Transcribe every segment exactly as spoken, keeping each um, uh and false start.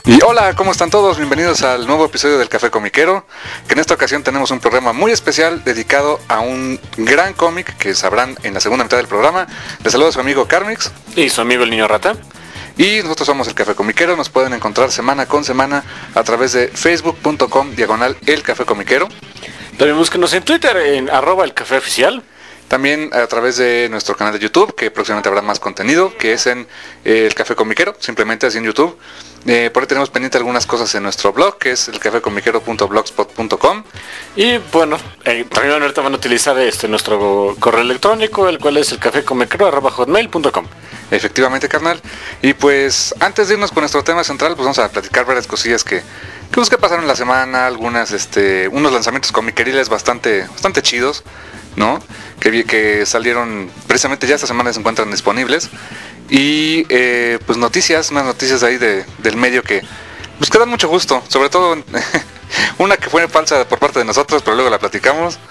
Y hola, ¿cómo están todos? Bienvenidos al nuevo episodio del Café Comiquero, que en esta ocasión tenemos un programa muy especial dedicado a un gran cómic que sabrán en la segunda mitad del programa. Les saluda su amigo Carmix. Y su amigo el Niño Rata. Y nosotros somos el Café Comiquero. Nos pueden encontrar semana con semana a través de facebook punto com diagonal el Café Comiquero. También búsquenos en Twitter en arroba el Café Oficial. También a través de nuestro canal de YouTube, que próximamente habrá más contenido, que es en eh, el Café Comiquero, simplemente así en YouTube. Eh, por ahí tenemos pendiente algunas cosas en nuestro blog, que es el café comiquero punto blogspot punto com. Y bueno, eh, también ahorita van a utilizar este nuestro correo electrónico, el cual es el café comiquero arroba hotmail punto com. Efectivamente, carnal. Y pues antes de irnos con nuestro tema central, pues vamos a platicar varias cosillas que, que, pues, que pasaron en la semana, algunas, este, unos lanzamientos comiqueriles bastante, bastante chidos, ¿no? Que, que salieron precisamente ya esta semana, se encuentran disponibles. Y eh, pues noticias, unas noticias ahí de, del medio que pues que dan mucho gusto, sobre todo una que fue falsa por parte de nosotros, pero luego la platicamos.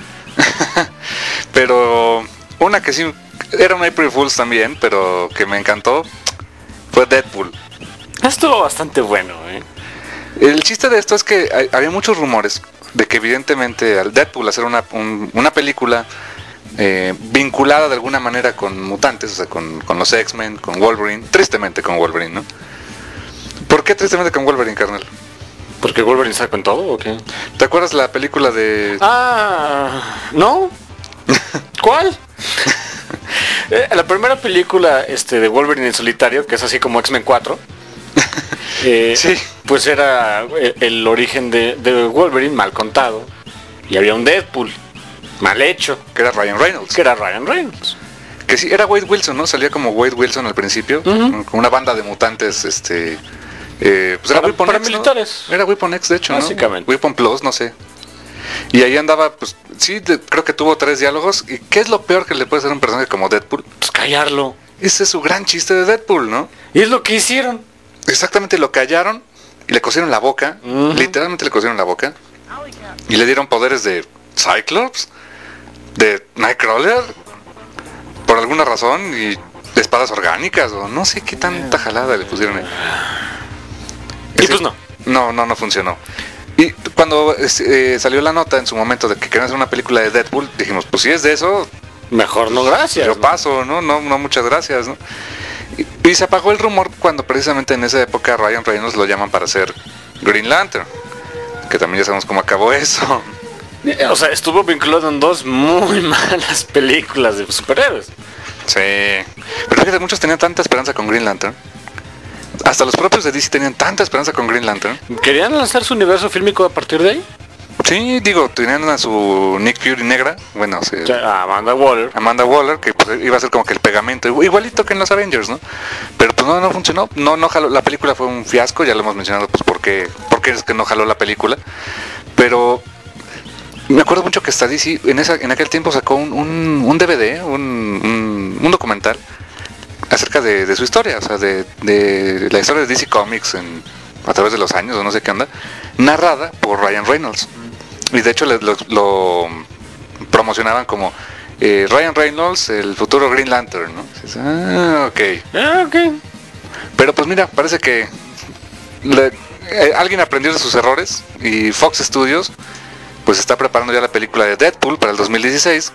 Pero una que sí era un April Fools también, pero que me encantó, fue Deadpool. Estuvo bastante bueno, ¿eh? El chiste de esto es que hay, había muchos rumores de que evidentemente al Deadpool hacer una, un, una película Eh, vinculada de alguna manera con mutantes, o sea, con, con los X-Men, con Wolverine, tristemente con Wolverine, ¿no? ¿Por qué tristemente con Wolverine, carnal? ¿Porque Wolverine saca en todo o qué? ¿Te acuerdas la película de...? Ah, ¿no? ¿Cuál? eh, la primera película este, de Wolverine en solitario, que es así como X-Men cuatro, eh, sí. Pues era el, el origen de, de Wolverine mal contado, y había un Deadpool mal hecho, que era Ryan Reynolds. Que era Ryan Reynolds. Que sí, era Wade Wilson, ¿no? Salía como Wade Wilson al principio, uh-huh. Con una banda de mutantes, este... Eh, pues era para, Weapon para X, militares. ¿no? Era Weapon X, de hecho, básicamente. ¿no? Weapon Plus, no sé. Y ahí andaba, pues, sí, de, creo que tuvo tres diálogos. ¿Y qué es lo peor que le puede hacer a un personaje como Deadpool? Pues callarlo. Ese es su gran chiste de Deadpool, ¿no? Y es lo que hicieron. Exactamente, lo callaron y le cosieron la boca, uh-huh. Literalmente le cosieron la boca. Y le dieron poderes de Cyclops, de Nightcrawler, por alguna razón, y de espadas orgánicas, o no sé qué tanta jalada le pusieron ahí. Y pues no. No, no, no funcionó. Y cuando eh, salió la nota en su momento de que querían hacer una película de Deadpool, dijimos, pues si es de eso, mejor no gracias. Yo ¿no? paso, ¿no? No, no muchas gracias, ¿no? Y, y se apagó el rumor cuando precisamente en esa época Ryan Reynolds lo llaman para hacer Green Lantern, que también ya sabemos cómo acabó eso. O sea, estuvo vinculado en dos muy malas películas de superhéroes. Sí, pero fíjate, muchos tenían tanta esperanza con Green Lantern. Hasta los propios de D C tenían tanta esperanza con Green Lantern. ¿Querían lanzar su universo fílmico a partir de ahí? Sí, digo, tenían a su Nick Fury negra. Bueno, sí, o sea, Amanda Waller. Amanda Waller, que pues, iba a ser como que el pegamento, igualito que en los Avengers, ¿no? Pero pues no, no funcionó, no, no jaló. La película fue un fiasco, ya lo hemos mencionado, pues por qué, por qué es que no jaló la película. Pero me acuerdo mucho que hasta D C en, esa, en aquel tiempo sacó un, un, un D V D, un, un, un documental acerca de, de su historia, o sea, de, de la historia de D C Comics en, a través de los años, o no sé qué onda, narrada por Ryan Reynolds. Y de hecho le, lo, lo promocionaban como eh, Ryan Reynolds, el futuro Green Lantern, ¿no? Ah, ok. Ah, ok. Pero pues mira, parece que le, eh, alguien aprendió de sus errores y Fox Studios pues está preparando ya la película de Deadpool para el dos mil dieciséis.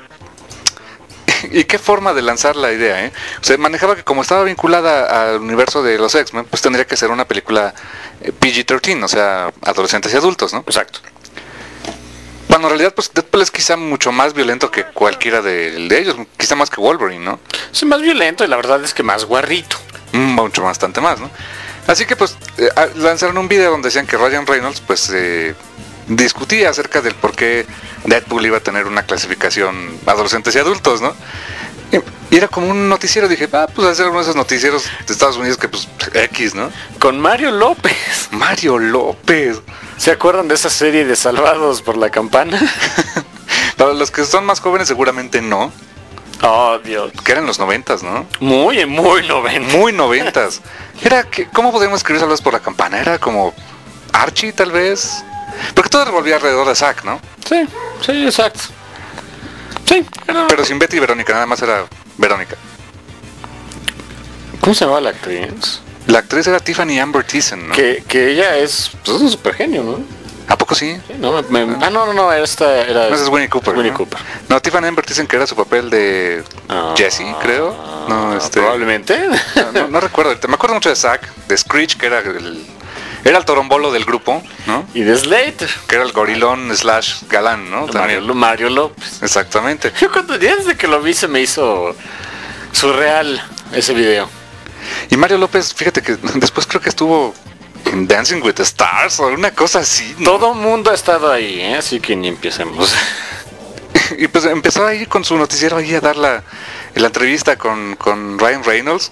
Y qué forma de lanzar la idea, ¿eh? O sea, manejaba que como estaba vinculada al universo de los X-Men, pues tendría que ser una película P G trece, o sea, adolescentes y adultos, ¿no? Exacto. Cuando en realidad, pues Deadpool es quizá mucho más violento que cualquiera de, de ellos, quizá más que Wolverine, ¿no? Sí, más violento y la verdad es que más guarrito. Mm, mucho bastante más, ¿no? Así que pues eh, lanzaron un video donde decían que Ryan Reynolds, pues... Eh, discutía acerca del por qué Deadpool iba a tener una clasificación adolescentes y adultos, ¿no? Y era como un noticiero, dije, ah, pues hacer uno de esos noticieros de Estados Unidos que pues X, ¿no? Con Mario López. Mario López. ¿Se acuerdan de esa serie de Salvados por la Campana? Para los que son más jóvenes seguramente no. Oh, Dios. Que eran los noventas, ¿no? Muy, muy noventas. Muy noventas. Era que, ¿cómo podríamos escribir Salvados por la Campana? Era como Archie, tal vez. Porque todo revolvía alrededor de Zack, ¿no? Sí, sí, exacto. Sí, pero... pero sin Betty y Verónica, nada más era Verónica. ¿Cómo se llamaba la actriz? La actriz era Tiffany Amber Thiessen, ¿no? Que, que ella es, pues, es un super genio, ¿no? ¿A poco sí? Sí, no, me, me, ah, no, no, no, esta era... No, esa es Winnie Cooper. Winnie ¿no? Cooper. No, Tiffany Amber Thiessen, que era su papel de Ah, Jessie, creo. No, este, probablemente. No, no, no recuerdo. Me acuerdo mucho de Zack, de Screech, que era el... Era el torombolo del grupo, ¿no? Y de Slater. Que era el gorilón slash galán, ¿no? Mario, Mario López. Exactamente. Yo cuando ya desde que lo vi se me hizo surreal ese video. Y Mario López, fíjate que después creo que estuvo en Dancing with the Stars o una cosa así, ¿no? Todo mundo ha estado ahí, ¿eh? Así que ni empecemos. Y pues empezó ahí con su noticiero ahí a dar la, la entrevista con, con Ryan Reynolds.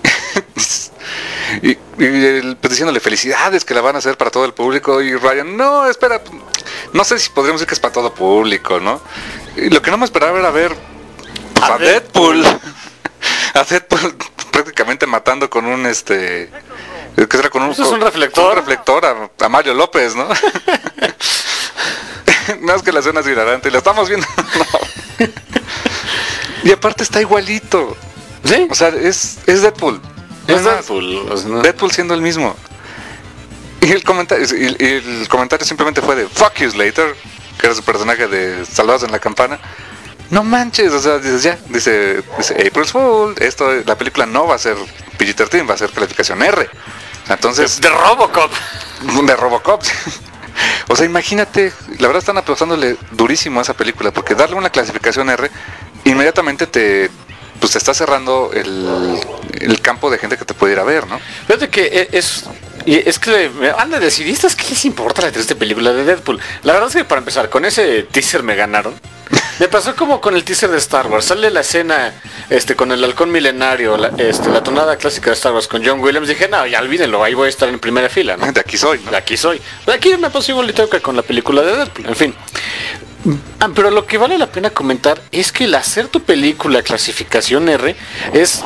y, y él, pues, diciéndole felicidades que la van a hacer para todo el público. Y Ryan, no, espera, no sé si podríamos decir que es para todo público, ¿no? Y lo que no me esperaba era ver pues, a, a Deadpool. Deadpool. a Deadpool prácticamente matando con un este que será con un, ¿eso es un reflector? Un reflector a, a Mario López, ¿no? No, es que la escena es hilarante y la estamos viendo. No. Y aparte está igualito. ¿Sí? O sea, es, es Deadpool. Es Deadpool. O sea, no. Deadpool siendo el mismo. Y el comentario, y, y el comentario simplemente fue de Fuck you, Slater, que era su personaje de Salvados en la Campana. No manches, o sea, dices ya, dice, dice April's Fool, esto, la película no va a ser P G trece, va a ser calificación R. Entonces, de, de Robocop. De Robocop. O sea, imagínate, la verdad están apostándole durísimo a esa película, porque darle una clasificación R inmediatamente te, pues te está cerrando el, el campo de gente que te puede ir a ver, ¿no? Fíjate que es, es que me van a decir, ¿esto es qué les importa la triste película de Deadpool? La verdad es que para empezar, con ese teaser me ganaron. Me pasó como con el teaser de Star Wars. Sale la escena este con el halcón milenario, la, este, la tonada clásica de Star Wars con John Williams. Dije, no, ya olvídenlo, ahí voy a estar en primera fila, ¿no? De aquí soy, ¿no? De aquí soy. De aquí me pasó igualito que con la película de Deadpool, en fin. Ah, pero lo que vale la pena comentar es que el hacer tu película clasificación R es...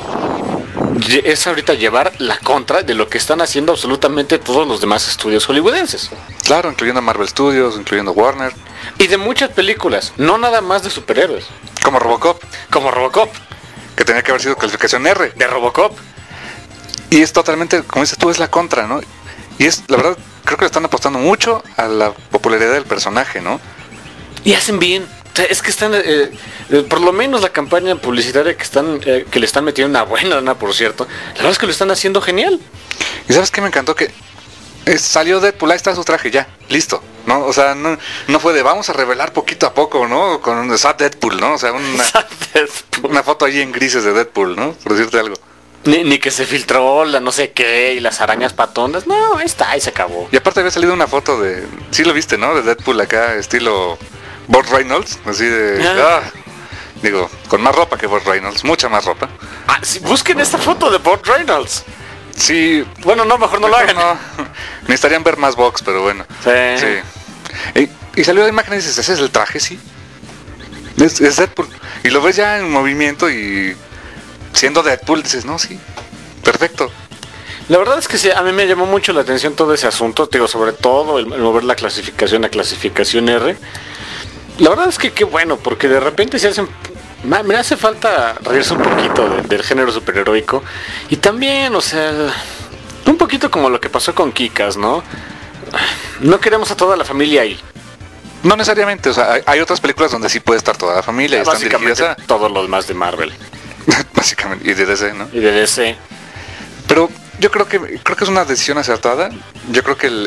es ahorita llevar la contra de lo que están haciendo absolutamente todos los demás estudios hollywoodenses. Claro, incluyendo Marvel Studios, incluyendo Warner. Y de muchas películas, no nada más de superhéroes. Como Robocop. Como Robocop. Que tenía que haber sido clasificación R. De Robocop. Y es totalmente, como dices tú, es la contra, ¿no? Y es, la verdad, creo que le están apostando mucho a la popularidad del personaje, ¿no? Y hacen bien. O sea, es que están, eh, eh, por lo menos la campaña publicitaria que están eh, que le están metiendo una buena lana, por cierto, la verdad es que lo están haciendo genial. Y ¿sabes qué me encantó? Que eh, salió Deadpool, ahí está su traje, ya, listo, ¿no? O sea, no, no fue de vamos a revelar poquito a poco, ¿no? Con un Sad Deadpool, ¿no? O sea, una, Deadpool. Una foto ahí en grises de Deadpool, ¿no? Por decirte algo. Ni, ni que se filtró la no sé qué y las arañas patonas. No, ahí está, ahí se acabó. Y aparte había salido una foto de... Sí lo viste, ¿no? De Deadpool acá, estilo Burt Reynolds. Así de... Ah. Ah, digo, con más ropa que Burt Reynolds. Mucha más ropa. Ah, sí, busquen esta foto de Burt Reynolds. Sí. Bueno, no, mejor no mejor lo hagan. No. Necesitarían ver más box, pero bueno. Sí. Sí. Y, y salió la imagen y dices, ¿ese es el traje? Sí. Es, es Deadpool. Y lo ves ya en movimiento y... Siendo Deadpool, dices, no, sí, perfecto. La verdad es que sí, a mí me llamó mucho la atención todo ese asunto, te digo, sobre todo el, el mover la clasificación a clasificación R. La verdad es que qué bueno, porque de repente se hacen... Me hace falta reírse un poquito de, del género superheroico. Y también, o sea, un poquito como lo que pasó con Kikas, ¿no? No queremos a toda la familia ahí. No necesariamente, o sea, hay, hay otras películas donde sí puede estar toda la familia. Ya, y están básicamente a... todos los demás de Marvel. Básicamente, y de D C, ¿no? Y de D C. Pero yo creo que creo que es una decisión acertada. Yo creo que el,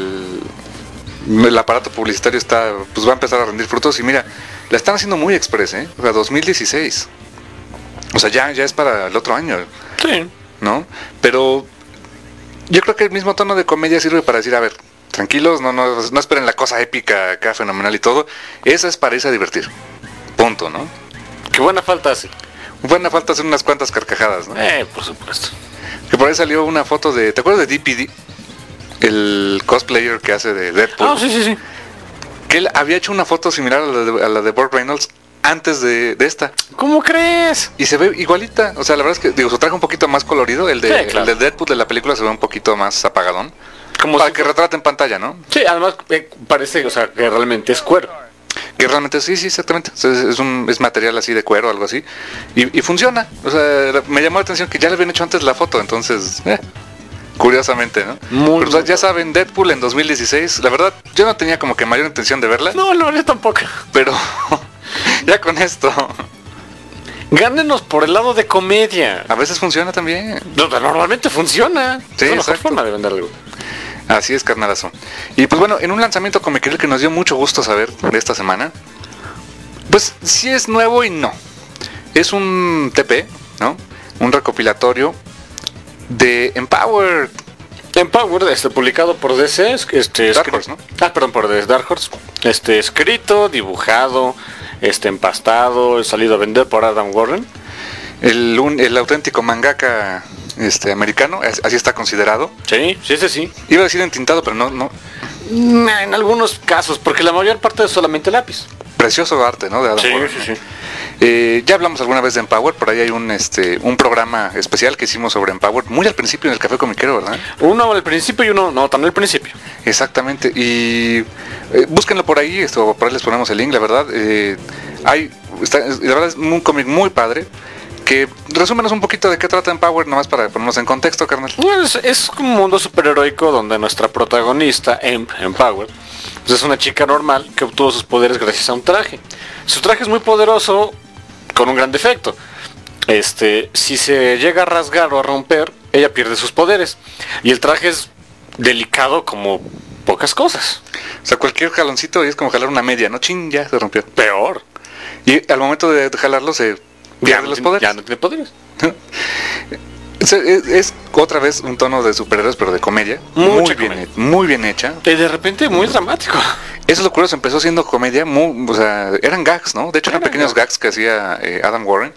el, el aparato publicitario está, pues va a empezar a rendir frutos. Y mira, la están haciendo muy express, ¿eh? O sea, dos mil dieciséis. O sea, ya, ya es para el otro año. Sí. ¿No? Pero yo creo que el mismo tono de comedia sirve para decir, a ver, tranquilos, no, no, no esperen la cosa épica acá, fenomenal y todo. Esa es para irse a divertir. Punto, ¿no? Qué buena falta hace. Buena falta hacer unas cuantas carcajadas, ¿no? Eh, por supuesto. Que por ahí salió una foto de... ¿Te acuerdas de D P D? El cosplayer que hace de Deadpool. Ah, sí, sí, sí. Que él había hecho una foto similar a la de, a la de Burt Reynolds antes de, de esta. ¿Cómo crees? Y se ve igualita. O sea, la verdad es que, digo, su traje un poquito más colorido. El de, sí, claro. El de Deadpool de la película se ve un poquito más apagadón. Como para si que retrate en pantalla, ¿no? Sí, además eh, parece, o sea, que realmente es cuero. Que realmente sí, sí, exactamente. Es, es un es material así de cuero, algo así. Y, y funciona. O sea, me llamó la atención que ya le habían hecho antes la foto, entonces... Eh. Curiosamente, ¿no? Muy Pero ya saben, Deadpool en dos mil dieciséis, la verdad, yo no tenía como que mayor intención de verla. No, no, yo tampoco. Pero ya con esto... Gánenos por el lado de comedia. A veces funciona también. Normalmente funciona. Sí, es la mejor exacto. forma de vender algo. Así es, carnalazo. Y pues bueno, en un lanzamiento comiquil que nos dio mucho gusto saber de esta semana, pues sí es nuevo y no. Es un T P, ¿no? Un recopilatorio de Empowered. Empowered, este, publicado por D C, este, Dark Horse, ¿no? Ah, perdón, por Dark Horse. Este, escrito, dibujado, este, empastado, salido a vender por Adam Warren. El, un, el auténtico mangaka este, americano, así está considerado. Sí, sí, sí, sí. Iba a decir entintado, pero no, no. En algunos casos, porque la mayor parte es solamente lápiz. Precioso arte, ¿no? De Adam Sí, Warren. sí, sí. Eh, ya hablamos alguna vez de Empower, por ahí hay un este un programa especial que hicimos sobre Empower, muy al principio en el Café Comiquero, ¿verdad? Uno al principio y uno no, también al principio. Exactamente, y eh, búsquenlo por ahí, esto por ahí les ponemos el link, la verdad. Eh, hay, está, la verdad es un cómic muy padre, que resúmenos un poquito de qué trata Empower, nomás para ponernos en contexto, carnal. Es, es un mundo superheroico donde nuestra protagonista, em, Empower, pues es una chica normal que obtuvo sus poderes gracias a un traje. Su traje es muy poderoso, con un gran defecto. Este, si se llega a rasgar o a romper, ella pierde sus poderes. Y el traje es delicado como pocas cosas. O sea, cualquier jaloncito y es como jalar una media, ¿no? Chin, ya se rompió. Peor. Y al momento de jalarlo se pierde Ya, los poderes. Ya no tiene poderes. Es, es, es otra vez un tono de superhéroes, pero de comedia. Mucha muy bien, comedia. muy bien hecha. Y de repente muy dramático. Eso es lo curioso, empezó siendo comedia, muy, o sea, eran gags, ¿no? De hecho, eran Eran pequeños gags que hacía eh, Adam Warren.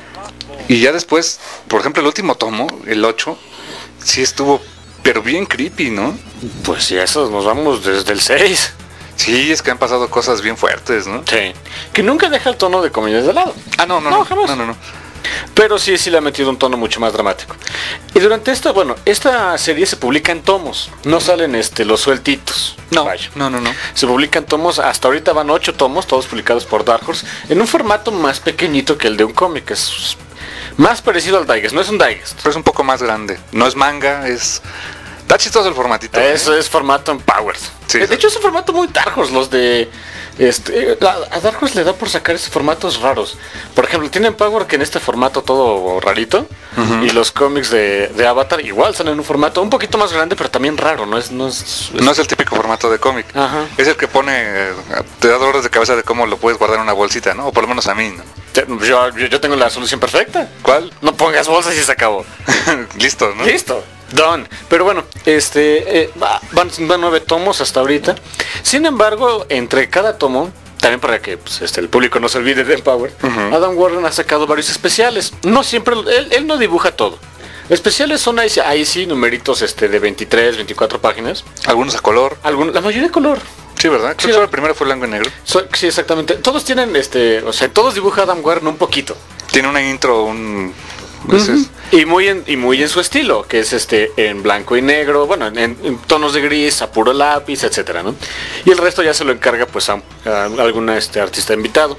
Y ya después, por ejemplo, el último tomo, el ocho, sí estuvo, pero bien creepy, ¿no? Pues sí, eso nos vamos desde el seis. Sí, es que han pasado cosas bien fuertes, ¿no? Sí. Que nunca deja el tono de comedia de lado. Ah, no, no, No, no, jamás. no, no, no. Pero sí, sí le ha metido un tono mucho más dramático. Y durante esta, bueno, esta serie se publica en tomos. No salen este los sueltitos. No, Vaya. no, no, no. Se publican tomos, hasta ahorita van ocho tomos, todos publicados por Dark Horse, en un formato más pequeñito que el de un cómic. Es más parecido al Digest, no es un Digest. Pero es un poco más grande. No es manga, es... Está chistoso el formatito. Eso ¿eh? es formato Empowered. Sí, de sí. hecho es un formato muy Dark Horse, los de... Este, a Dark Horse le da por sacar esos formatos raros. Por ejemplo, tiene Empowered que en este formato todo rarito. Uh-huh. Y los cómics de, de Avatar igual salen en un formato un poquito más grande, pero también raro. No es, no es, es... No es el típico formato de cómic. Ajá. Es el que pone... eh, te da dolores de cabeza de cómo lo puedes guardar en una bolsita, ¿no? O por lo menos a mí, ¿no? Yo, yo, yo tengo la solución perfecta. ¿Cuál? No pongas bolsas y se acabó. Listo, ¿no? Listo. Done. Pero bueno, este eh, van, van nueve tomos hasta ahorita. Sin embargo, entre cada tomo, también para que pues, este, el público no se olvide de Empower, uh-huh. Adam Warren ha sacado varios especiales. No siempre, él, él no dibuja todo. Especiales son ahí, ahí sí, numeritos este, de veintitrés, veinticuatro páginas. Algunos a color. Algunos, la mayoría de color. Sí, ¿verdad? Creo sí, que solo el primero fue blanco y negro. So, sí, exactamente. Todos tienen, este, o sea, todos dibuja Adam Warren un poquito. Tiene una intro, un... Uh-huh. Y muy en y muy en su estilo, que es este en blanco y negro, bueno, en, en tonos de gris, a puro lápiz, etcétera, ¿no? Y el resto ya se lo encarga pues a, a algún este artista invitado.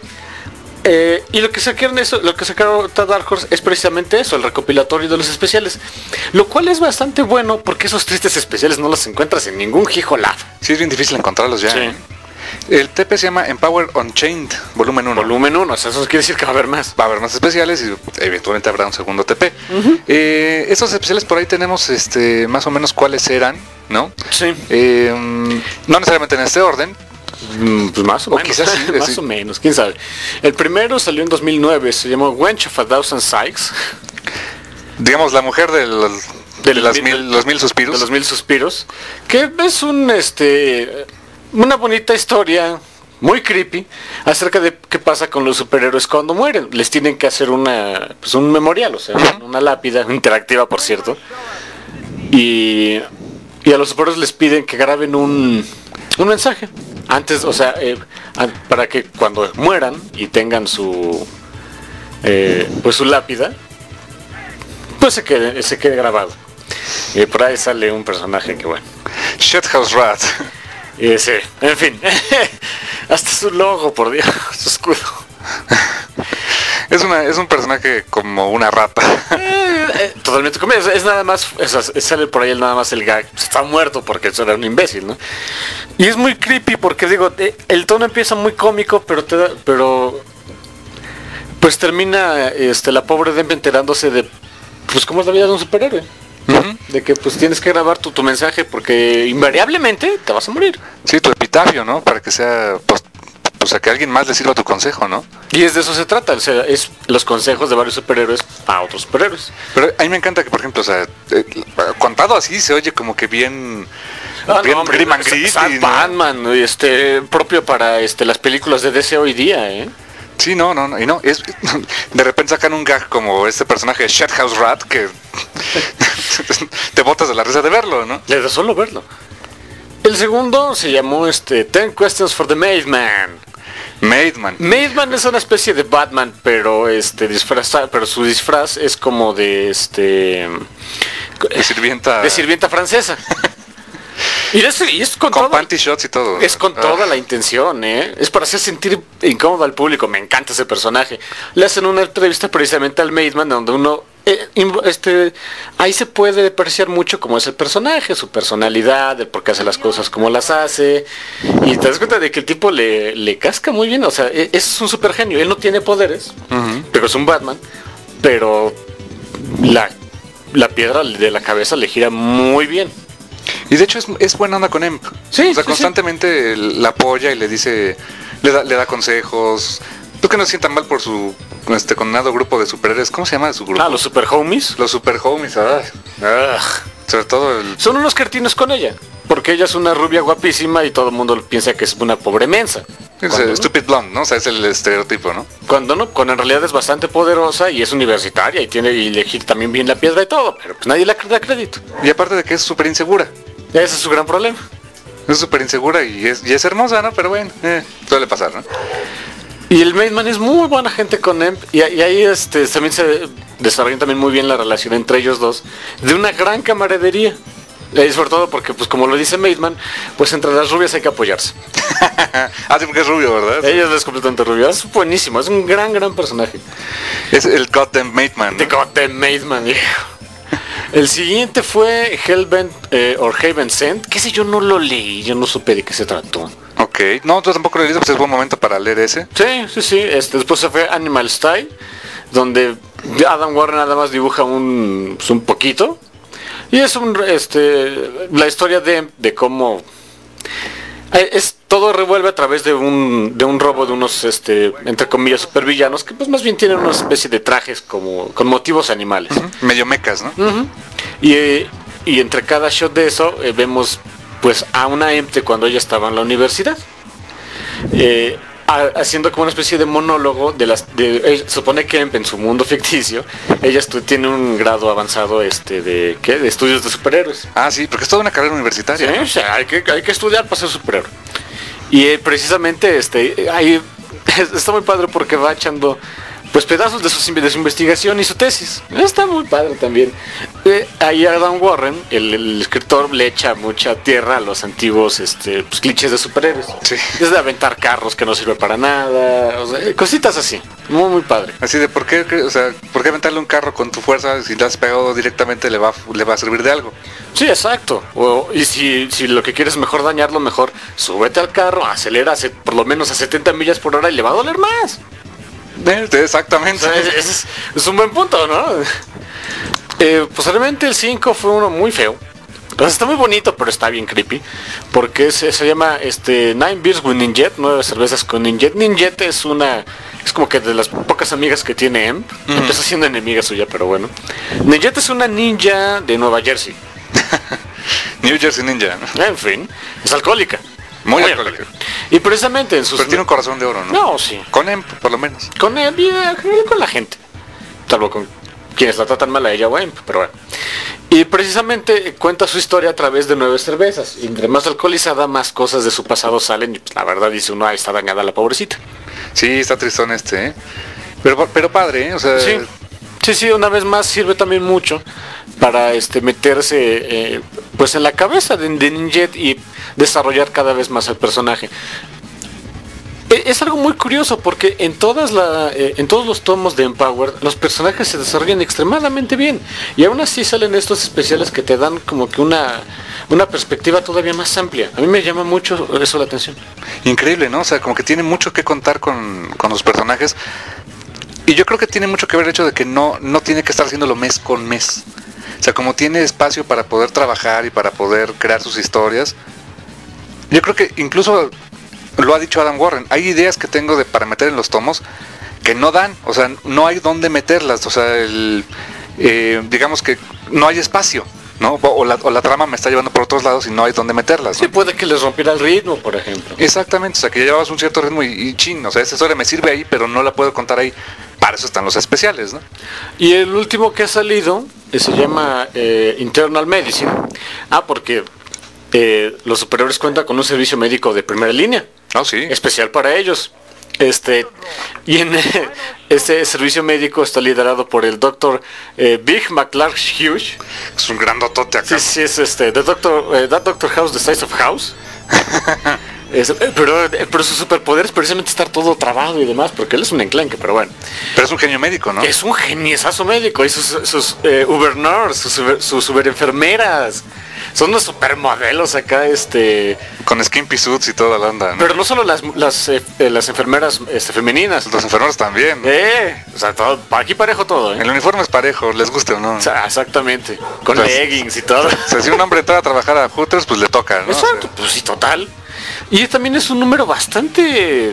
Eh, y lo que sacaron eso, lo que sacaron Dark Horse es precisamente eso, el recopilatorio de los especiales, lo cual es bastante bueno porque esos tristes especiales no los encuentras en ningún hijo lado. Sí, es bien difícil encontrarlos ya. Sí. ¿eh? El T P se llama Empower Unchained, volumen uno. Volumen uno, o sea, eso quiere decir que va a haber más. Va a haber más especiales y eventualmente habrá un segundo T P. Uh-huh. Eh, estos especiales por ahí tenemos este más o menos cuáles eran, ¿no? Sí. Eh, no necesariamente en este orden. Mm, pues más o, o menos. Quizás sí, más sí. o menos, quién sabe. El primero salió en dos mil nueve, se llamó Wench of a Thousand Sighs. Digamos, la mujer de los, de de las mil, mil, los mil suspiros. De los mil suspiros. Que es un este... una bonita historia, muy creepy, acerca de qué pasa con los superhéroes cuando mueren. Les tienen que hacer una, pues un memorial, o sea, uh-huh. una lápida interactiva, por cierto. Y, y a los superhéroes les piden que graben un, un mensaje. Antes, o sea, eh, para que cuando mueran y tengan su, eh, pues su lápida, pues se quede, se quede grabado. Y por ahí sale un personaje que bueno. Shithouse Rat. Y sí, en fin, hasta su logo, por Dios, su escudo. Es una es un personaje como una rata. Eh, Eh, totalmente comedia. Es, es nada más, es, es, sale por ahí el, nada más el gag. Pues está muerto porque eso era un imbécil, ¿no? Y es muy creepy porque digo, eh, el tono empieza muy cómico, pero te da, pero pues termina este la pobre Demp enterándose de pues cómo es la vida de un superhéroe. Uh-huh. De que pues tienes que grabar tu, tu mensaje porque invariablemente te vas a morir. Sí, tu epitafio, ¿no? Para que sea, pues, pues a que alguien más le sirva tu consejo, ¿no? Y es de eso se trata, o sea, es los consejos de varios superhéroes a otros superhéroes. Pero a mí me encanta que, por ejemplo, o sea, eh, contado así se oye como que bien... Ah, bien no, hombre, grim and gritty, ¿no? Batman, este, propio para este las películas de D C hoy día, ¿eh? Sí, no, no, no, y no, es, de repente sacan un gag como este personaje de Shithouse Rat que te botas de la risa de verlo, ¿no? De solo verlo. El segundo se llamó este Ten Questions for the Maid Man. Maid Man. Maid Man es una especie de Batman, pero este disfraza, pero su disfraz es como de este de sirvienta de sirvienta francesa. Y es, y es con, con todo, panty shots y todo. Es con ah. toda la intención, ¿eh? Es para hacer sentir incómodo al público. Me encanta ese personaje. Le hacen una entrevista precisamente al Maidman donde uno eh, este ahí se puede apreciar mucho cómo es el personaje, su personalidad, el por qué hace las cosas como las hace. Y te das cuenta de que el tipo le, le casca muy bien. O sea, es un super genio. Él no tiene poderes, uh-huh. pero es un Batman. Pero la, la piedra de la cabeza le gira muy bien. Y de hecho es, es buena onda con Emp. Sí, o sea, sí, constantemente sí. la apoya y le dice, le da, le da consejos. Tú que no se sientan mal por su este condenado grupo de superhéroes. ¿Cómo se llama su grupo? Ah, los super homies. Los super homies, ah. ah. Sobre todo el... Son unos cretines con ella. Porque ella es una rubia guapísima y todo el mundo piensa que es una pobre mensa. Es el stupid blonde, ¿no? O sea, es el estereotipo, ¿no? Cuando no, cuando en realidad es bastante poderosa y es universitaria y tiene y le gira también bien la piedra y todo, pero pues nadie le da crédito. Y aparte de que es súper insegura. Ese es su gran problema. Es súper insegura y es, y es hermosa, ¿no? Pero bueno, eh, suele pasar, ¿no? Y el Maidman es muy buena gente con Emp y, y ahí este también se desarrolla también muy bien la relación entre ellos dos de una gran camaradería. Y sobre todo porque, pues como lo dice Maidman, pues entre las rubias hay que apoyarse. Ah, sí, porque es rubio, ¿verdad? Ella es completamente rubia. Es buenísimo, es un gran, gran personaje. Es el Goddamn Maidman, ¿no? The Goddamn Maidman, yeah. El siguiente fue Hellbent eh, or Heaven Sent. Que ese yo no lo leí, yo no supe de qué se trató. Ok, no, tú tampoco lo leí, pues es buen momento para leer ese. Sí, sí, sí. Este, después se fue Animal Style, donde Adam Warren nada más dibuja un, pues, un poquito. Y es un, este, la historia de, de cómo es todo revuelve a través de un de un robo de unos este entre comillas supervillanos que pues más bien tienen una especie de trajes como con motivos animales, uh-huh. medio mecas, ¿no? Uh-huh. y, eh, y entre cada shot de eso eh, vemos pues a una Emp cuando ella estaba en la universidad eh, a, haciendo como una especie de monólogo de las de, eh, se supone que Emp en su mundo ficticio ella estu- tiene un grado avanzado este de ¿qué? De estudios de superhéroes. Ah, sí, porque es toda una carrera universitaria. Sí, ¿no? O sea, hay que hay que estudiar para ser superhéroe. Y eh, precisamente este ahí está muy padre porque va echando pues pedazos de su, de su investigación y su tesis. Está muy padre también. Eh, ahí Adam Warren, el, el escritor, le echa mucha tierra a los antiguos este, pues, clichés de superhéroes. Sí. Desde aventar carros que no sirve para nada, o sea, cositas así. Muy, muy padre. Así de, ¿por qué, o sea, ¿por qué aventarle un carro con tu fuerza si le has pegado directamente le va, le va a servir de algo? Sí, exacto. O, y si, si lo que quieres es mejor dañarlo, mejor súbete al carro, acelera a, por lo menos a setenta millas por hora y le va a doler más. Exactamente. O sea, es, es, es un buen punto, ¿no? Eh, posiblemente el cinco fue uno muy feo. O sea, está muy bonito, pero está bien creepy. Porque se, se llama este Nine Beers with Ninjet, nueve cervezas con Ninjet. Ninjet es una... Es como que de las pocas amigas que tiene Emp. Mm. Empezó siendo enemiga suya, pero bueno. Ninjet es una ninja de Nueva Jersey. New Jersey Ninja, ¿no? En fin, es alcohólica. Muy, Muy alcohólica. Y precisamente en sus... Pero tiene un corazón de oro, ¿no? No, sí. Con Emp, por lo menos. Con Emp y en general con la gente. Salvo con quienes la tratan mal a ella o a Emp, pero bueno. Y precisamente cuenta su historia a través de nueve cervezas. Y entre más alcoholizada, más cosas de su pasado salen. Y pues la verdad dice uno, ah, está dañada la pobrecita. Sí, está tristón este, ¿eh? Pero, pero padre, ¿eh? O sea... Sí. Sí, sí, una vez más sirve también mucho para este meterse eh, pues en la cabeza de, de Ninjet y desarrollar cada vez más el personaje. Es algo muy curioso porque en todas la, eh, en todos los tomos de Empower los personajes se desarrollan extremadamente bien y aún así salen estos especiales que te dan como que una una perspectiva todavía más amplia. A mí me llama mucho eso la atención. Increíble, ¿no? O sea, como que tiene mucho que contar con, con los personajes y yo creo que tiene mucho que ver el hecho de que no, no tiene que estar haciéndolo mes con mes. O sea, como tiene espacio para poder trabajar y para poder crear sus historias. Yo creo que incluso lo ha dicho Adam Warren, hay ideas que tengo de para meter en los tomos que no dan, o sea, no hay dónde meterlas, o sea, el, eh, digamos que no hay espacio, ¿no? O la, o la trama me está llevando por otros lados y no hay dónde meterlas, ¿no? Sí, puede que les rompiera el ritmo, por ejemplo. Exactamente, o sea, que ya llevabas un cierto ritmo y, y chin, o sea, esa historia me sirve ahí, pero no la puedo contar ahí. Para eso están los especiales, ¿no? Y el último que ha salido eh, se llama eh, Internal Medicine. Ah, porque eh, los superhéroes cuentan con un servicio médico de primera línea. Oh, sí. Especial para ellos. Este, y en eh, este servicio médico está liderado por el doctor eh, Big McClark Hughes. Es un grandotote acá. Sí, sí, es este, the doctor, eh, that Doctor House, the size of house. Es, eh, pero, eh, pero su superpoder es precisamente estar todo trabado y demás, porque él es un enclenque, pero bueno. Pero es un genio médico, ¿no? Es un geniesazo médico, y sus, sus eh, Uber nurse, sus, uber, sus Uber enfermeras. Son unos supermodelos acá, este... Con skimpy suits y toda la onda, ¿no? Pero no solo las las, eh, las enfermeras este, femeninas. Los enfermeros también. Eh, o sea, todo, aquí parejo todo, ¿eh? El uniforme es parejo, les guste o no. O sea, exactamente. Con pues, leggings y todo. O sea, si un hombre entra a trabajar a Hooters, pues le toca, ¿no? Exacto, O sea, pues sí, total. Y también es un número bastante...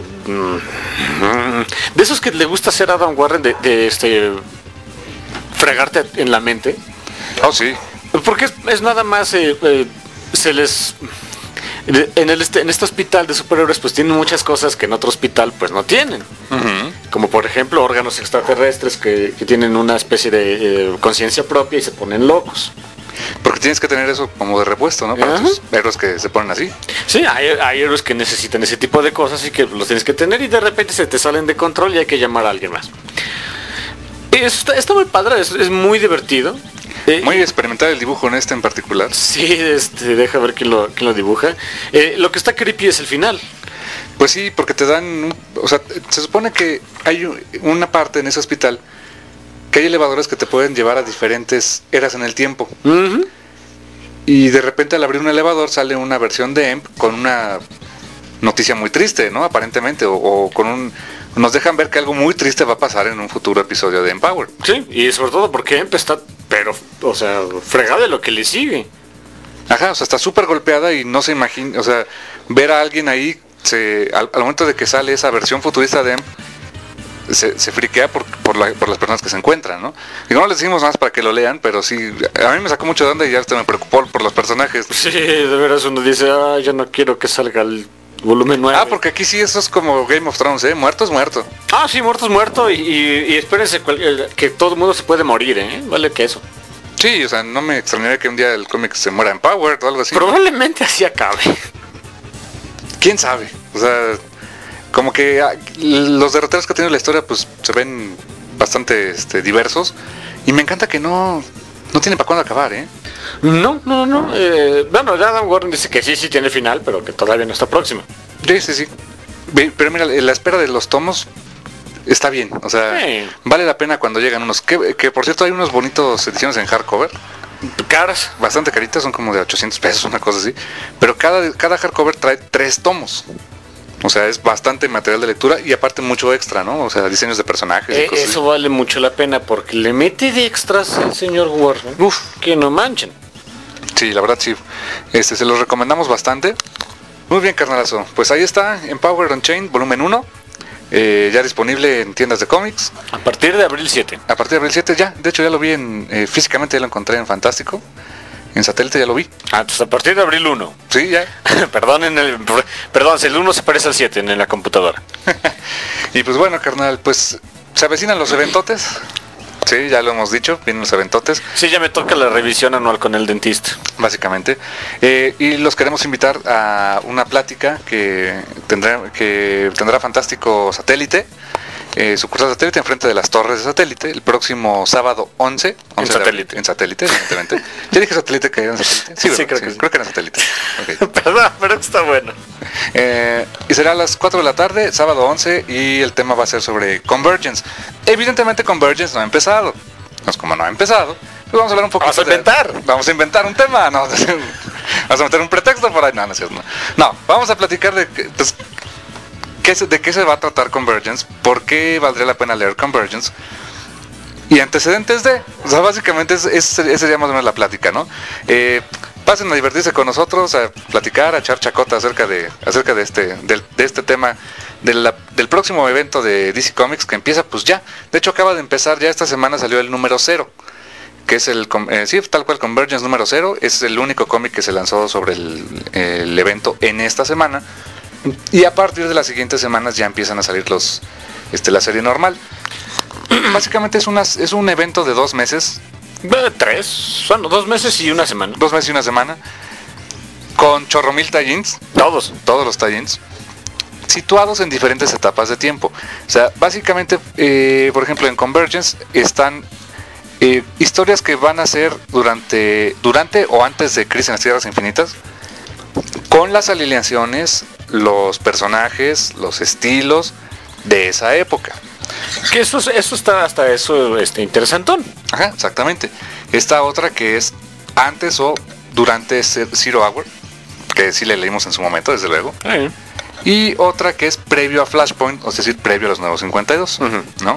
de esos que le gusta hacer a Adam Warren de, de este... fregarte en la mente. oh, sí. Porque es, es nada más... Eh, eh, se les... En, el este, en este hospital de superhéroes pues tienen muchas cosas que en otro hospital pues no tienen. Uh-huh. Como por ejemplo órganos extraterrestres que, que tienen una especie de eh, conciencia propia y se ponen locos. Porque tienes que tener eso como de repuesto, ¿no? Para Ajá. tus héroes que se ponen así. Sí, hay, hay héroes que necesitan ese tipo de cosas y que los tienes que tener y de repente se te salen de control y hay que llamar a alguien más. Está, está muy padre, es, es muy divertido. Eh, Muy experimental el dibujo en este en particular. Sí, este, deja ver quién lo, quién lo dibuja. Eh, lo que está creepy es el final. Pues sí, porque te dan, un- o sea, se supone que hay u- una parte en ese hospital que hay elevadores que te pueden llevar a diferentes eras en el tiempo. Uh-huh. Y de repente al abrir un elevador sale una versión de Emp con una noticia muy triste, ¿no? Aparentemente, o, o con un... Nos dejan ver que algo muy triste va a pasar en un futuro episodio de Empower. Sí, y sobre todo porque Emp está, pero, o sea, fregada de lo que le sigue. Ajá, o sea, está súper golpeada y no se imagina, o sea, ver a alguien ahí, se, al, al momento de que sale esa versión futurista de Emp, se, se friquea por, por, la, por las personas que se encuentran, ¿no? Y no les decimos más para que lo lean, pero sí, a mí me sacó mucho de onda y ya hasta me preocupó por los personajes. Sí, de veras uno dice, ah, ya no quiero que salga el volumen nueve. Ah, porque aquí sí eso es como Game of Thrones, ¿eh? Muerto es muerto. Ah, sí, muerto es muerto y, y, y espérense cual- eh, que todo el mundo se puede morir, ¿eh? Vale que eso. Sí, o sea, no me extrañaría que un día el cómic se muera en Power o algo así. Probablemente así acabe. ¿Quién sabe? O sea, como que ah, los derroteros que ha tenido la historia pues se ven bastante este, diversos y me encanta que no, no tiene para cuándo acabar, ¿eh? No, no, no. Eh, bueno, ya Adam Warren dice que sí, sí tiene final, pero que todavía no está próximo. Sí, sí, sí. Ve- Pero mira, la espera de los tomos está bien, o sea, Sí. vale la pena cuando llegan unos, que, que por cierto hay unos bonitos ediciones en hardcover, Caras. bastante caritas, son como de ochocientos pesos, una cosa así, pero cada, cada hardcover trae tres tomos. O sea, es bastante material de lectura y aparte mucho extra, ¿no? O sea, diseños de personajes y Eh, cosas eso vale mucho la pena porque le mete de extras el señor Warren. Uf. Que no manchen. así. Sí, la verdad sí. Este, se los recomendamos bastante. Muy bien, carnalazo. Pues ahí está, Empower Unchained, volumen uno. Eh, ya disponible en tiendas de cómics. A partir de abril siete. A partir de abril siete ya. De hecho ya lo vi en... eh, físicamente ya lo encontré en Fantástico. En satélite ya lo vi. Ah, entonces a partir de abril uno. Sí, ya. perdón, en el, perdón, si el uno se parece al siete en la computadora. Y pues bueno, carnal, pues se avecinan los eventotes. Sí, ya lo hemos dicho, vienen los eventotes, Sí, ya me toca la revisión anual con el dentista. básicamente. Eh, y los queremos invitar a una plática que tendrá, que tendrá Fantástico Satélite. eh, sucursal satélite enfrente de las torres de satélite, el próximo sábado once. En satélite. En satélite, evidentemente. ¿Ya dije satélite que era en satélite? Sí, sí, creo, sí, que sí. creo que era satélite. Okay. Perdón, pero está bueno. Eh, y será a las cuatro de la tarde, sábado once, y el tema va a ser sobre Convergence. Evidentemente Convergence no ha empezado. No es como no ha empezado. Pues vamos a hablar un poco. Vamos a inventar. De, vamos a inventar un tema. No, vamos a meter un pretexto por ahí. No, no es cierto. No, no vamos a platicar de, pues, qué, de qué se va a tratar Convergence, por qué valdría la pena leer Convergence. Y antecedentes de, o sea, básicamente es, es, esa sería más o menos la plática, ¿no? Eh, pasen a divertirse con nosotros, a platicar, a echar chacota acerca de, acerca de este, del, de este tema, de la, del próximo evento de D C Comics que empieza pues ya. De hecho acaba de empezar, ya esta semana salió el número cero, que es el, eh, sí, tal cual Convergence número cero, es el único cómic que se lanzó sobre el, el evento en esta semana. Y a partir de las siguientes semanas ya empiezan a salir los, este, la serie normal. Básicamente es, una, es un evento de dos meses. Tres, son dos meses y una semana. Dos meses y una semana. Con chorro mil tie-ins. Todos. Todos los tie-ins. Situados en diferentes etapas de tiempo. O sea, básicamente, eh, por ejemplo, en Convergence están eh, historias que van a ser durante, durante o antes de Crisis en las Tierras Infinitas. Con las alineaciones, los personajes, los estilos de esa época. Que eso, eso está hasta eso este, interesantón. Ajá, exactamente. Esta otra que es antes o durante Zero Hour, que sí le leímos en su momento, desde luego. Eh. Y otra que es previo a Flashpoint, es decir, previo a los nuevos cincuenta y dos, uh-huh. ¿no?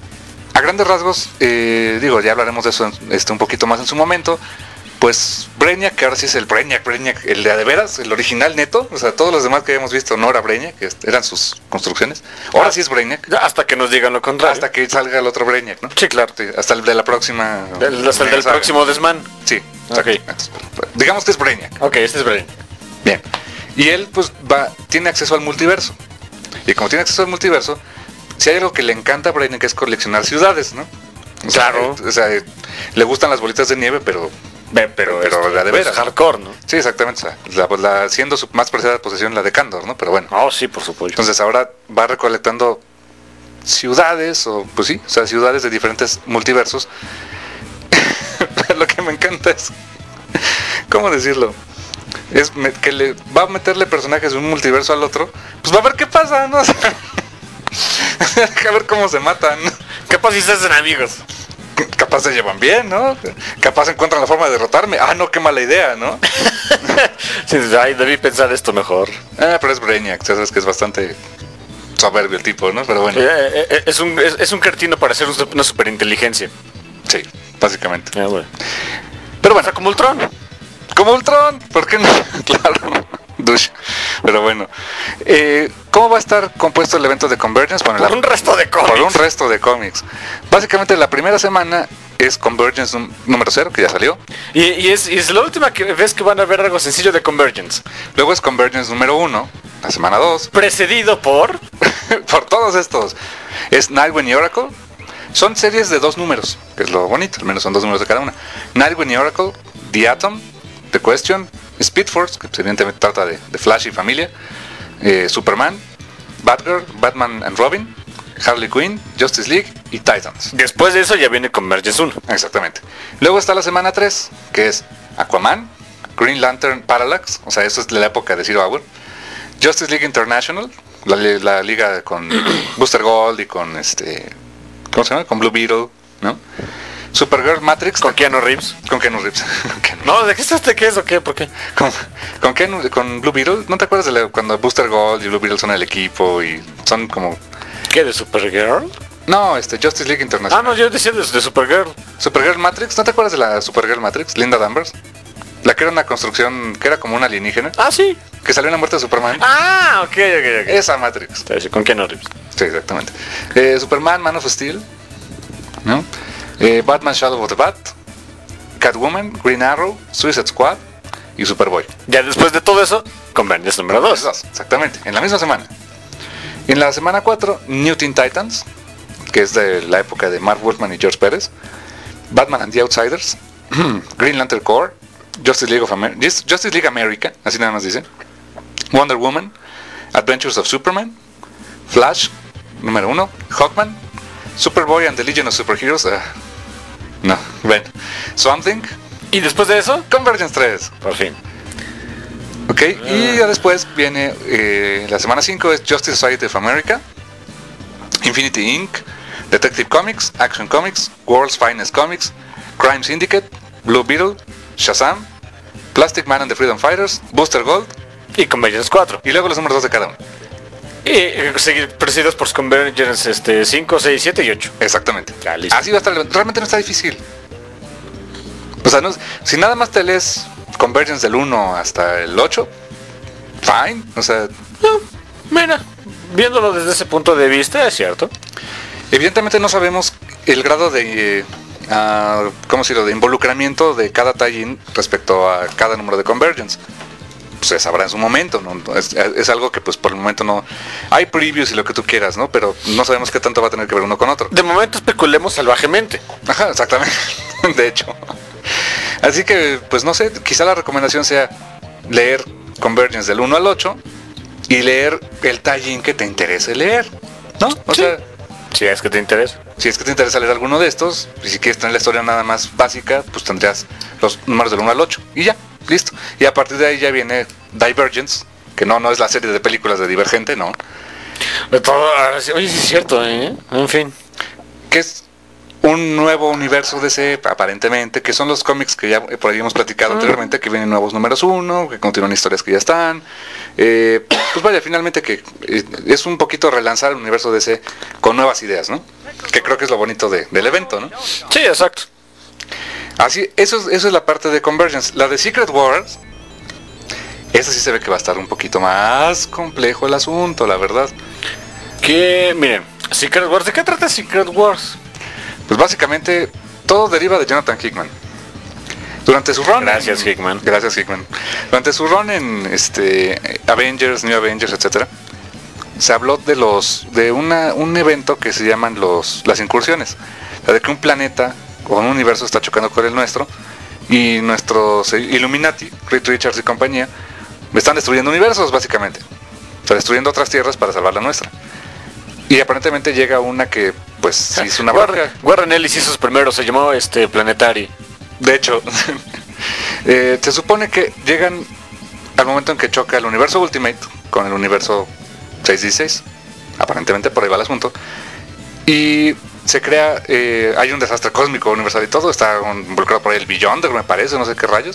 A grandes rasgos, eh, digo, ya hablaremos de eso este, un poquito más en su momento. Pues Brainiac, que ahora sí es el Brainiac, Brainiac, el de a de veras, el original neto, o sea, todos los demás que habíamos visto no era Brainiac, que eran sus construcciones. Ahora ah, sí es Brainiac. Hasta que nos digan lo contrario. Hasta que salga el otro Brainiac, ¿no? Sí, claro. Sí, hasta el de la próxima. El, hasta el del saga. Próximo Desman. Sí. Okay. Digamos que es Brainiac. Ok, este es Brainiac. Bien. Y él, pues, va, tiene acceso al multiverso. Y como tiene acceso al multiverso, si hay algo que le encanta a Brainiac es coleccionar ciudades, ¿no? O sea, claro. O sea, le gustan las bolitas de nieve, pero... Pero, pero, pero la de veras. Hardcore, ¿no? Sí, exactamente. O sea, la, la, siendo su más preciada posesión la de Kandor, ¿no? Pero bueno. Oh, sí, por supuesto. Entonces ahora va recolectando ciudades, o pues sí, o sea, ciudades de diferentes multiversos. Lo que me encanta es, ¿cómo decirlo? Es me, que le va a meterle personajes de un multiverso al otro. Pues va a ver qué pasa, ¿no? O sea, a ver cómo se matan. Capaz si se hacen amigos. Capaz se llevan bien, ¿no? Capaz encuentran la forma de derrotarme. Ah, no, qué mala idea, ¿no? Sí, ay, debí pensar esto mejor. Ah, pero es Brainiac, sabes que es bastante soberbio el tipo, ¿no? Pero bueno. Eh, eh, es, un, es, es un cretino para hacer una superinteligencia. Sí, básicamente. Ah, bueno. Pero bueno. O sea, como Ultron. Como Ultron, ¿por qué no? Claro. Douche. Pero bueno, eh, ¿cómo va a estar compuesto el evento de Convergence? Bueno, por la, un resto de cómics. Por un resto de cómics. Básicamente la primera semana es Convergence número cero, que ya salió. Y, y, es, y es la última que ves que van a ver algo sencillo de Convergence. Luego es Convergence número uno, la semana dos. Precedido por... por todos estos. Es Nightwing y Oracle. Son series de dos números, que es lo bonito, al menos son dos números de cada una. Nightwing y Oracle, The Atom, The Question, Speed Force, que evidentemente trata de, de Flash y familia, eh, Superman, Batgirl, Batman and Robin, Harley Quinn, Justice League y Titans. Después de eso ya viene Convergence uno. Exactamente. Luego está la semana tres, que es Aquaman, Green Lantern Parallax, o sea, eso es de la época de Zero Hour, Justice League International, la, la liga con Booster Gold y con este, ¿cómo se llama? Con Blue Beetle, ¿no? Supergirl Matrix. Con Keanu Reeves. Con Keanu Reeves. Con Keanu. No, ¿de qué estás? ¿Qué es o qué? ¿Por qué? Con, con, Keanu, con Blue Beetle. ¿No te acuerdas de la, cuando Booster Gold y Blue Beetle son el equipo y son como... ¿Qué? ¿De Supergirl? No, este, Justice League International. Ah, no, yo decía de, de Supergirl. Supergirl Matrix. ¿No te acuerdas de la Supergirl Matrix? Linda Danvers. La que era una construcción, que era como una alienígena. Ah, sí. Que salió en la muerte de Superman. Ah, ok, ok, ok. Esa Matrix. Con Keanu Reeves. Sí, exactamente. Eh, Superman, Man of Steel, ¿no? Eh, Batman Shadow of the Bat, Catwoman, Green Arrow, Suicide Squad y Superboy. Ya después de todo eso, Convergence número dos. Exactamente, en la misma semana. En la semana cuatro, New Teen Titans, que es de la época de Mark Wolfman y George Pérez, Batman and the Outsiders, Green Lantern Corps, Justice League of Amer- Justice League America, así nada más dice, Wonder Woman, Adventures of Superman, Flash, número uno, Hawkman, Superboy and the Legion of Superheroes, uh, no, bueno, Swamp Thing. ¿Y después de eso? Convergence tres. Por fin. Ok, uh. y ya después viene eh, la semana cinco es Justice Society of America, Infinity Incorporated, Detective Comics, Action Comics, World's Finest Comics, Crime Syndicate, Blue Beetle, Shazam, Plastic Man and the Freedom Fighters, Booster Gold y Convergence cuatro. Y luego los números dos de cada uno. Y eh, seguir presididos por Convergence este, cinco, seis, siete y ocho. Exactamente. Ya, listo. Así va a estar. Realmente no está difícil. O sea, no, si nada más te lees Convergence del uno hasta el ocho, fine. O sea, no, mira, viéndolo desde ese punto de vista, es cierto. Evidentemente no sabemos el grado de, uh, ¿cómo decirlo?, de involucramiento de cada tie-in respecto a cada número de Convergence. Pues se sabrá en su momento, ¿no? Es, es algo que pues por el momento no... Hay previews y lo que tú quieras, ¿no? Pero no sabemos qué tanto va a tener que ver uno con otro. De momento especulemos salvajemente. Ajá, exactamente. De hecho. Así que, pues no sé, quizá la recomendación sea leer Convergence del uno al ocho y leer el tie-in que te interese leer, ¿no? O sí. sea... Si es que te interesa. Si es que te interesa leer alguno de estos, y si quieres tener la historia nada más básica, pues tendrías los números del uno al ocho. Y ya, listo. Y a partir de ahí ya viene Divergence, que no, no es la serie de películas de Divergente, no. De todo, oye, sí es cierto, ¿eh? En fin. Que es un nuevo universo D C, aparentemente, que son los cómics que ya por ahí hemos platicado mm. anteriormente, que vienen nuevos números uno, que continúan historias que ya están. Eh, pues vaya, finalmente que eh, es un poquito relanzar el universo D C con nuevas ideas, ¿no? Que creo que es lo bonito de, del evento, ¿no? Sí, exacto. Así, eso es, eso es la parte de Convergence. La de Secret Wars, esa sí se ve que va a estar un poquito más complejo el asunto, la verdad. Que, miren, Secret Wars, ¿de qué trata Secret Wars? Pues básicamente todo deriva de Jonathan Hickman. Durante su run Gracias en, Hickman Gracias Hickman Durante su run en este Avengers, New Avengers, etcétera, se habló de los de una un evento que se llaman los las incursiones, la de que un planeta o un universo está chocando con el nuestro y nuestros Illuminati, Reed Richards y compañía, están destruyendo universos básicamente, o sea, destruyendo otras tierras para salvar la nuestra. Y aparentemente llega una que pues hizo una Warren, Warren Ellis hizo sus primeros, se llamó este Planetary. De hecho, eh, se supone que llegan al momento en que choca el universo Ultimate con el universo seiscientos dieciséis. Aparentemente por ahí va el asunto. Y se crea, eh, hay un desastre cósmico universal y todo. Está involucrado por ahí el Beyonder, me parece, no sé qué rayos.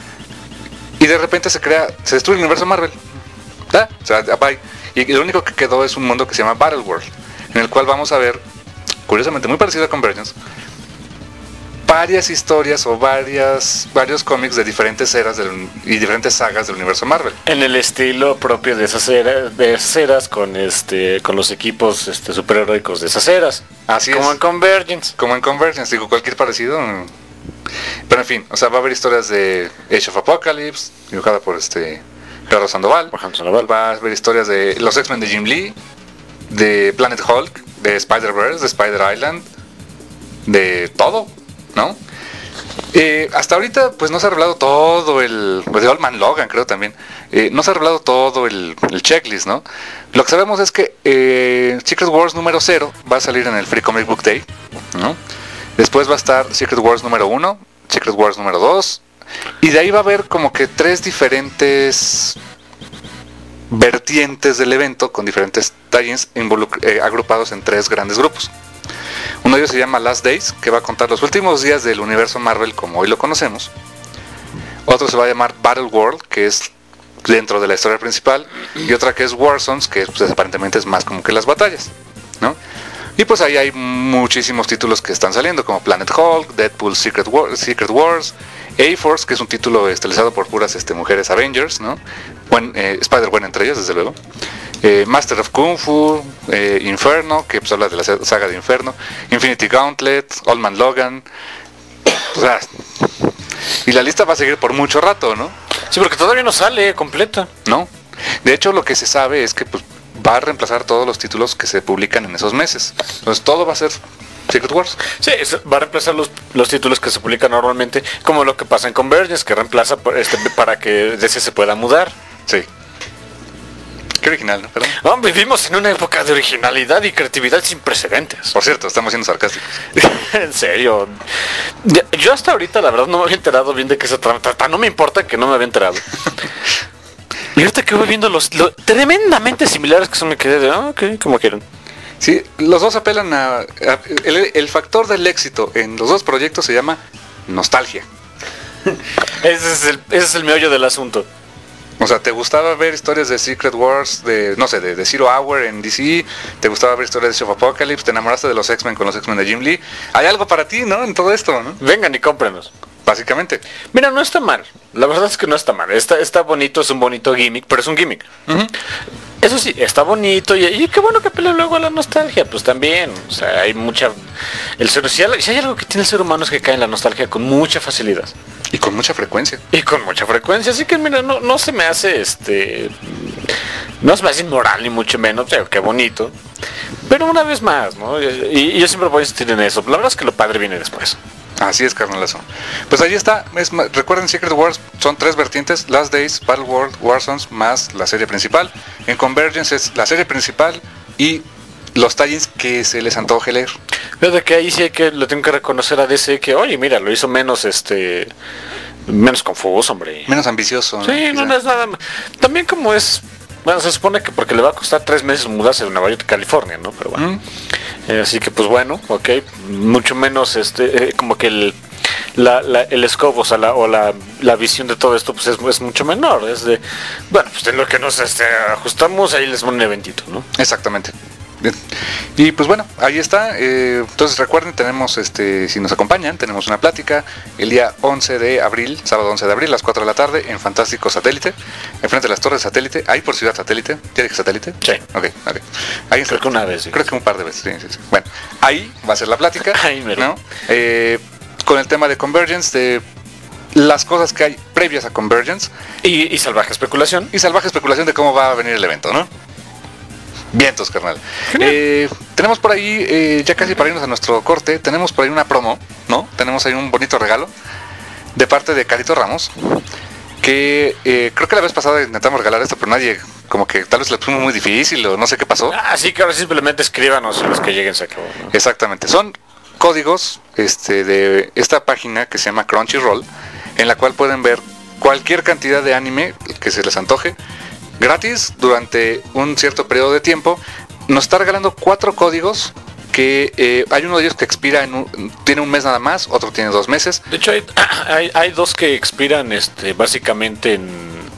Y de repente se crea, se destruye el universo Marvel. ¿Ah? O sea, bye. Y lo único que quedó es un mundo que se llama Battleworld, en el cual vamos a ver, curiosamente muy parecido a Convergence, varias historias o varias varios cómics de diferentes eras del, y diferentes sagas del universo Marvel. En el estilo propio de esas eras, de esas eras con este con los equipos este superheroicos de esas eras. Así como es. en Convergence. Como en Convergence, digo, cualquier parecido. Pero en fin, o sea, va a haber historias de Age of Apocalypse, dibujada por este Gerardo Sandoval. Sandoval. Va a haber historias de los X-Men de Jim Lee, de Planet Hulk, de Spider-Verse, de Spider Island, de todo, ¿no? Eh, hasta ahorita pues no se ha revelado todo el, pues de Old Man Logan creo también, eh, no se ha revelado todo el, el checklist, ¿no? Lo que sabemos es que eh, Secret Wars número cero va a salir en el Free Comic Book Day, ¿no? Después va a estar Secret Wars número uno, Secret Wars número dos, y de ahí va a haber como que tres diferentes vertientes del evento con diferentes tie-ins eh, agrupados en tres grandes grupos. Uno de ellos se llama Last Days, que va a contar los últimos días del universo Marvel como hoy lo conocemos. Otro se va a llamar Battle World, que es dentro de la historia principal. Y otra que es Warzones, que pues, aparentemente es más como que las batallas, ¿no? Y pues ahí hay muchísimos títulos que están saliendo, como Planet Hulk, Deadpool Secret, War, Secret Wars, A-Force, que es un título estilizado por puras este, mujeres Avengers, ¿no? Bueno, eh, Spider-Man entre ellas, desde luego. Eh, Master of Kung Fu, eh, Inferno, que pues habla de la saga de Inferno, Infinity Gauntlet, Old Man Logan. O sea, y la lista va a seguir por mucho rato, ¿no? Sí, porque todavía no sale completa. No. De hecho, lo que se sabe es que pues, va a reemplazar todos los títulos que se publican en esos meses. Entonces todo va a ser Secret Wars. Sí, va a reemplazar los, los títulos que se publican normalmente, como lo que pasa en Convergence, que reemplaza este, para que D C se pueda mudar. Sí. Qué original, ¿no? Perdón. No, vivimos en una época de originalidad y creatividad sin precedentes. Por cierto, estamos siendo sarcásticos. En serio. Yo hasta ahorita, la verdad, no me había enterado bien de qué se trata. No me importa que no me había enterado. Y ahorita que voy viendo los lo tremendamente similares que son, me quedé de, ah, ok, como quieran. Sí, los dos apelan a... a el, el factor del éxito en los dos proyectos se llama nostalgia. Ese es el, ese es el meollo del asunto. O sea, ¿te gustaba ver historias de Secret Wars, de, no sé, de, de Zero Hour en D C? ¿Te gustaba ver historias de Age of Apocalypse? ¿Te enamoraste de los X-Men con los X-Men de Jim Lee? Hay algo para ti, ¿no? En todo esto, ¿no? Vengan y cómprenos. Básicamente. Mira, no está mal. La verdad es que no está mal. Está, está bonito, es un bonito gimmick, pero es un gimmick. Uh-huh. Eso sí, está bonito y, y qué bueno que apela luego a la nostalgia. Pues también, o sea, hay mucha... El ser, si, hay, si hay algo que tiene el ser humano es que cae en la nostalgia con mucha facilidad. Y con mucha frecuencia. Y con mucha frecuencia, así que mira, no, no se me hace este... No se me hace inmoral ni mucho menos, pero qué bonito. Pero una vez más, ¿no? Y, y yo siempre voy a insistir en eso. La verdad es que lo padre viene después. Así es, carnalazo. Pues ahí está. Es, recuerden, Secret Wars son tres vertientes: Last Days, Battle World, Warzones, más la serie principal. En Convergence es la serie principal y los tie-ins que se les antoje leer. Desde que ahí sí hay que, le tengo que reconocer a D C que, oye, mira, lo hizo menos, este... menos confuso, hombre. Menos ambicioso. Sí, no, no es nada. También como es... Bueno, se supone que porque le va a costar tres meses mudarse de Nueva York a California, ¿no? Pero bueno. Mm. Eh, así que pues bueno, ok. Mucho menos este, eh, como que el la, la, el scope, o sea, la, o la, la visión de todo esto pues es, es mucho menor. Es de, bueno, pues en lo que nos este, ajustamos, ahí les ponen un eventito, ¿no? Exactamente. Bien. Y pues bueno, ahí está. Eh, entonces recuerden, tenemos, este, si nos acompañan, tenemos una plática el día once de abril, sábado once de abril, a las cuatro de la tarde, en Fantástico Satélite, enfrente de las torres de Satélite, ahí por Ciudad Satélite. ¿Ya dije Satélite? Sí. Ok, ok. Ahí creo que una vez. Sí. Creo que un par de veces. Sí, sí, sí. Bueno, ahí va a ser la plática. Ahí me ¿no? eh, con el tema de Convergence, de las cosas que hay previas a Convergence. Y, y salvaje especulación. Y salvaje especulación de cómo va a venir el evento, ¿no? Vientos, carnal. Eh, tenemos por ahí, eh, ya casi para irnos a nuestro corte, tenemos por ahí una promo, ¿no? Tenemos ahí un bonito regalo de parte de Carito Ramos, que eh, creo que la vez pasada intentamos regalar esto, pero nadie, como que tal vez le pusimos muy difícil o no sé qué pasó. Así que ahora simplemente escríbanos los que lleguen, se acabó, ¿no? Exactamente, son códigos este, de esta página que se llama Crunchyroll, en la cual pueden ver cualquier cantidad de anime que se les antoje, gratis durante un cierto periodo de tiempo. Nos está regalando cuatro códigos que eh, hay uno de ellos que expira en un, tiene un mes nada más, otro tiene dos meses. De hecho hay, hay, hay dos que expiran este básicamente en,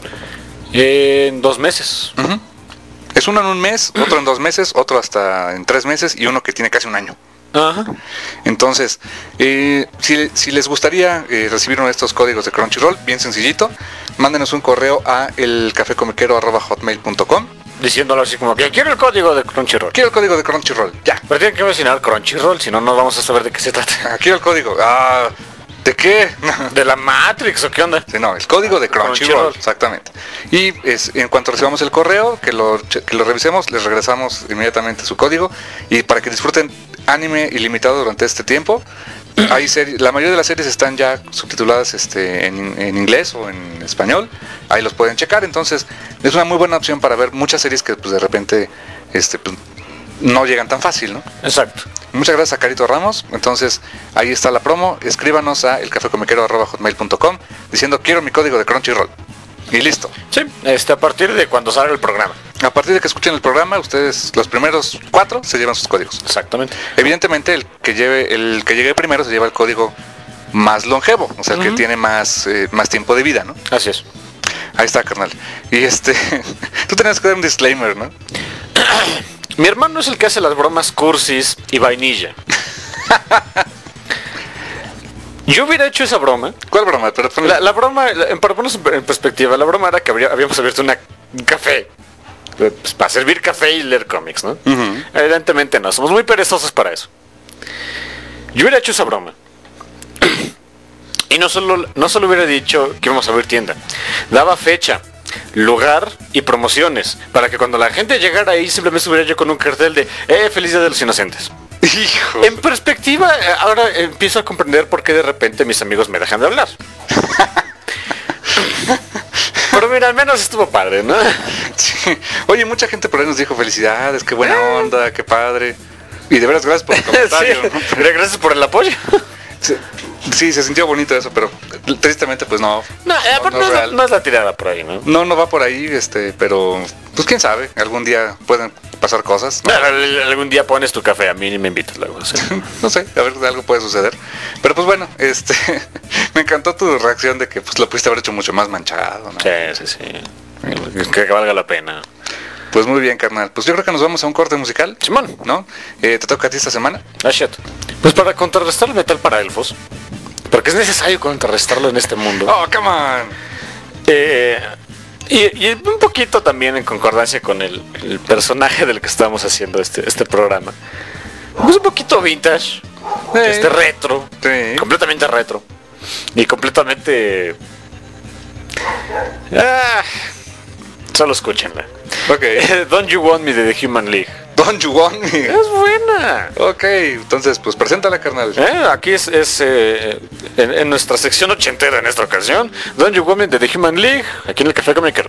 en dos meses. Uh-huh. Es uno en un mes, otro en dos meses, otro hasta en tres meses y uno que tiene casi un año. Ajá. Entonces, eh, si, si les gustaría eh, recibir uno de estos códigos de Crunchyroll, bien sencillito, mándenos un correo a elcafecomiquero arroba hotmail punto com diciéndolo así como que quiero el código de Crunchyroll. Quiero el código de Crunchyroll, ya. Pero tienen que mencionar Crunchyroll, si no, no vamos a saber de qué se trata. Ah, quiero el código. Ah, ¿de qué? ¿De la Matrix o qué onda? Sí, no, el código de Crunchyroll, Crunchyroll. Exactamente. Y es, en cuanto recibamos el correo, que lo, que lo revisemos, les regresamos inmediatamente su código. Y para que disfruten anime ilimitado durante este tiempo. Hay series, la mayoría de las series están ya subtituladas este, en, en inglés o en español. Ahí los pueden checar. Entonces es una muy buena opción para ver muchas series que pues de repente este, pues, no llegan tan fácil, ¿no? Exacto. Muchas gracias a Carito Ramos. Entonces ahí está la promo. Escríbanos a elcafecomiquero arroba hotmail punto com diciendo quiero mi código de Crunchyroll. Y listo. Sí, este, a partir de cuando salga el programa. A partir de que escuchen el programa, ustedes, los primeros cuatro, se llevan sus códigos. Exactamente. Evidentemente, el que lleve, el que llegue primero se lleva el código más longevo, o sea, el uh-huh. que tiene más, eh, más tiempo de vida, ¿no? Así es. Ahí está, carnal. Y este, tú tenías que dar un disclaimer, ¿no? Mi hermano es el que hace las bromas cursis y vainilla. Yo hubiera hecho esa broma. ¿Cuál broma? Pero, pero... La, la broma, la, para ponernos en perspectiva, la broma era que habría, habíamos abierto una, un café. Pues, para servir café y leer cómics, ¿no? Uh-huh. Evidentemente no, somos muy perezosos para eso. Yo hubiera hecho esa broma. Y no solo, no solo hubiera dicho que íbamos a abrir tienda. Daba fecha, lugar y promociones. Para que cuando la gente llegara ahí simplemente estuviera yo con un cartel de ¡Eh, feliz día de los inocentes! Hijo. En perspectiva, ahora empiezo a comprender por qué de repente mis amigos me dejan de hablar. Pero mira, al menos estuvo padre, ¿no? Sí. Oye, mucha gente por ahí nos dijo felicidades, qué buena onda, qué padre. Y de veras, gracias por el comentario. Sí, ¿no? Gracias por el apoyo. Sí, sí, se sintió bonito eso, pero tristemente pues no. No, no, no, no, es, la, no es la tirada por ahí, ¿no? No, no va por ahí, este, pero pues quién sabe, algún día pueden pasar cosas. ¿No? Claro, algún día pones tu café a mí y me invitas luego. ¿Sí? No sé, a ver, algo puede suceder. Pero pues bueno, este, me encantó tu reacción de que pues lo pudiste haber hecho mucho más manchado, ¿no? Sí, sí, sí. Que, que valga la pena. Pues muy bien, carnal. Pues yo creo que nos vamos a un corte musical. Simón, ¿no? Eh, ¿Te toca a ti esta semana? Ah, shit. Pues para contrarrestar el metal para elfos, porque es necesario contrarrestarlo en este mundo. Oh, come on. Eh, y, y un poquito también en concordancia con el, el personaje del que estamos haciendo este, este programa. Pues un poquito vintage, sí. Este retro, sí. Completamente retro. Y completamente... Ah, solo escúchenla. Ok. Don't You Want Me de The Human League. Don't You Want Me. Es buena. Ok, entonces pues preséntala, carnal. Eh, aquí es, es eh, en, en nuestra sección ochentera en esta ocasión. Don't You Want Me de The Human League, aquí en el Café Comiquero.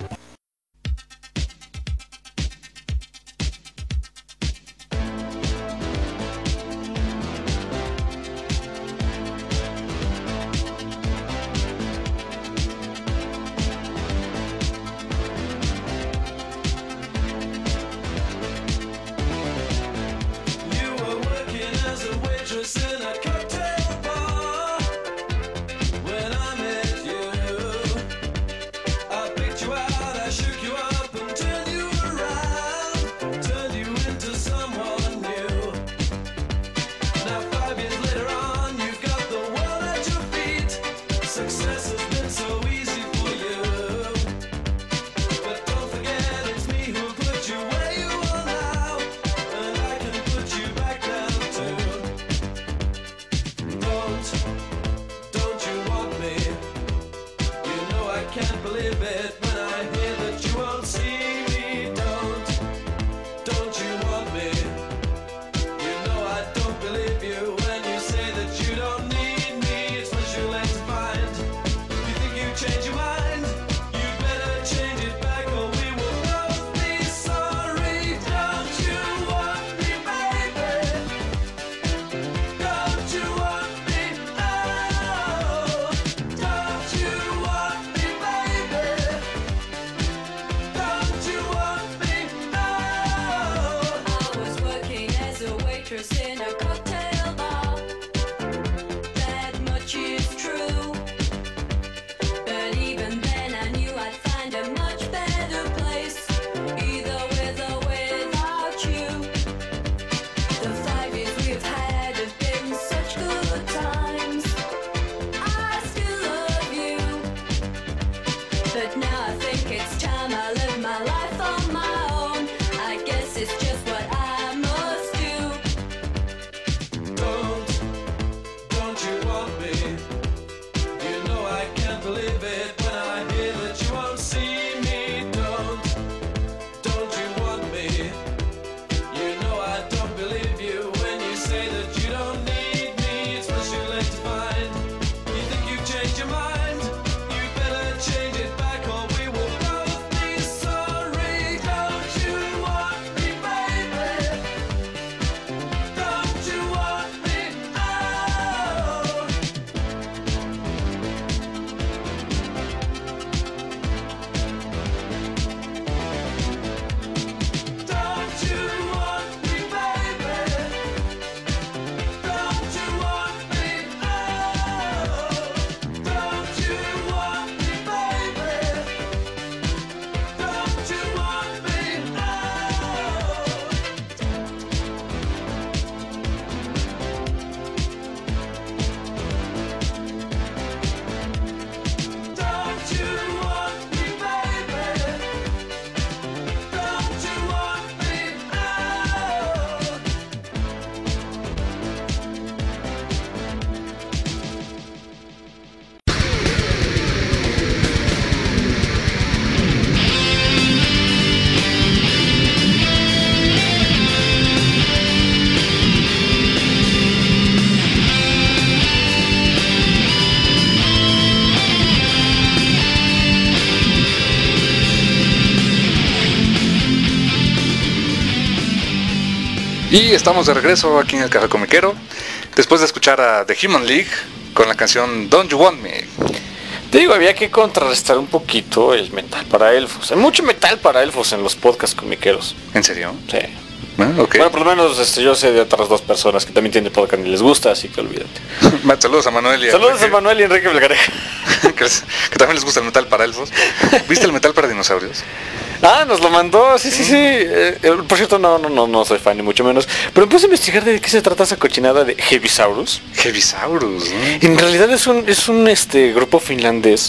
Y estamos de regreso aquí en el Café Comiquero, después de escuchar a The Human League con la canción Don't You Want Me. Te digo, había que contrarrestar un poquito el metal para elfos. Hay mucho metal para elfos en los podcasts comiqueros. ¿En serio? Sí. Ah, okay. Bueno, por lo menos este, yo sé de otras dos personas que también tienen podcast y les gusta, así que olvídate. Saludos a Manuel y a Saludos Enrique. a Manuel y Enrique Belgareja. que, les, que también les gusta el metal para elfos. ¿Viste el metal para dinosaurios? Ah, nos lo mandó, sí, sí, sí. Eh, eh, por cierto, no, no, no, no soy fan ni mucho menos. Pero empecé a investigar de qué se trata esa cochinada de Heavisaurus. Heavisaurus, ¿no? En realidad es un, es un este grupo finlandés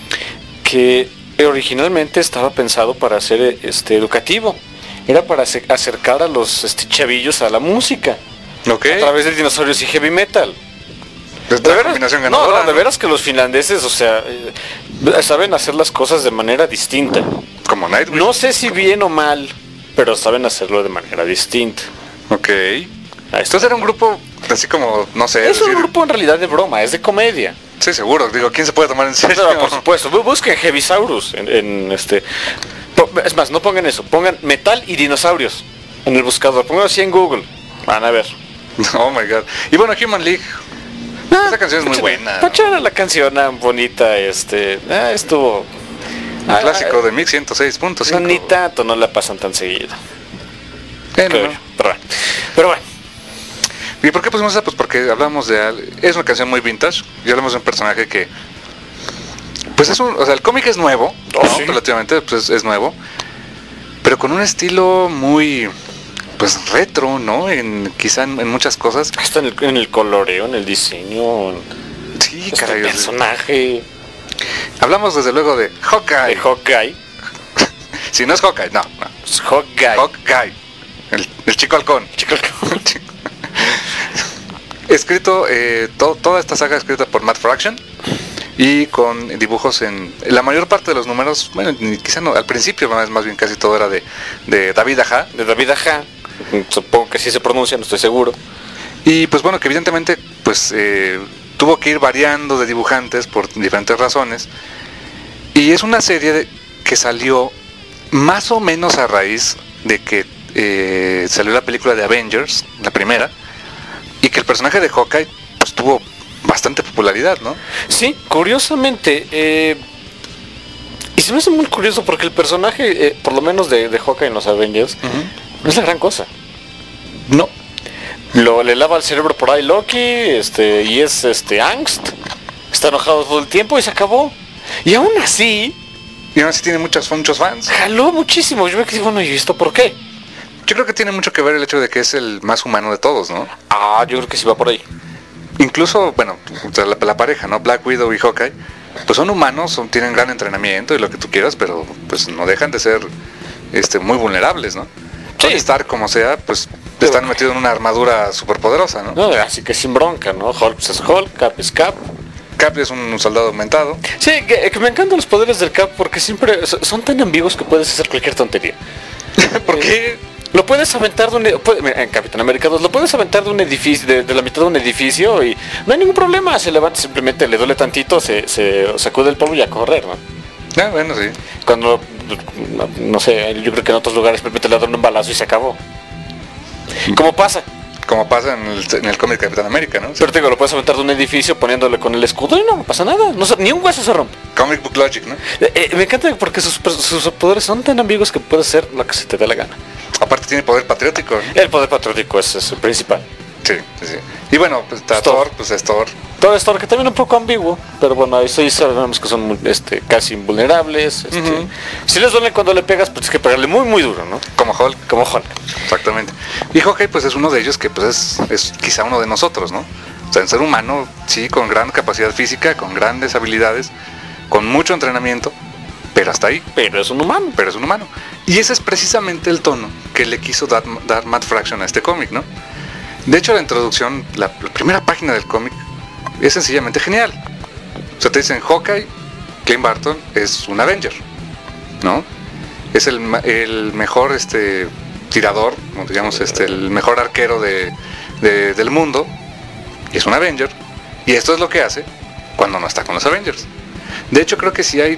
que originalmente estaba pensado para ser este educativo. Era para acercar a los este, chavillos a la música. Okay. A través de dinosaurios y heavy metal. De, de veras, combinación no, ganadora, no, de ¿no? veras que los finlandeses, o sea, eh, saben hacer las cosas de manera distinta. Como Nightwish. No sé si bien o mal, pero saben hacerlo de manera distinta. Ok. Entonces era un grupo así como, no sé. Es, es decir, un grupo en realidad de broma, es de comedia. Sí, seguro. Digo, ¿quién se puede tomar en serio? No, por supuesto. Busquen Heavisaurus en, en este. Es más, no pongan eso, pongan metal y dinosaurios en el buscador. Pongan así en Google. Van a ver. Oh my god. Y bueno, Human League. Ah, esa canción es muy buena. Pachara la canción ah, bonita, este. Ah, estuvo. Un clásico de Mix ciento seis punto cinco. No, ni tanto, no la pasan tan seguido. Eh, no, no. Pero, bueno. Pero bueno. ¿Y por qué pusimos esa? Pues porque hablamos de... Es una canción muy vintage. Y hablamos de un personaje que... Pues es un... O sea, el cómic es nuevo. Oh, ¿no? ¿sí? Relativamente, pues es, es nuevo. Pero con un estilo muy... Pues retro, ¿no? En, quizá en, en muchas cosas. Hasta en el, en el coloreo, en el diseño. En Sí, este caray. personaje. Hablamos desde luego de Hawkeye. De Hawkeye. Si no es Hawkeye, no. no. Es Hawkeye. Hawkeye. El, el chico halcón. Chico, Escrito, eh, to, toda esta saga escrita por Matt Fraction y con dibujos en la mayor parte de los números, bueno, quizá no, al principio más, más bien casi todo era de, de David Aja. de David Aja. Supongo que sí se pronuncia, no estoy seguro. Y pues bueno, que evidentemente pues eh, tuvo que ir variando de dibujantes por diferentes razones. Y es una serie de, que salió más o menos a raíz de que eh, salió la película de Avengers, la primera, y que el personaje de Hawkeye pues tuvo bastante popularidad, ¿no? Sí, curiosamente, eh, y se me hace muy curioso porque el personaje, eh, por lo menos de, de Hawkeye en los Avengers, uh-huh. no es la gran cosa. No. Lo, le lava el cerebro por ahí Loki, este, y es este angst, está enojado todo el tiempo y se acabó. Y aún así... Y aún así tiene muchos, muchos fans. Jaló muchísimo. Yo me quedé, bueno, ¿y esto por qué? Yo creo que tiene mucho que ver el hecho de que es el más humano de todos, ¿no? Ah, yo creo que sí va por ahí. Incluso, bueno, la, la pareja, ¿no? Black Widow y Hawkeye, pues son humanos, son, tienen gran entrenamiento y lo que tú quieras, pero pues no dejan de ser este, muy vulnerables, ¿no? Sí. Tony Stark, como sea, pues están metidos en una armadura superpoderosa, ¿no? No, así que sin bronca, ¿no? Hulk es Hulk, Cap es Cap. Cap es un, un soldado aumentado. Sí, que, que me encantan los poderes del Cap porque siempre son tan ambiguos que puedes hacer cualquier tontería. ¿Por qué? Lo puedes aventar de un... Puede, en Capitán América dos, lo puedes aventar de un edificio, de, de la mitad de un edificio y no hay ningún problema. Se levanta, simplemente le duele tantito, se, se sacude el polvo y a correr, ¿no? Ah, bueno, sí. Cuando, no, no sé, yo creo que en otros lugares simplemente le dan un balazo y se acabó. ¿Cómo pasa? Como pasa en el, en el cómic de Capitán América, ¿no? Pero te digo, lo puedes aventar de un edificio poniéndole con el escudo y no, no pasa nada. No, ni un hueso se rompe. Comic Book Logic, ¿no? Eh, eh, me encanta porque sus, sus poderes son tan ambiguos que puedes hacer lo que se te dé la gana. Aparte tiene poder patriótico, ¿no? El poder patriótico es, es el principal. Sí, sí, sí. Y bueno, pues está Thor, pues es Thor. Thor es Thor, que también un poco ambiguo, pero bueno, ahí sí sabemos que son este, casi invulnerables. Este, uh-huh. Si les duele cuando le pegas, pues es que pegarle muy, muy duro, ¿no? Como Hulk. Como Hulk. Exactamente. Y Hawkeye, pues es uno de ellos que pues es, es quizá uno de nosotros, ¿no? O sea, en ser humano, sí, con gran capacidad física, con grandes habilidades, con mucho entrenamiento, pero hasta ahí. Pero es un humano. Pero es un humano. Y ese es precisamente el tono que le quiso dar, dar Matt Fraction a este cómic, ¿no? De hecho, la introducción, la, la primera página del cómic es sencillamente genial. O sea, te dicen Hawkeye, Clint Barton es un Avenger, ¿no? Es el, el mejor este, tirador, como digamos, este, el mejor arquero de, de, del mundo, y es un Avenger. Y esto es lo que hace cuando no está con los Avengers. De hecho, creo que si hay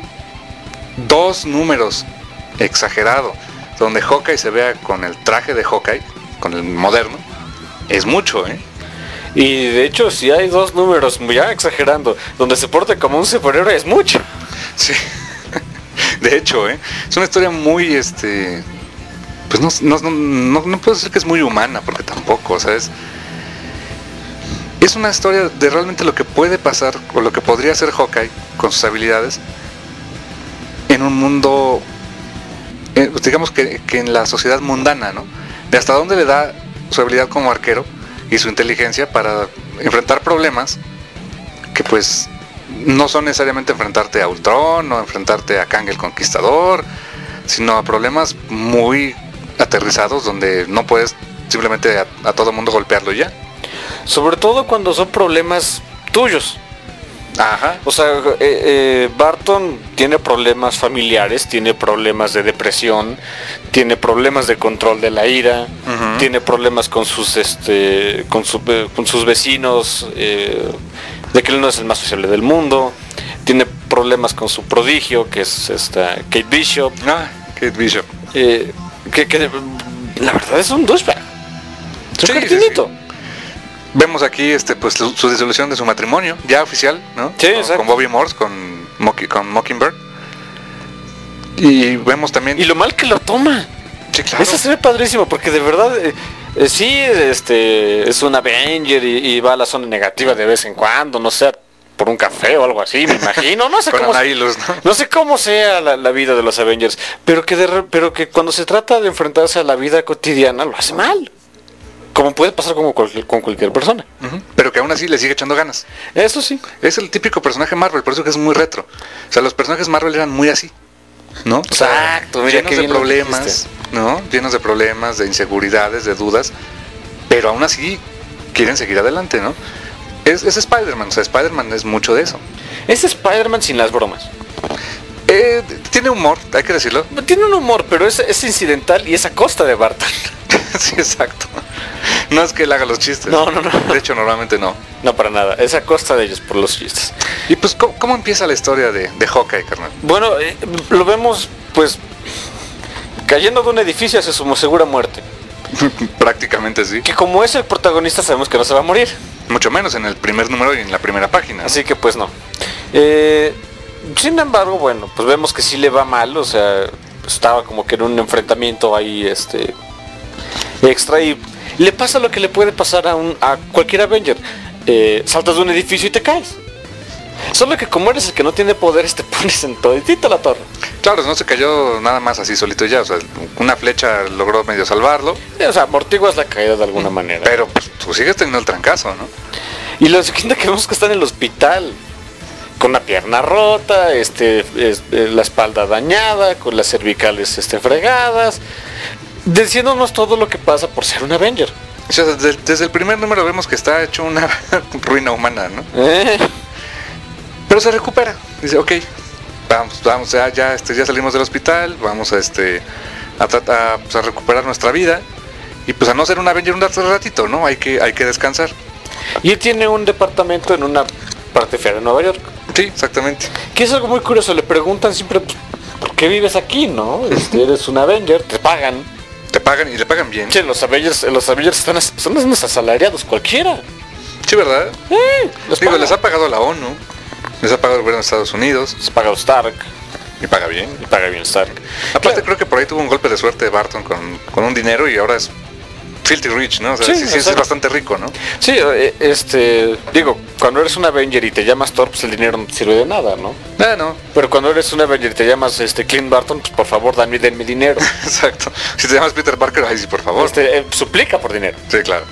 dos números exagerados donde Hawkeye se vea con el traje de Hawkeye, con el moderno, es mucho, ¿eh? Y de hecho, si hay dos números, ya exagerando, donde se porta como un superhéroe, es mucho. Sí, de hecho, ¿eh? Es una historia muy, este... Pues no, no, no, no puedo decir que es muy humana, porque tampoco, ¿sabes? Es una historia de realmente lo que puede pasar, o lo que podría hacer Hawkeye con sus habilidades, en un mundo, eh, digamos que, que en la sociedad mundana, ¿no? De hasta dónde le da su habilidad como arquero y su inteligencia para enfrentar problemas que pues no son necesariamente enfrentarte a Ultron o enfrentarte a Kang el Conquistador, sino a problemas muy aterrizados donde no puedes simplemente a, a todo mundo golpearlo ya. Sobre todo cuando son problemas tuyos. Ajá. O sea, eh, eh, Barton tiene problemas familiares, tiene problemas de depresión, tiene problemas de control de la ira, uh-huh. tiene problemas con sus este con, su, eh, con sus vecinos, eh, de que él no es el más sociable del mundo, tiene problemas con su prodigio, que es esta Kate Bishop. Ah, Kate Bishop. Eh, que, que la verdad es un douchebag. Es un sí, cartinito. Sí, sí. Vemos aquí este pues su, su disolución de su matrimonio, ya oficial, ¿no? Sí, con, con Bobby Morse, con, Mocky, con Mockingbird. Y vemos también... Y lo mal que lo toma. Sí, claro. Eso se ve padrísimo, porque de verdad... Eh, eh, sí, este es un Avenger y, y va a la zona negativa de vez en cuando, no sé, por un café o algo así, me imagino. No sé cómo, Anailos, ¿no? no sé cómo sea la, la vida de los Avengers, pero que, de, pero que cuando se trata de enfrentarse a la vida cotidiana, lo hace mal. Como puede pasar como cualquier, con cualquier persona. Uh-huh. Pero que aún así le sigue echando ganas. Eso sí. Es el típico personaje Marvel, por eso que es muy retro. O sea, los personajes Marvel eran muy así, ¿no? Exacto. O sea, llenos de problemas, ¿no? Llenos de problemas, de inseguridades, de dudas. Pero aún así quieren seguir adelante, ¿no? Es, es Spider-Man, o sea, Spider-Man es mucho de eso. Es Spider-Man sin las bromas. Eh, tiene humor, hay que decirlo. Tiene un humor, pero es, es incidental y es a costa de Barton. Sí, exacto. No es que él haga los chistes. No, no, no. De hecho, normalmente no. No, para nada. Es a costa de ellos por los chistes. Y pues, ¿cómo, cómo empieza la historia de, de Hawkeye, carnal? Bueno, eh, lo vemos, pues, cayendo de un edificio hacia su segura muerte. Prácticamente sí. Que como es el protagonista, sabemos que no se va a morir. Mucho menos en el primer número y en la primera página. Así que, pues, no. Eh, sin embargo, bueno, pues vemos que sí le va mal. O sea, estaba como que en un enfrentamiento ahí, este... extra, y le pasa lo que le puede pasar a, un, a cualquier Avenger. Eh, saltas de un edificio y te caes. Solo que como eres el que no tiene poderes, te pones en toditita la torre. Claro, no se cayó nada más así solito ya. O sea, una flecha logró medio salvarlo. O sea, amortiguas la caída de alguna manera. Pero pues tú sigues teniendo el trancazo, ¿no? Y lo siguiente que vemos que está en el hospital, con la pierna rota, este, es, eh, la espalda dañada, con las cervicales este, fregadas, diciéndonos todo lo que pasa por ser un Avenger. O sea, desde, desde el primer número vemos que está hecho una ruina humana, ¿no? Eh. Pero se recupera. Dice, ok, vamos, vamos, ya, ya, este, ya salimos del hospital, vamos a este a, a, pues, a recuperar nuestra vida. Y pues a no ser un Avenger un ratito, ¿no? Hay que, hay que descansar. Y él tiene un departamento en una parte fea de Nueva York. Sí, exactamente. Que es algo muy curioso, le preguntan siempre, pues, ¿por qué vives aquí, no? Este, eres un Avenger, te pagan. Te pagan y le pagan bien. Sí, los Avengers, los Avengers están, son unos asalariados cualquiera. Sí, ¿verdad? Eh, les Digo, paga. les ha pagado la ONU, les ha pagado el gobierno de Estados Unidos. Les paga Stark. Y paga bien. Y paga bien Stark. Aparte Claro. creo que por ahí tuvo un golpe de suerte de Barton con, con un dinero y ahora es filthy rich, ¿no? O sea, Sí, sí, sí es bastante rico, ¿no? Sí, eh, este, digo, cuando eres un Avenger y te llamas Thor, pues el dinero no te sirve de nada, ¿no? Ah, no. Pero cuando eres un Avenger y te llamas este Clint Barton, pues por favor, dame, denme dinero. Exacto. Si te llamas Peter Parker, ay sí, por favor. Este, eh, suplica por dinero. Sí, claro.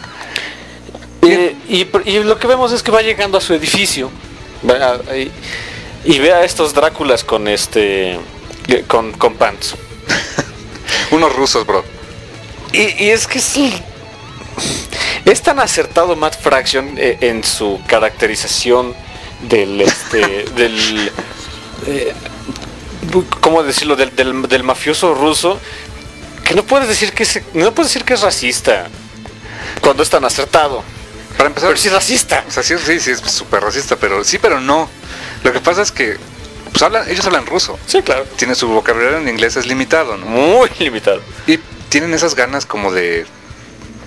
Eh, y, y lo que vemos es que va llegando a su edificio va, y, y ve a estos Dráculas con este con, con pants. Unos rusos, bro. Y, y es que es, es tan acertado Matt Fraction eh, en su caracterización del este del eh, ¿cómo decirlo? Del, del, del mafioso ruso, que no puedes decir que es, no puedes decir que es racista cuando es tan acertado. Para empezar, Pero sí es racista. O sea, sí, sí, sí es súper racista, pero sí, pero no. Lo que pasa es que pues hablan, ellos hablan ruso. Sí, claro. Tiene su vocabulario en inglés es limitado, ¿no? Muy limitado. Y tienen esas ganas como de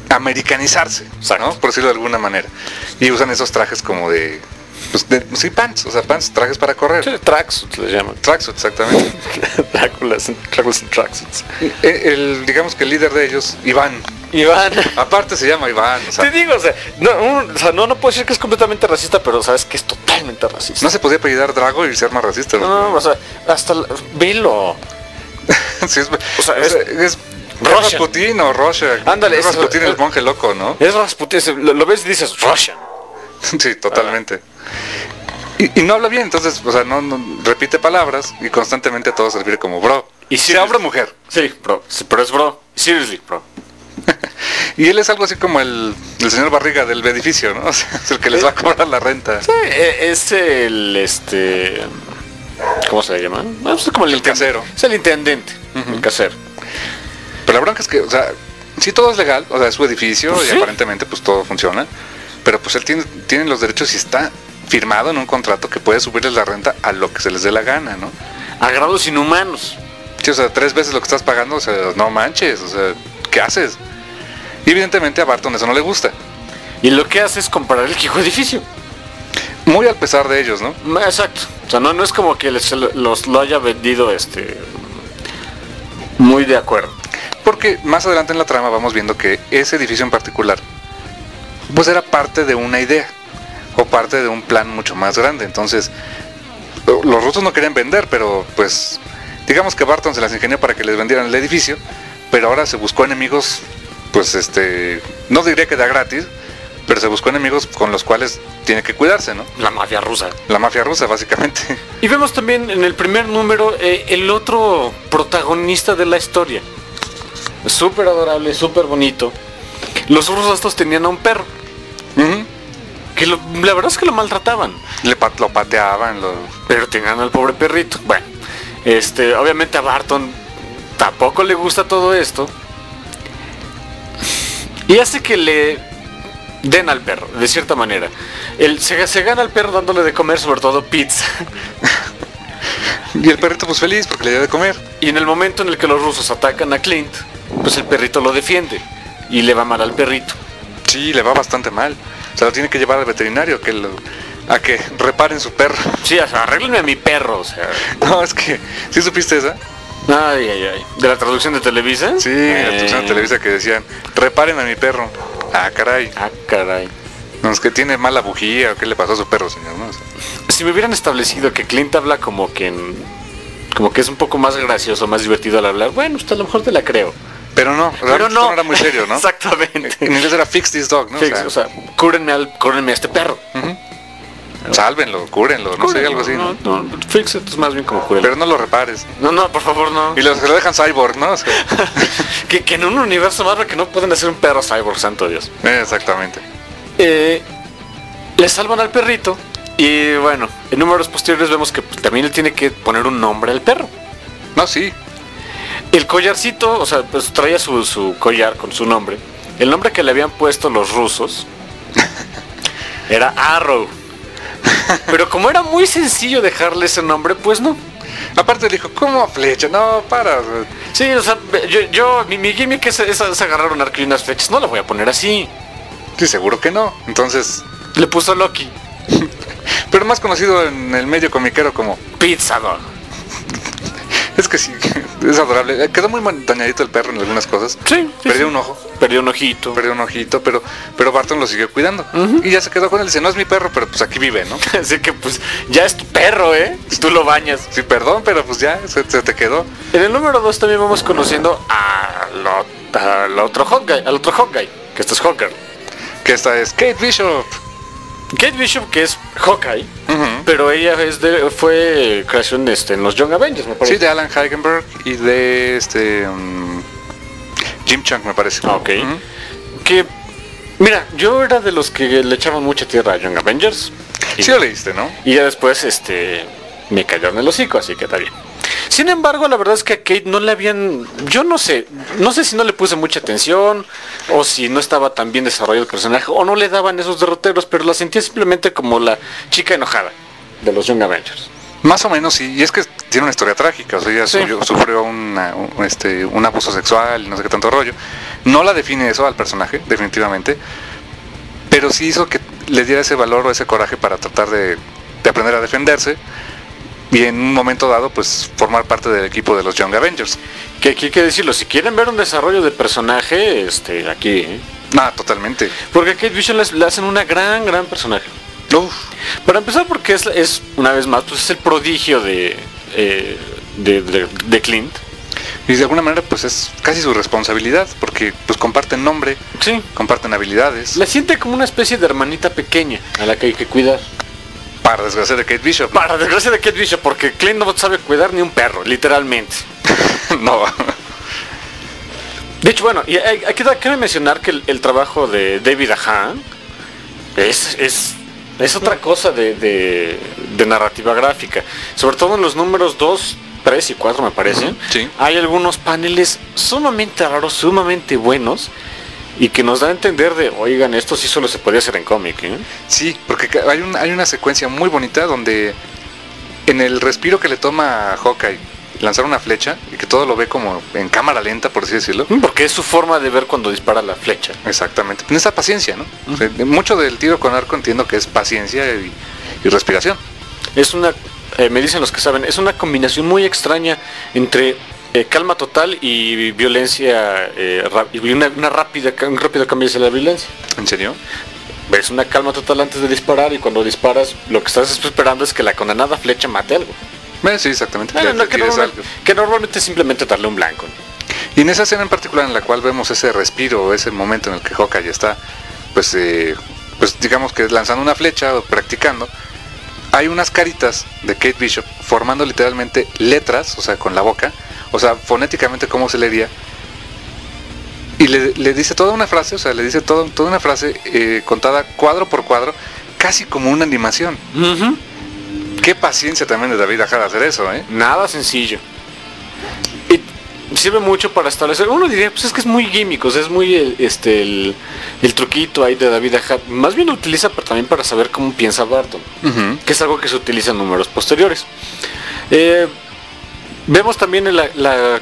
americanizarse, ¿no? Por decirlo de alguna manera. Y usan esos trajes como de... Pues de, sí, pants, o sea, pants, trajes para correr. Sí, tracksuits le llaman. Tracksuits, exactamente. Dráculas, Dráculas en tracksuits. El, el, digamos que el líder de ellos, Iván. Iván. Aparte se llama Iván. O sea, te digo, o sea, no, un, o sea, no, no puedo decir que es completamente racista, pero sabes que es totalmente racista. No se podía apellidar Drago y ser más racista. No, no, o sea, hasta... La, velo. Sí, es, o sea, es... es, es Rasputin o Russia. Ándale, es Rasputin, el monje loco, ¿no? Es Rasputin, lo, lo ves y dices Russian. Sí, totalmente. Y, y no habla bien, entonces, o sea, no, no repite palabras y constantemente a todo se refiere como bro. Y sea hombre o mujer. Sí, bro. Sí, pero es bro. Seriously, bro. Y él es algo así como el, el señor Barriga del edificio, ¿no? O sea, es el que les va a cobrar la renta. Sí, es el este. ¿Cómo se le llama? No, es como el, el casero. Es el intendente, uh-huh. El casero. Pero la bronca es que, o sea, sí todo es legal, o sea, es su edificio pues y sí. Aparentemente pues todo funciona. Pero pues él tiene, tiene los derechos y está firmado en un contrato que puede subirles la renta a lo que se les dé la gana, ¿no? A grados inhumanos. Sí, o sea, tres veces lo que estás pagando, o sea, no manches, o sea, ¿qué haces? Y evidentemente a Barton eso no le gusta. Y lo que hace es comprar el viejo edificio. Muy al pesar de ellos, ¿no? Exacto. O sea, no, no es como que les, los lo haya vendido este muy de acuerdo. Porque más adelante en la trama vamos viendo que ese edificio en particular pues era parte de una idea o parte de un plan mucho más grande. Entonces los rusos no querían vender, pero pues digamos que Barton se las ingenió para que les vendieran el edificio, pero ahora se buscó enemigos, pues este, no diría que da gratis, pero se buscó enemigos con los cuales tiene que cuidarse, ¿no? La mafia rusa. La mafia rusa, básicamente. Y vemos también en el primer número eh, el otro protagonista de la historia. Súper adorable, súper bonito. Los rusos estos tenían a un perro. Uh-huh. Que lo, la verdad es que lo maltrataban. Le pat, lo pateaban. Lo... Pero tenían al pobre perrito. Bueno, este, obviamente a Barton tampoco le gusta todo esto. Y hace que le den al perro, de cierta manera. Él se, se gana al perro dándole de comer, sobre todo pizza. Y el perrito pues feliz porque le dio de comer. Y en el momento en el que los rusos atacan a Clint, pues el perrito lo defiende. Y le va mal al perrito. Sí, le va bastante mal. O sea, lo tiene que llevar al veterinario que lo, a que reparen su perro. Sí, o sea, arréglenme a mi perro, o sea. No, es que, ¿sí supiste esa? Ay, ay, ay. ¿De la traducción de Televisa? Sí, eh... la traducción de Televisa que decían, reparen a mi perro. Ah, caray. Ah, caray. No, es que tiene mala bujía o qué le pasó a su perro, señor, ¿no? O sea, si me hubieran establecido que Clint habla como que en, como que es un poco más gracioso, más divertido al hablar, bueno, pues a lo mejor te la creo. Pero no, pero no. no era muy serio, ¿no? Exactamente. En inglés era fix this dog, ¿no? Fix, o sea, o sea cúrenme, al, cúrenme a este perro. Uh-huh. Sálvenlo, cúrenlo, no sé, algo así. No, no, no, fix it es más bien como cúrenlo. Pero no lo repares. No, no, por favor, no. Y los que lo dejan cyborg, ¿no? O sea, que, que en un universo Marvel que no pueden hacer un perro cyborg, santo Dios. Exactamente. Eh, le salvan al perrito. Y bueno, en números posteriores vemos que pues, también le tiene que poner un nombre al perro. No, sí. El collarcito, o sea, pues traía su, su collar con su nombre. El nombre que le habían puesto los rusos era Arrow. Pero como era muy sencillo dejarle ese nombre, pues no. Aparte dijo, ¿cómo flecha? No, para. Sí, o sea, yo, yo mi, mi gimmick es, es, es agarrar un arco y unas flechas. No la voy a poner así. Sí, seguro que no. Entonces le puso Loki. Pero más conocido en el medio comiquero como Pizza Dog. Es que sí, es adorable. Quedó muy dañadito el perro en algunas cosas. Sí, sí Perdió sí. un ojo. Perdió un ojito. Perdió un ojito, pero, pero Barton lo siguió cuidando. Uh-huh. Y ya se quedó con él. Dice, no es mi perro, pero pues aquí vive, ¿no? Así que pues ya es tu perro, ¿eh? Tú lo bañas. Sí, perdón, pero pues ya se, se te quedó. En el número dos también vamos conociendo a lo, al otro hot guy, al otro hot guy, que este es Hawker. Que esta es Kate Bishop. Kate Bishop, que es Hawkeye, uh-huh. pero ella es de, fue creación este, en los Young Avengers, me parece. Sí, de Alan Heikenberg y de este um, Jim Chunk, me parece. Ah, ok. Uh-huh. Que, mira, yo era de los que le echaban mucha tierra a Young Avengers. Y, sí lo leíste, ¿no? Y ya después este, me cayó en el hocico, así que está bien. Sin embargo, la verdad es que a Kate no le habían... Yo no sé, no sé si no le puse mucha atención, o si no estaba tan bien desarrollado el personaje, o no le daban esos derroteros, pero la sentía simplemente como la chica enojada de los Young Avengers. Más o menos, sí, y es que tiene una historia trágica, o sea, ella Sí. sufrió, sufrió una- un, este, un abuso sexual, y no sé qué tanto rollo. No la define eso al personaje, definitivamente, pero sí hizo que le diera ese valor o ese coraje para tratar de, de aprender a defenderse y en un momento dado, pues, formar parte del equipo de los Young Avengers. Que aquí hay que decirlo, si quieren ver un desarrollo de personaje, este, aquí, ¿eh? Ah, totalmente. Porque a Kate Bishop le, le hacen una gran, gran personaje. Uf, Para empezar, porque es, es una vez más, pues es el prodigio de, eh, de, de, de Clint. y de alguna manera, pues, es casi su responsabilidad, porque, pues, comparten nombre, Sí. comparten habilidades, La siente como una especie de hermanita pequeña a la que hay que cuidar. para desgracia de Kate Bishop. Para desgracia de Kate Bishop, porque Clint no sabe cuidar ni un perro, literalmente. No. De hecho, bueno, y hay, hay que, cabe mencionar que el, el trabajo de David Ahan es, es, es otra cosa de, de, de narrativa gráfica. Sobre todo en los números dos, tres y cuatro, me parece. Sí. Hay algunos paneles sumamente raros, sumamente buenos, y que nos da a entender de, oigan, esto sí solo se podía hacer en cómic, ¿eh? Sí, porque ca- hay, un, hay una secuencia muy bonita donde en el respiro que le toma a Hawkeye lanzar una flecha y que todo lo ve como en cámara lenta, por así decirlo. Porque es su forma de ver cuando dispara la flecha. Exactamente. Pues esa paciencia, ¿no? O sea, mucho del tiro con arco entiendo que es paciencia y, y respiración. Es una, eh, me dicen los que saben, es una combinación muy extraña entre eh, calma total y violencia, eh, ra- y una, una rápida, un rápido cambio hacia la violencia. ¿En serio? Ves una calma total antes de disparar y cuando disparas lo que estás esperando es que la condenada flecha mate algo. Eh, sí, exactamente. Bueno, Le- no, le que, tires normalmente, algo. que normalmente es simplemente darle un blanco. Y en esa escena en particular en la cual vemos ese respiro, ese momento en el que Hawkeye está, pues, eh, pues digamos que lanzando una flecha o practicando, hay unas caritas de Kate Bishop formando literalmente letras, o sea, con la boca, o sea, fonéticamente cómo se leería, y le, le dice toda una frase, o sea, le dice todo, toda una frase eh, contada cuadro por cuadro, casi como una animación. Uh-huh. Qué paciencia también de David Aja de hacer eso, ¿eh? Nada sencillo. Y sirve mucho para establecer. Uno diría, pues es que es muy gimmick, o sea, es muy el, este, el, el truquito ahí de David Aja. Más bien lo utiliza para, también para saber cómo piensa Barton, Uh-huh. que es algo que se utiliza en números posteriores. Eh, vemos también la, la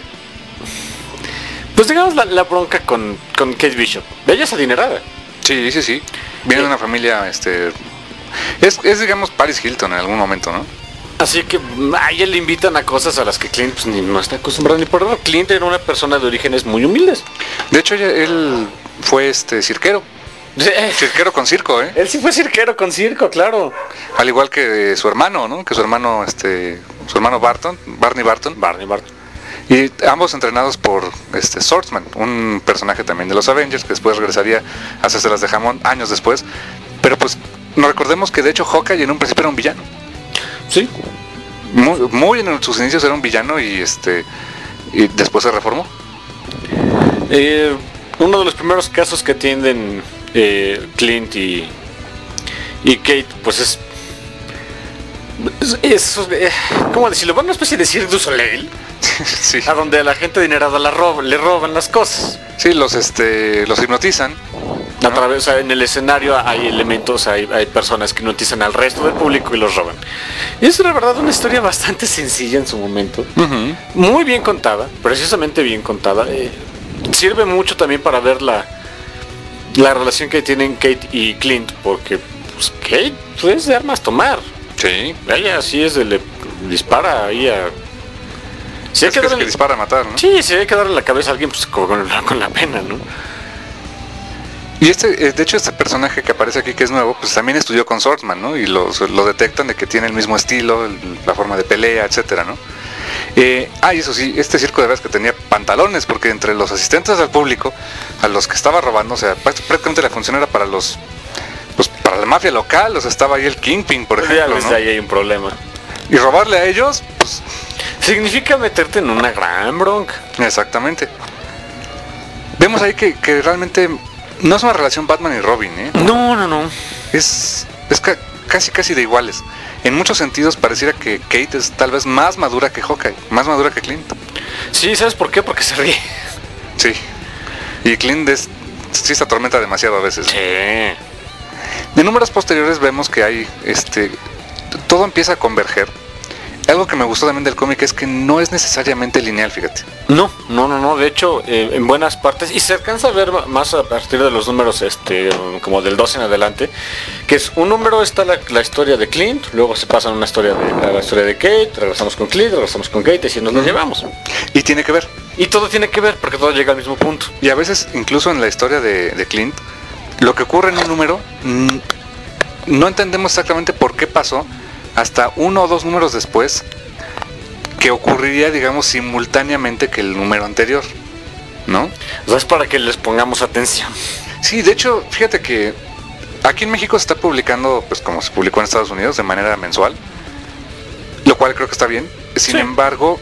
pues digamos la, la bronca con, con Kate Bishop. Ella es adinerada. Sí, sí, sí. Viene de una familia, este... Es, es, digamos, Paris Hilton en algún momento, ¿no? Así que a ella le invitan a cosas a las que Clint pues, ni, no está acostumbrado ni por nada. Clint era una persona de orígenes muy humildes. De hecho, ella- él fue este cirquero. Cirquero con circo, ¿eh? Él sí fue cirquero con circo, claro. Al igual que su hermano, ¿no? Que su hermano, este... Su hermano Barton, Barney Barton. Barney Barton. Y ambos entrenados por este Swordsman, un personaje también de los Avengers, que después regresaría a hacérselas de jamón años después. Pero pues, no recordemos que de hecho Hawkeye en un principio era un villano. Sí. Muy, muy en sus inicios era un villano y este... Y después se reformó. Eh, uno de los primeros casos que atienden eh, Clint y, y Kate, pues es... Es, es eh, ¿cómo decirlo? Bueno, una especie de Cirque du Soleil, Sí. a donde a la gente adinerada la roba, le roban las cosas. Sí, los este los hipnotizan. A través, o sea, en el escenario hay elementos, hay, hay personas que hipnotizan al resto del público y los roban. Y es la verdad una historia bastante sencilla en su momento. Uh-huh. Muy bien contada, precisamente bien contada. Eh, sirve mucho también para ver la, la relación que tienen Kate y Clint, porque pues, Kate pues, es de armas tomar. Sí. Ella sí es de le dispara ahí a... Si hay Es que que, es darle- que dispara a matar, ¿no? Sí, si hay que darle la cabeza a alguien, pues con, con la pena, ¿no? Y este, eh, de hecho, este personaje que aparece aquí, que es nuevo, pues también estudió con Swordsman, ¿no? Y los- lo detectan de que tiene el mismo estilo, el- la forma de pelea, etcétera, ¿no? Eh, ah, y eso sí, este circo de veras que tenía pantalones, porque entre los asistentes al público, a los que estaba robando, o sea, práct- prácticamente la función era para los, pues para la mafia local, o sea, estaba ahí el Kingpin, por Ya ejemplo, desde ¿no? ahí hay un problema. Y robarle a ellos, pues, Significa meterte en una gran bronca. exactamente. Vemos ahí que, que realmente no es una relación Batman y Robin, ¿eh? No, no, no. Es, es ca- casi casi de iguales. En muchos sentidos pareciera que Kate es tal vez más madura que Hawkeye, más madura que Clint. Sí, ¿sabes por qué? Porque se ríe. Sí. Y Clint es, sí se atormenta demasiado a veces. Sí. De números posteriores vemos que hay, este, todo empieza a converger algo que me gustó también del cómic es que no es necesariamente lineal, fíjate. No, no, no, no. De hecho, eh, en buenas partes, y se alcanza a ver más a partir de los números, este, como del doce en adelante, que es un número está la, la historia de Clint, luego se pasa a una historia de a la historia de Kate, regresamos con Clint, regresamos con Kate, y así nos lo llevamos. Y tiene que ver. Y todo tiene que ver, porque todo llega al mismo punto. Y a veces, incluso en la historia de, de Clint, lo que ocurre en un número, mmm, no entendemos exactamente por qué pasó hasta uno o dos números después, que ocurriría, digamos, simultáneamente que el número anterior, ¿no? O sea, es para que les pongamos atención. Sí, de hecho, fíjate que aquí en México se está publicando, pues como se publicó en Estados Unidos, de manera mensual, lo cual creo que está bien. Sin sí. embargo,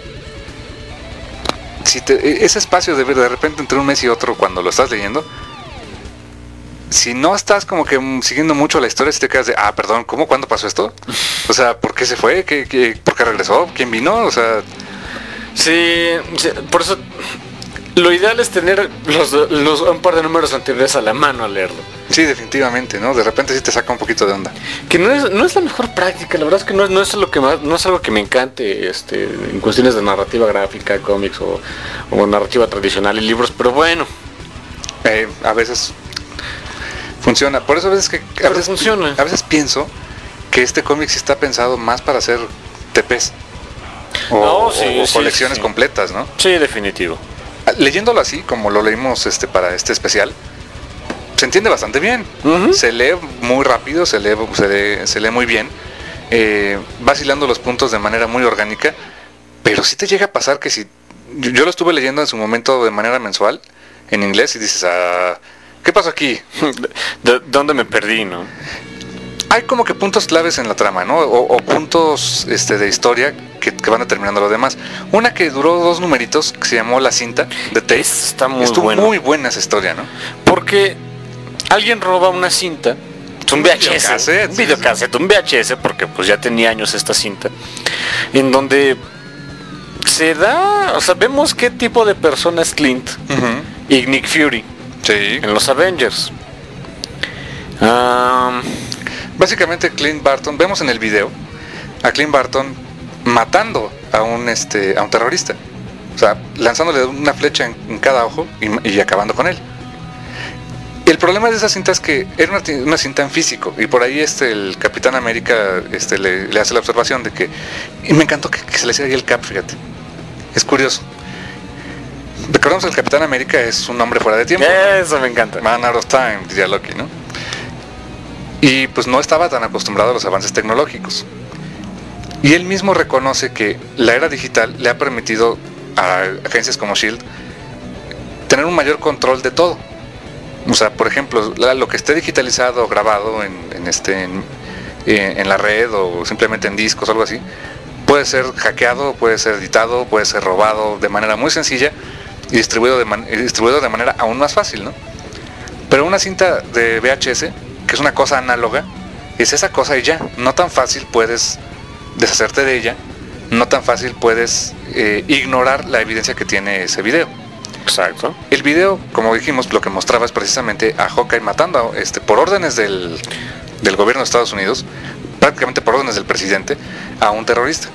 si te, ese espacio de ver de repente entre un mes y otro cuando lo estás leyendo, si no estás como que siguiendo mucho la historia, si te quedas de, ah, perdón, ¿cómo? ¿Cuándo pasó esto? O sea, ¿por qué se fue? ¿Qué, qué, ¿Por qué regresó? ¿Quién vino? O sea... Sí, sí, por eso lo ideal es tener los, los, un par de números anteriores a la mano a leerlo. Sí, definitivamente, ¿no? De repente sí te saca un poquito de onda. Que no es, no es la mejor práctica, la verdad es que no, no es lo que más, no es algo que me encante, este, en cuestiones de narrativa gráfica, cómics o, o narrativa tradicional y libros, pero bueno. Eh, a veces... funciona, por eso a veces que a veces, funciona. a veces pienso que este cómic sí está pensado más para hacer T Pes o, no, sí, o sí, colecciones sí. completas, ¿no? Sí, definitivo. Leyéndolo así, como lo leímos este para este especial, se entiende bastante bien. Uh-huh. Se lee muy rápido, se lee, se lee, se lee muy bien, eh, vacilando los puntos de manera muy orgánica, pero sí te llega a pasar que si yo, yo lo estuve leyendo en su momento de manera mensual en inglés y dices, ah, ¿qué pasó aquí? ¿De dónde me perdí, no? Hay como que puntos claves en la trama, ¿no? O, o puntos este, de historia que, que van determinando lo demás. Una que duró dos numeritos, que se llamó La Cinta, de Tate. Está muy Estuvo bueno. muy buena esa historia, ¿no? Porque alguien roba una cinta, un V H S, videocassette, un videocassette, un V H S, porque pues ya tenía años esta cinta, en donde se da, o sea, vemos qué tipo de persona es Clint uh-huh. y Nick Fury. Sí. En los Avengers. Um, Básicamente Clint Barton, vemos en el video a Clint Barton matando a un este a un terrorista. O sea, lanzándole una flecha en, en cada ojo y, y acabando con él. El problema de esa cinta es que era una, una cinta en físico, y por ahí este el Capitán América este le, le hace la observación de que, y me encantó que, que se le hiciera ahí el cap, fíjate. Es curioso. Recordemos que el Capitán América es un hombre fuera de tiempo. Eso, ¿no? Me encanta. Man out of time, diría Loki, ¿no? Y pues no estaba tan acostumbrado a los avances tecnológicos. Y él mismo reconoce que la era digital le ha permitido a agencias como S H I E L D tener un mayor control de todo. O sea, por ejemplo, lo que esté digitalizado o grabado en, en, este, en, en la red o simplemente en discos o algo así, puede ser hackeado, puede ser editado, puede ser robado de manera muy sencilla y distribuido de, man, distribuido de manera aún más fácil, ¿no? Pero una cinta de V H S, que es una cosa análoga, es esa cosa y ya. No tan fácil puedes deshacerte de ella, no tan fácil puedes eh, ignorar la evidencia que tiene ese video. Exacto. El video, como dijimos, lo que mostraba es precisamente a Hawkeye matando este, por órdenes del, del gobierno de Estados Unidos, prácticamente por órdenes del presidente, a un terrorista.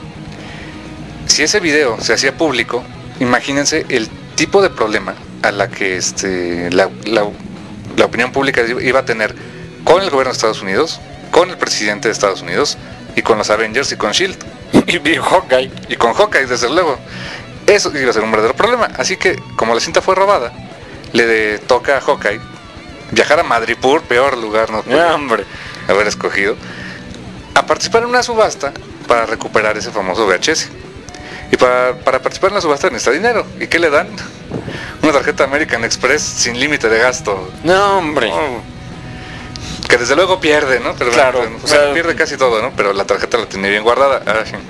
Si ese video se hacía público, imagínense el tipo de problema a la que este, la, la, la opinión pública iba a tener con el gobierno de Estados Unidos, con el presidente de Estados Unidos y con los Avengers y con S H I E L D. Y, y Hawkeye. Y con Hawkeye, desde luego. Eso iba a ser un verdadero problema. Así que, como la cinta fue robada, le de, toca a Hawkeye viajar a Madripoor, peor lugar no yeah, hombre. haber escogido, a participar en una subasta para recuperar ese famoso V H S. Y para, para participar en la subasta necesita dinero. ¿Y qué le dan? Una tarjeta American Express sin límite de gasto. No, hombre. Oh. Que desde luego pierde, ¿no? Pero claro. Bueno, o sea, bueno, pierde casi todo, ¿no? Pero la tarjeta la tiene bien guardada. Ah, sí.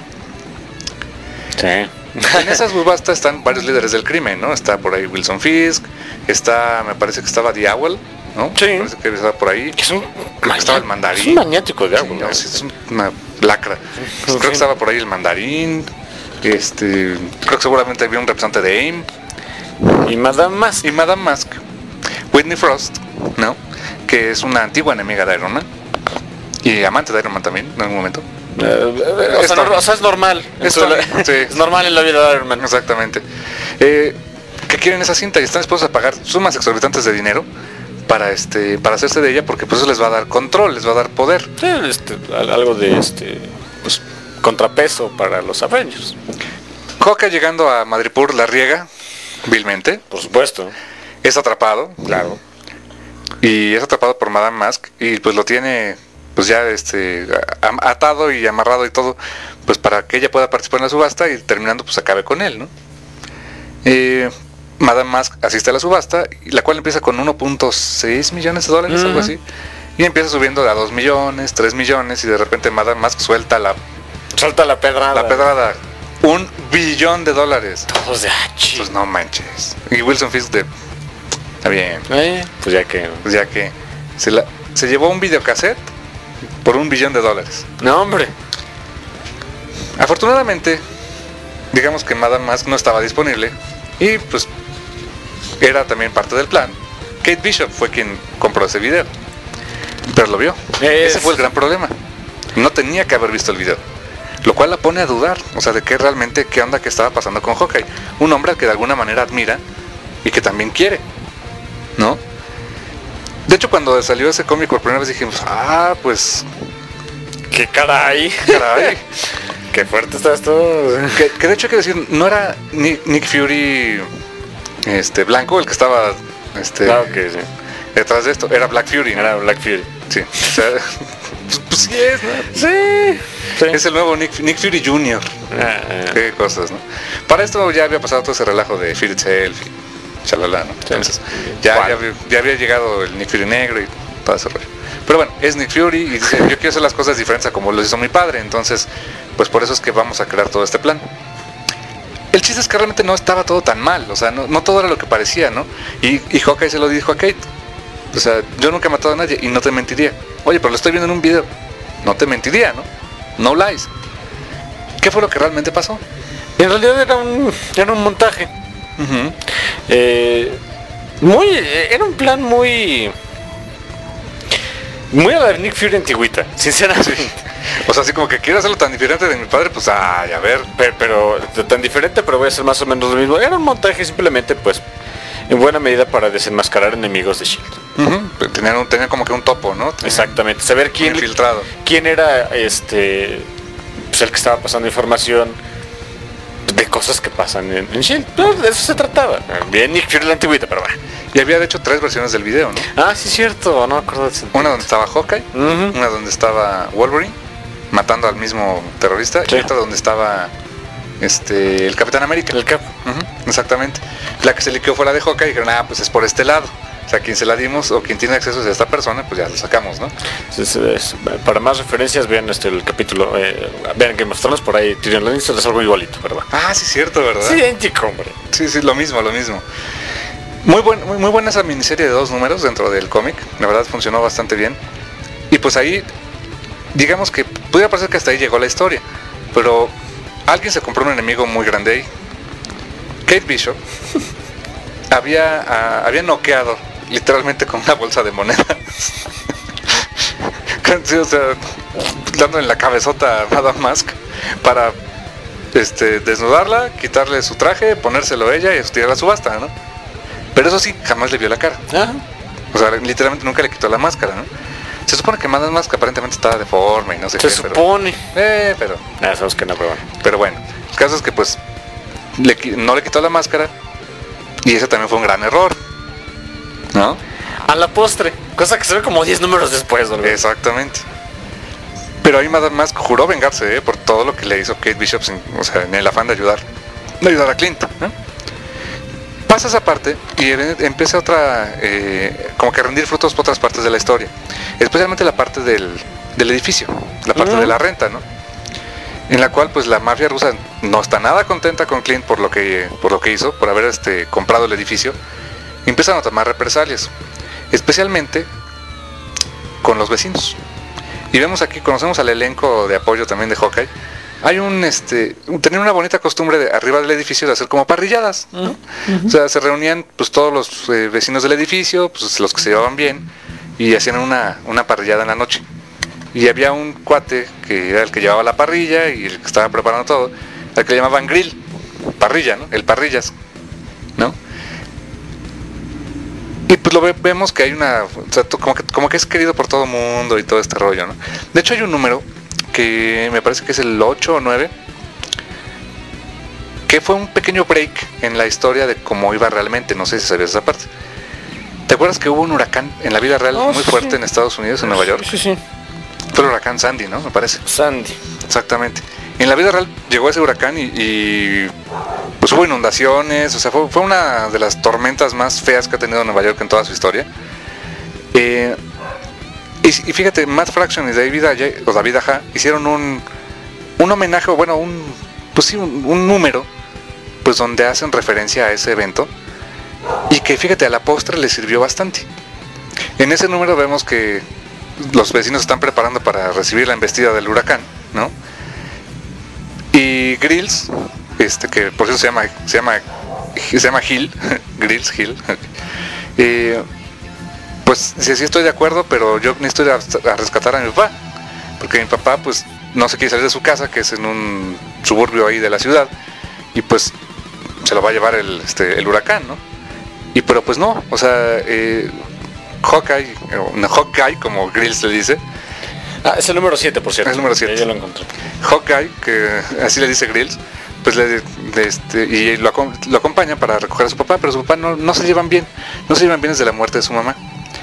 Sí. En esa subasta están varios líderes del crimen, ¿no? Está por ahí Wilson Fisk, está, me parece que estaba The Owl, ¿no? Sí. Me parece que estaba por ahí. Es un Creo que estaba el mandarín. Es un maniático de Owl, sí, ¿no? Es, es una lacra. Creo que estaba por ahí el mandarín. Este, creo que seguramente había un representante de AIM. Y Madame Mask. Y Madame Mask. Whitney Frost, ¿no? Que es una antigua enemiga de Iron Man. Y amante de Iron Man también, en algún momento. Uh, o, sea, no, o sea, es normal. Es, Tony, sí. Es normal en la vida de Iron Man. Exactamente. Eh, ¿Qué quieren esa cinta? Y están dispuestos a pagar sumas exorbitantes de dinero para este para hacerse de ella, porque pues eso les va a dar control, les va a dar poder. Sí, este, algo de este pues contrapeso para los Avengers. Hawkeye, llegando a Madripoor, la riega vilmente. Por supuesto. Es atrapado. Claro. Y es atrapado por Madame Mask y pues lo tiene pues ya este atado y amarrado y todo, pues para que ella pueda participar en la subasta y terminando pues acabe con él, ¿no? Eh, Madame Mask asiste a la subasta, la cual empieza con uno punto seis millones de dólares, uh-huh. algo así, y empieza subiendo a dos millones, tres millones, y de repente Madame Mask suelta la suelta la pedrada. La pedrada. Un billón de dólares. Todos de H. Pues no manches. Y Wilson Fisk de... Está bien. Eh, pues ya que... Pues ya que... Se, la, se llevó un videocassette por un billón de dólares. No, hombre. Afortunadamente, digamos que Madame Mask no estaba disponible. Y pues... Era también parte del plan. Kate Bishop fue quien compró ese video. Pero lo vio. Es... Ese fue el gran problema. No tenía que haber visto el video. Lo cual la pone a dudar, o sea, de qué realmente, qué onda que estaba pasando con Hawkeye. Un hombre al que de alguna manera admira y que también quiere, ¿no? De hecho, cuando salió ese cómic por primera vez dijimos, ah, pues... ¡Qué caray! ¡Caray! ¡Qué fuerte está esto! Que, que de hecho hay que decir, no era Nick, Nick Fury este, blanco el que estaba este, claro que sí. detrás de esto, era Black Fury, ¿no? Era Black Fury. Sí, o sea, pues, pues sí es, ¿no? Sí. Sí. Es el nuevo Nick, Nick Fury junior Ah, ah. Qué cosas, ¿no? Para esto ya había pasado todo ese relajo de Fear Itself y chalala, ¿no? Entonces, sí. ya, ya, había, ya había llegado el Nick Fury negro y todo ese rollo. Pero bueno, es Nick Fury y dice, yo quiero hacer las cosas diferentes a como lo hizo mi padre. Entonces, pues por eso es que vamos a crear todo este plan. El chiste es que realmente no estaba todo tan mal. O sea, no, no todo era lo que parecía, ¿no? Y, y Hawkeye se lo dijo a Kate. O sea, yo nunca he matado a nadie y no te mentiría. Oye, pero lo estoy viendo en un video. No te mentiría, ¿no? No lies. ¿Qué fue lo que realmente pasó? En realidad era un, era un montaje. Uh-huh. eh, muy, era un plan muy... Muy a la Nick Fury antigüita, sinceramente. Sí. O sea, así como que quiero hacerlo tan diferente de mi padre, pues ay, a ver. Pero, pero tan diferente, pero voy a hacer más o menos lo mismo. Era un montaje simplemente, pues, en buena medida para desenmascarar enemigos de S H I E L D. Uh-huh. Tenían, un, tenían como que un topo, ¿no? Tenían exactamente, saber quién, infiltrado. quién era este pues el que estaba pasando información de cosas que pasan en, en S H I E L D. No, de eso se trataba. Bien Nick Fury la antigüita, pero bueno. Y había de hecho tres versiones del video, ¿no? Ah, sí, cierto, no me acuerdo de ese. Una donde estaba Hawkeye, uh-huh. una donde estaba Wolverine matando al mismo terrorista, sí. Y otra donde estaba este el Capitán América. El Cap. Uh-huh, exactamente. La que se liqueó fue la de Hawkeye y dijeron, ah, pues es por este lado. O sea, quien se la dimos o quien tiene acceso a esta persona, pues ya lo sacamos, ¿no? Es, es, para más referencias, vean este el capítulo, eh, vean Game of Thrones, por ahí Tyrion Lannister es algo igualito, ¿verdad? Ah, sí, cierto, ¿verdad? Sí, idéntico, hombre. Sí, sí, lo mismo, lo mismo. Muy, buen, muy, muy buena esa miniserie de dos números dentro del cómic, la verdad funcionó bastante bien. Y pues ahí, digamos que pudiera parecer que hasta ahí llegó la historia, pero alguien se compró un enemigo muy grande ahí. Kate Bishop había, uh, había noqueado literalmente con una bolsa de monedas. Sí, o sea, dando en la cabezota a Madame Mask para este, desnudarla, quitarle su traje, ponérselo a ella y tirarla a subasta, ¿no? Pero eso sí, jamás le vio la cara. Ajá. O sea, literalmente nunca le quitó la máscara, ¿no? Se supone que Madame Mask aparentemente estaba deforme y no sé Se qué. Se supone. Pero, eh, pero... Ah, sabes que no, pero bueno. Pero bueno, el caso es que pues le, no le quitó la máscara y ese también fue un gran error, ¿no? A la postre, cosa que se ve como diez números después, ¿no? Exactamente. Pero ahí Madame Mask juró vengarse, ¿eh? Por todo lo que le hizo Kate Bishop, sin, o sea, en el afán de ayudar, de ayudar a Clint, ¿no? Pasa esa parte y empieza otra, eh, como que a rendir frutos por otras partes de la historia, especialmente la parte del, del edificio, la parte uh-huh. de la renta, ¿no? En la cual pues la mafia rusa no está nada contenta con Clint por lo que, por lo que hizo, por haber este, comprado el edificio, y empiezan a tomar represalias, especialmente con los vecinos. Y vemos aquí, conocemos al elenco de apoyo también de Hawkeye. Hay un, este, tenían una bonita costumbre de arriba del edificio de hacer como parrilladas, ¿no? Uh-huh. O sea, se reunían pues todos los eh, vecinos del edificio, pues los que se llevaban bien, y hacían una, una parrillada en la noche. y había un cuate que era el que llevaba la parrilla y el que estaba preparando todo, al que le llamaban grill, parrilla, ¿no? El parrillas, ¿no? Y pues lo ve, vemos que hay una, o sea, como que, como que es querido por todo el mundo y todo este rollo, ¿no? De hecho hay un número que me parece que es el ocho o nueve, que fue un pequeño break en la historia de cómo iba realmente, no sé si sabías esa parte. ¿Te acuerdas que hubo un huracán en la vida real oh, muy sí, fuerte sí. en Estados Unidos, en Nueva York? Sí, sí. Fue el huracán Sandy, ¿no? Me parece. Sandy. Exactamente. En la vida real llegó ese huracán y, y pues hubo inundaciones, o sea, fue, fue una de las tormentas más feas que ha tenido Nueva York en toda su historia. Eh, y, y fíjate, Matt Fraction y David Aja, o David Aja hicieron un, un homenaje, bueno, un, pues sí, un, un número, pues donde hacen referencia a ese evento y que fíjate, a la postre le sirvió bastante. En ese número vemos que los vecinos están preparando para recibir la embestida del huracán, ¿no? Y Grills, este que por cierto se llama se llama se llama Hill, Grills Hill, eh, pues sí, sí estoy de acuerdo, pero yo necesito ir a, a rescatar a mi papá, porque mi papá pues no se quiere salir de su casa, que es en un suburbio ahí de la ciudad, y pues se lo va a llevar el, este, el huracán, ¿no? Y pero pues no, o sea, eh, Hawkeye, no, Hawkeye como Grills le dice. Ah, es el número siete, por cierto. Es el número siete. Ya lo encontré. Hawkeye, que así le dice Grills, pues le, de este, y lo, lo acompaña para recoger a su papá, pero su papá no, no se llevan bien, no se llevan bien desde la muerte de su mamá.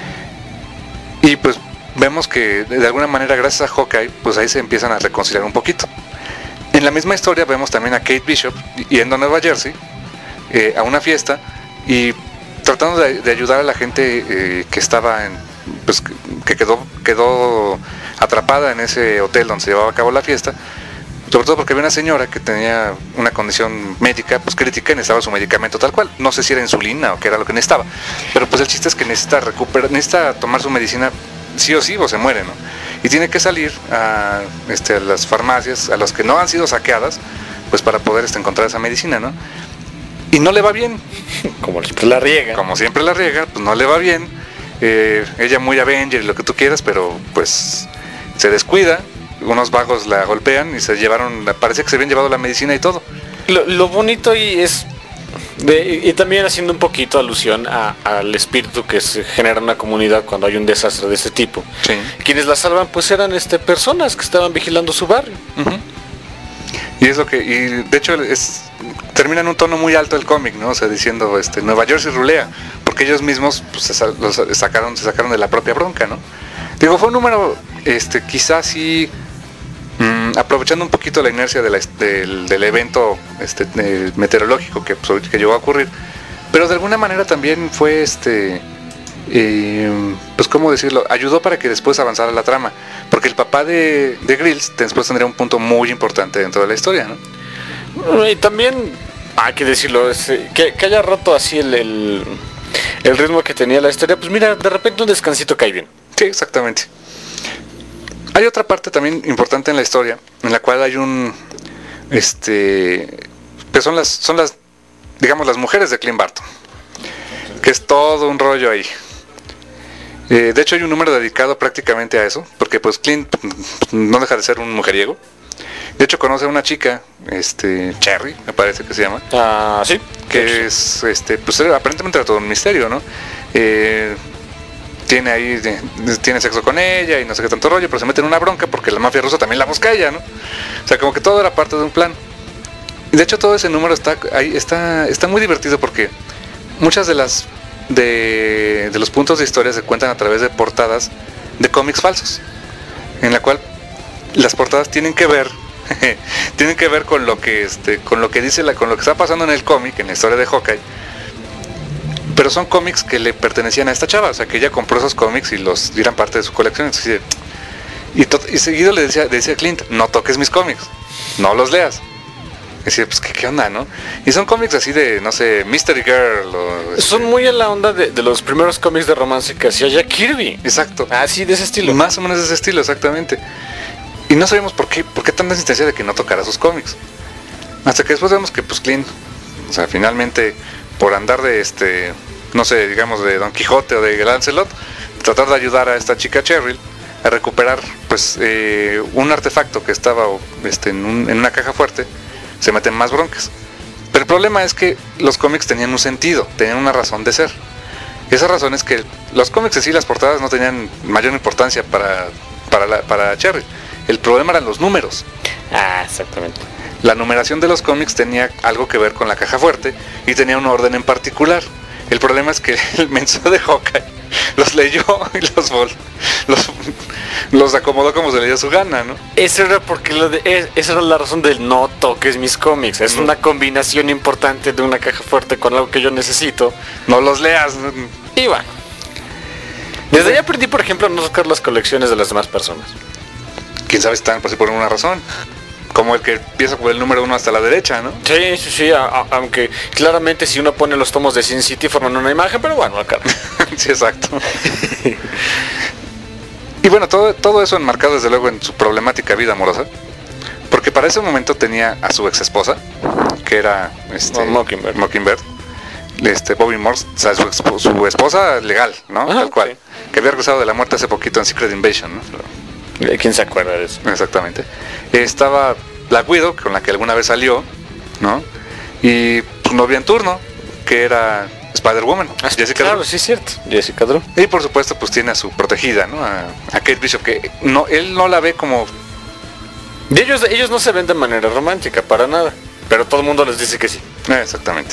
Y pues vemos que de alguna manera gracias a Hawkeye, pues ahí se empiezan a reconciliar un poquito. En la misma historia vemos también a Kate Bishop yendo a Nueva Jersey eh, a una fiesta y tratando de, de ayudar a la gente eh, que estaba en, pues que quedó quedó atrapada en ese hotel donde se llevaba a cabo la fiesta, sobre todo porque había una señora que tenía una condición médica pues crítica y necesitaba su medicamento tal cual, no sé si era insulina o qué era lo que necesitaba, pero pues el chiste es que necesita recuperar, necesita tomar su medicina sí o sí o se muere, ¿no? Y tiene que salir a, este, a las farmacias, a las que no han sido saqueadas, pues para poder este, encontrar esa medicina, ¿no? Y no le va bien. Como siempre la riega. Como siempre la riega, pues no le va bien. Eh, ella muy Avenger y lo que tú quieras, pero pues se descuida. Unos vagos la golpean y se llevaron, parece que se habían llevado la medicina y todo. Lo, lo bonito y es, de, y también haciendo un poquito alusión a, al espíritu que se genera en una comunidad cuando hay un desastre de este tipo. Sí. Quienes la salvan pues eran este personas que estaban vigilando su barrio. Uh-huh. Y es lo que, y de hecho es, termina en un tono muy alto el cómic, ¿no? O sea, diciendo, este, Nueva York se rulea, porque ellos mismos pues, se, los sacaron, se sacaron de la propia bronca, ¿no? Digo, fue un número, este, quizás sí, mmm, aprovechando un poquito la inercia de la, del, del evento este, de, meteorológico que, pues, que llegó a ocurrir, pero de alguna manera también fue, este, eh, pues, ¿cómo decirlo? Ayudó para que después avanzara la trama, porque el papá de, de Grills después tendría un punto muy importante dentro de la historia, ¿no? Y también hay que decirlo, es, que, que haya roto así el, el, el ritmo que tenía la historia, pues mira, de repente un descansito cae bien. Sí, exactamente. Hay otra parte también importante en la historia, en la cual hay un, este, que son las, son las, digamos, las mujeres de Clint Barton, que es todo un rollo ahí. Eh, de hecho hay un número dedicado prácticamente a eso, porque pues Clint no deja de ser un mujeriego. De hecho conoce a una chica, este, Cherry, me parece que se llama. Ah, sí. Que es, este, pues aparentemente era todo un misterio, ¿no? Eh, tiene ahí, tiene sexo con ella y no sé qué tanto rollo, pero se mete en una bronca porque la mafia rusa también la busca a ella, ¿no? O sea, como que todo era parte de un plan. Y de hecho todo ese número está ahí, está, está muy divertido porque muchas de las de, de los puntos de historia se cuentan a través de portadas de cómics falsos, en la cual las portadas tienen que ver tienen que ver con lo que este con lo que dice la con lo que está pasando en el cómic, en la historia de Hawkeye, pero son cómics que le pertenecían a esta chava, o sea que ella compró esos cómics y los eran parte de su colección. Entonces, y, to, y seguido le decía, le decía a Clint, no toques mis cómics, no los leas. Decía, pues ¿qué, qué onda, ¿no? Y son cómics así de, no sé, Mystery Girl o, este... Son muy en la onda de, de los primeros cómics de romance que hacía Jack Kirby. Exacto. Así, de ese estilo. Más o menos de ese estilo, exactamente. Y no sabemos por qué, por qué tanta insistencia de que no tocara sus cómics. Hasta que después vemos que pues Clint, o sea, finalmente, por andar de este, no sé, digamos de Don Quijote o de Lancelot, tratar de ayudar a esta chica Cheryl, a recuperar pues eh, un artefacto que estaba este, en, un, en una caja fuerte, se meten más broncas. Pero el problema es que los cómics tenían un sentido, tenían una razón de ser. Esa razón es que los cómics en sí, las portadas no tenían mayor importancia para, para, la, para Cherry. El problema eran los números. Ah, exactamente. La numeración de los cómics tenía algo que ver con la caja fuerte y tenía un orden en particular. El problema es que el menso de Hawkeye los leyó y los, vol los, los acomodó como se le dio su gana, ¿no? Eso era porque lo de, es, esa era la razón del no toques mis cómics. Es no. una combinación importante de una caja fuerte con algo que yo necesito. No los leas. Y bueno. Desde ahí aprendí, por ejemplo, a no tocar las colecciones de las demás personas. Quién sabe si están por, por una razón. Como el que empieza por el número uno hasta la derecha, ¿no? Sí, sí, sí, a, a, aunque claramente si uno pone los tomos de Sin City forman una imagen, pero bueno, acá. Sí, exacto. Y bueno, todo, todo eso enmarcado desde luego en su problemática vida amorosa, porque para ese momento tenía a su ex esposa, que era este, oh, Mockingbird. Mockingbird, este, Bobby Morse, o sea, su, su esposa legal, ¿no? Ajá, tal cual, sí. Que había regresado de la muerte hace poquito en Secret Invasion, ¿no? ¿Quién se acuerda de eso? Exactamente. Estaba Black Widow, con la que alguna vez salió, ¿no? Y su novia en turno, que era Spider-Woman, ah, Jessica Claro, Drew. Sí, es cierto, Jessica Drew. Y por supuesto, pues tiene a su protegida, ¿no? A, a Kate Bishop, que no, él no la ve como... De ellos, ellos no se ven de manera romántica, para nada. Pero todo el mundo les dice que sí. Eh, exactamente.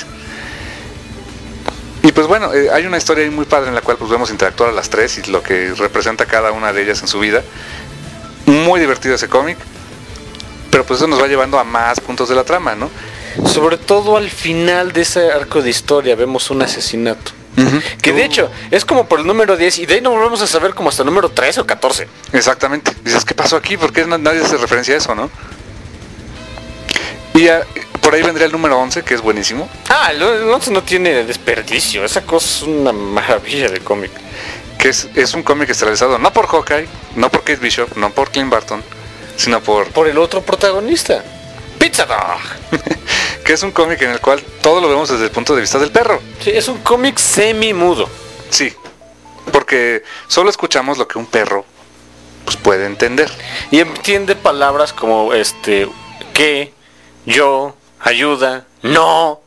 Y pues bueno, eh, hay una historia ahí muy padre en la cual pues vemos interactuar a las tres y lo que representa cada una de ellas en su vida. Muy divertido ese cómic, pero pues eso nos va llevando a más puntos de la trama, ¿no? Sobre todo al final de ese arco de historia vemos un asesinato. Uh-huh. Que de hecho es como por el número diez y de ahí no volvemos a saber como hasta el número trece o catorce. Exactamente. Dices, ¿qué pasó aquí? ¿Por qué nadie hace referencia a eso, no? Y uh, por ahí vendría el número once, que es buenísimo. Ah, el once no tiene desperdicio. Esa cosa es una maravilla de cómic. Que es, es un cómic estelarizado no por Hawkeye, no por Kate Bishop, no por Clint Barton, sino por... Por el otro protagonista, Pizza Dog. Que es un cómic en el cual todo lo vemos desde el punto de vista del perro. Sí, es un cómic semi-mudo. Sí, porque solo escuchamos lo que un perro pues, puede entender. Y entiende palabras como este, que, yo, ayuda, no...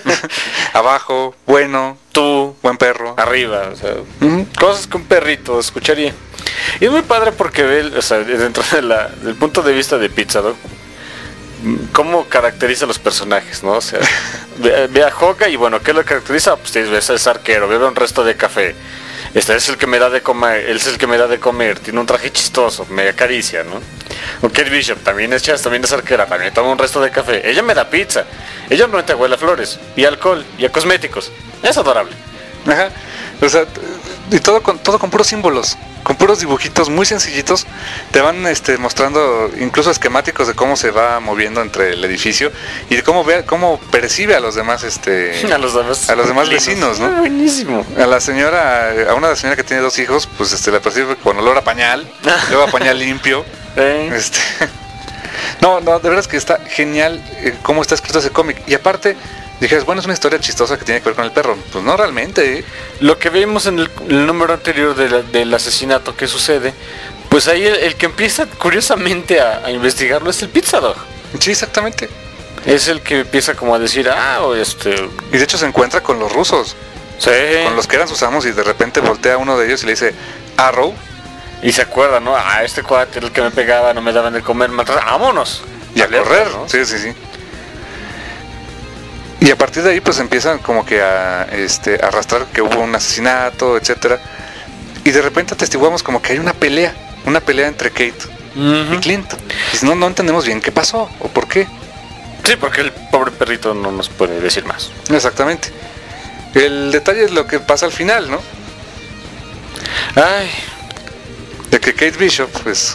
abajo, bueno, tú, buen perro, arriba, o sea, uh-huh. Cosas que un perrito escucharía. Y es muy padre porque ve, o sea, dentro de la, del punto de vista de Pizza Dog, cómo caracteriza a los personajes, ¿no? O sea, ve, ve a Hawkeye y bueno, ¿qué lo caracteriza? Pues ves, es arquero, bebe un resto de café. Este es el que me da de comer, él es el que me da de comer, tiene un traje chistoso, me acaricia, ¿no? O Kate Bishop, también es chas, también es arquera, también toma un resto de café. Ella me da pizza, ella normalmente huele a flores, y alcohol, y a cosméticos. Es adorable. Ajá, o sea, y todo con, todo con puros símbolos, con puros dibujitos muy sencillitos, te van este, mostrando incluso esquemáticos de cómo se va moviendo entre el edificio y de cómo ve, cómo percibe a los demás este a los demás, a los demás vecinos, ¿no? Ah, buenísimo. A la señora, a una señora que tiene dos hijos, pues este la percibe con olor a pañal, luego a pañal limpio. ¿Eh? Este, no, no, de verdad es que está genial eh, cómo está escrito ese cómic. Y aparte, dijeras, bueno, es una historia chistosa que tiene que ver con el perro. Pues no realmente. ¿eh? Lo que vimos en el, el número anterior de la, del asesinato que sucede, pues ahí el, el que empieza curiosamente a, a investigarlo es el Pizza Dog. Sí, exactamente. Es el que empieza como a decir, ah, o este... Y de hecho se encuentra con los rusos. Sí. Con los que eran sus amos y de repente voltea a uno de ellos y le dice, Arrow. Y se acuerda, ¿no? Ah, este cuate era el que me pegaba, no me daban de comer, me atrás, vámonos. Y a alerta, correr, ¿no? Sí, sí, sí. Y a partir de ahí pues empiezan como que a este, arrastrar que hubo un asesinato, etcétera. Y de repente atestiguamos como que hay una pelea, una pelea entre Kate uh-huh. y Clint. Y no, no entendemos bien qué pasó o por qué. Sí, porque el pobre perrito no nos puede decir más. Exactamente. El detalle es lo que pasa al final, ¿no? Ay... De que Kate Bishop, pues...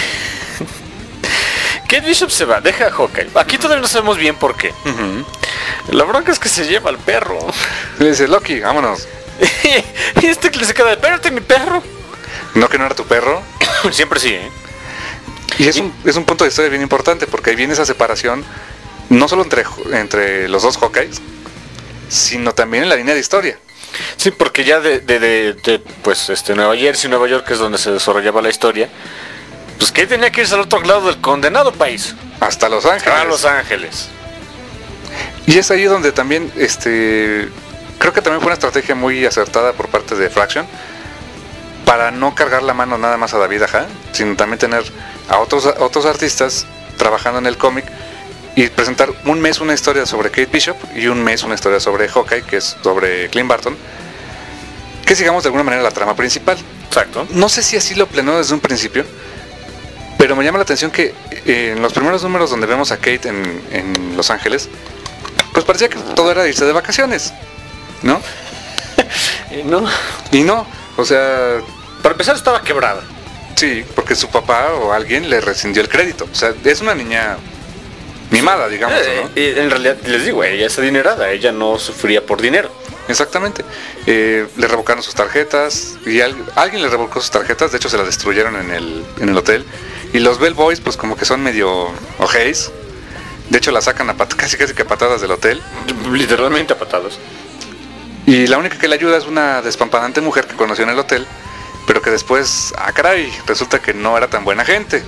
Kate Bishop se va, deja a Hawkeye. Aquí todavía no sabemos bien por qué. Uh-huh. La bronca es que se lleva al perro. Le dice, Loki, vámonos. Y este que le se queda, espérate, mi perro. ¿No que no era tu perro? Siempre sí, ¿eh? Y es, y... Un, es un punto de historia bien importante, porque ahí viene esa separación, no solo entre, entre los dos Hawkeyes, sino también en la línea de historia. Sí, porque ya de, de, de, de pues este Nueva Jersey, Nueva York, que es donde se desarrollaba la historia, pues que tenía que irse al otro lado del condenado país. Hasta Los Ángeles. A Los Ángeles. Y es ahí donde también, este, creo que también fue una estrategia muy acertada por parte de Fraction, para no cargar la mano nada más a David Aja, sino también tener a otros, a otros artistas trabajando en el cómic y presentar un mes una historia sobre Kate Bishop y un mes una historia sobre Hawkeye, que es sobre Clint Barton, que sigamos de alguna manera la trama principal. Exacto. No sé si así lo planeó desde un principio, pero me llama la atención que eh, en los primeros números donde vemos a Kate en, en Los Ángeles, pues parecía que todo era irse de vacaciones, ¿no? Y no. Y no, o sea... Para empezar estaba quebrada. Sí, porque su papá o alguien le rescindió el crédito. O sea, es una niña mimada, digamos, ¿no? Eh, en realidad, les digo, ella es adinerada, ella no sufría por dinero. Exactamente. Eh, le revocaron sus tarjetas y al, alguien le revocó sus tarjetas, de hecho se las destruyeron en el, en el hotel. Y los Bellboys, pues como que son medio ojeis. De hecho la sacan a pat casi casi que a patadas del hotel. Literalmente a patadas. Y la única que le ayuda es una despampanante mujer que conoció en el hotel, pero que después, ah caray, resulta que no era tan buena gente.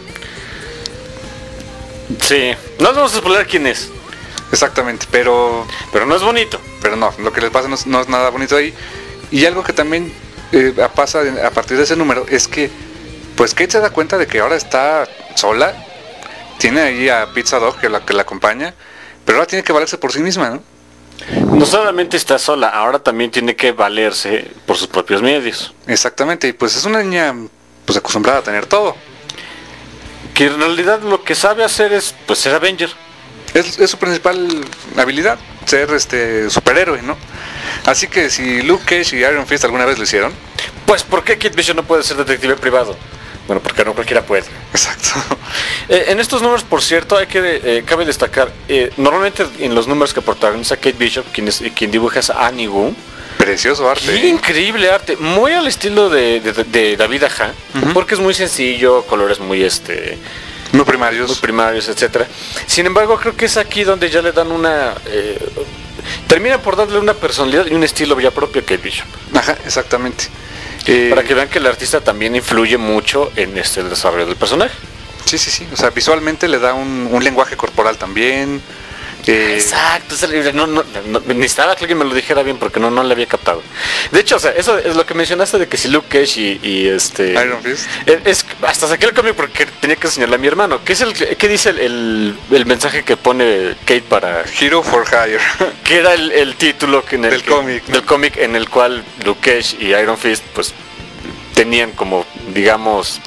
Sí, no vamos a spoiler quién es. Exactamente, pero... Pero no es bonito. Pero no, lo que les pasa no es, no es nada bonito ahí. Y algo que también eh, pasa a partir de ese número es que, pues Kate se da cuenta de que ahora está sola. Tiene ahí a Pizza Dog que la, que la acompaña, pero ahora tiene que valerse por sí misma, ¿no? No solamente está sola, ahora también tiene que valerse por sus propios medios. Exactamente, y pues es una niña pues acostumbrada a tener todo. Que en realidad lo que sabe hacer es pues ser Avenger. Es, es su principal habilidad, ser este superhéroe, ¿no? Así que si Luke Cage y Iron Fist alguna vez lo hicieron, pues ¿por qué Kate Bishop no puede ser detective privado? Bueno, porque no cualquiera puede. Exacto. Eh, en estos números, por cierto, hay que eh, cabe destacar, eh, normalmente en los números que protagoniza Kate Bishop, quien, es, quien dibuja es Annie Wu. Precioso arte. Qué increíble arte, muy al estilo de, de, de David Aja, uh-huh. Porque es muy sencillo, colores muy este... Muy primarios. Muy primarios, etcétera. Sin embargo, creo que es aquí donde ya le dan una... Eh, termina por darle una personalidad y un estilo ya propio a Kate Bishop. Ajá, exactamente. Eh, Para que vean que el artista también influye mucho en este el desarrollo del personaje. Sí, sí, sí. O sea, visualmente le da un, un lenguaje corporal también. Eh, Exacto, no, no, no, necesitaba que alguien me lo dijera bien porque no, no le había captado. De hecho, o sea, eso es lo que mencionaste de que si Luke Cage y, y este Iron Fist. Es, es, hasta saqué el cómic porque tenía que enseñarle a mi hermano. ¿Qué es el qué dice el, el, el mensaje que pone Kate para Hero for Hire? Que era el, el título que en el del cómic, del cómic en el cual Luke Cage y Iron Fist pues tenían como digamos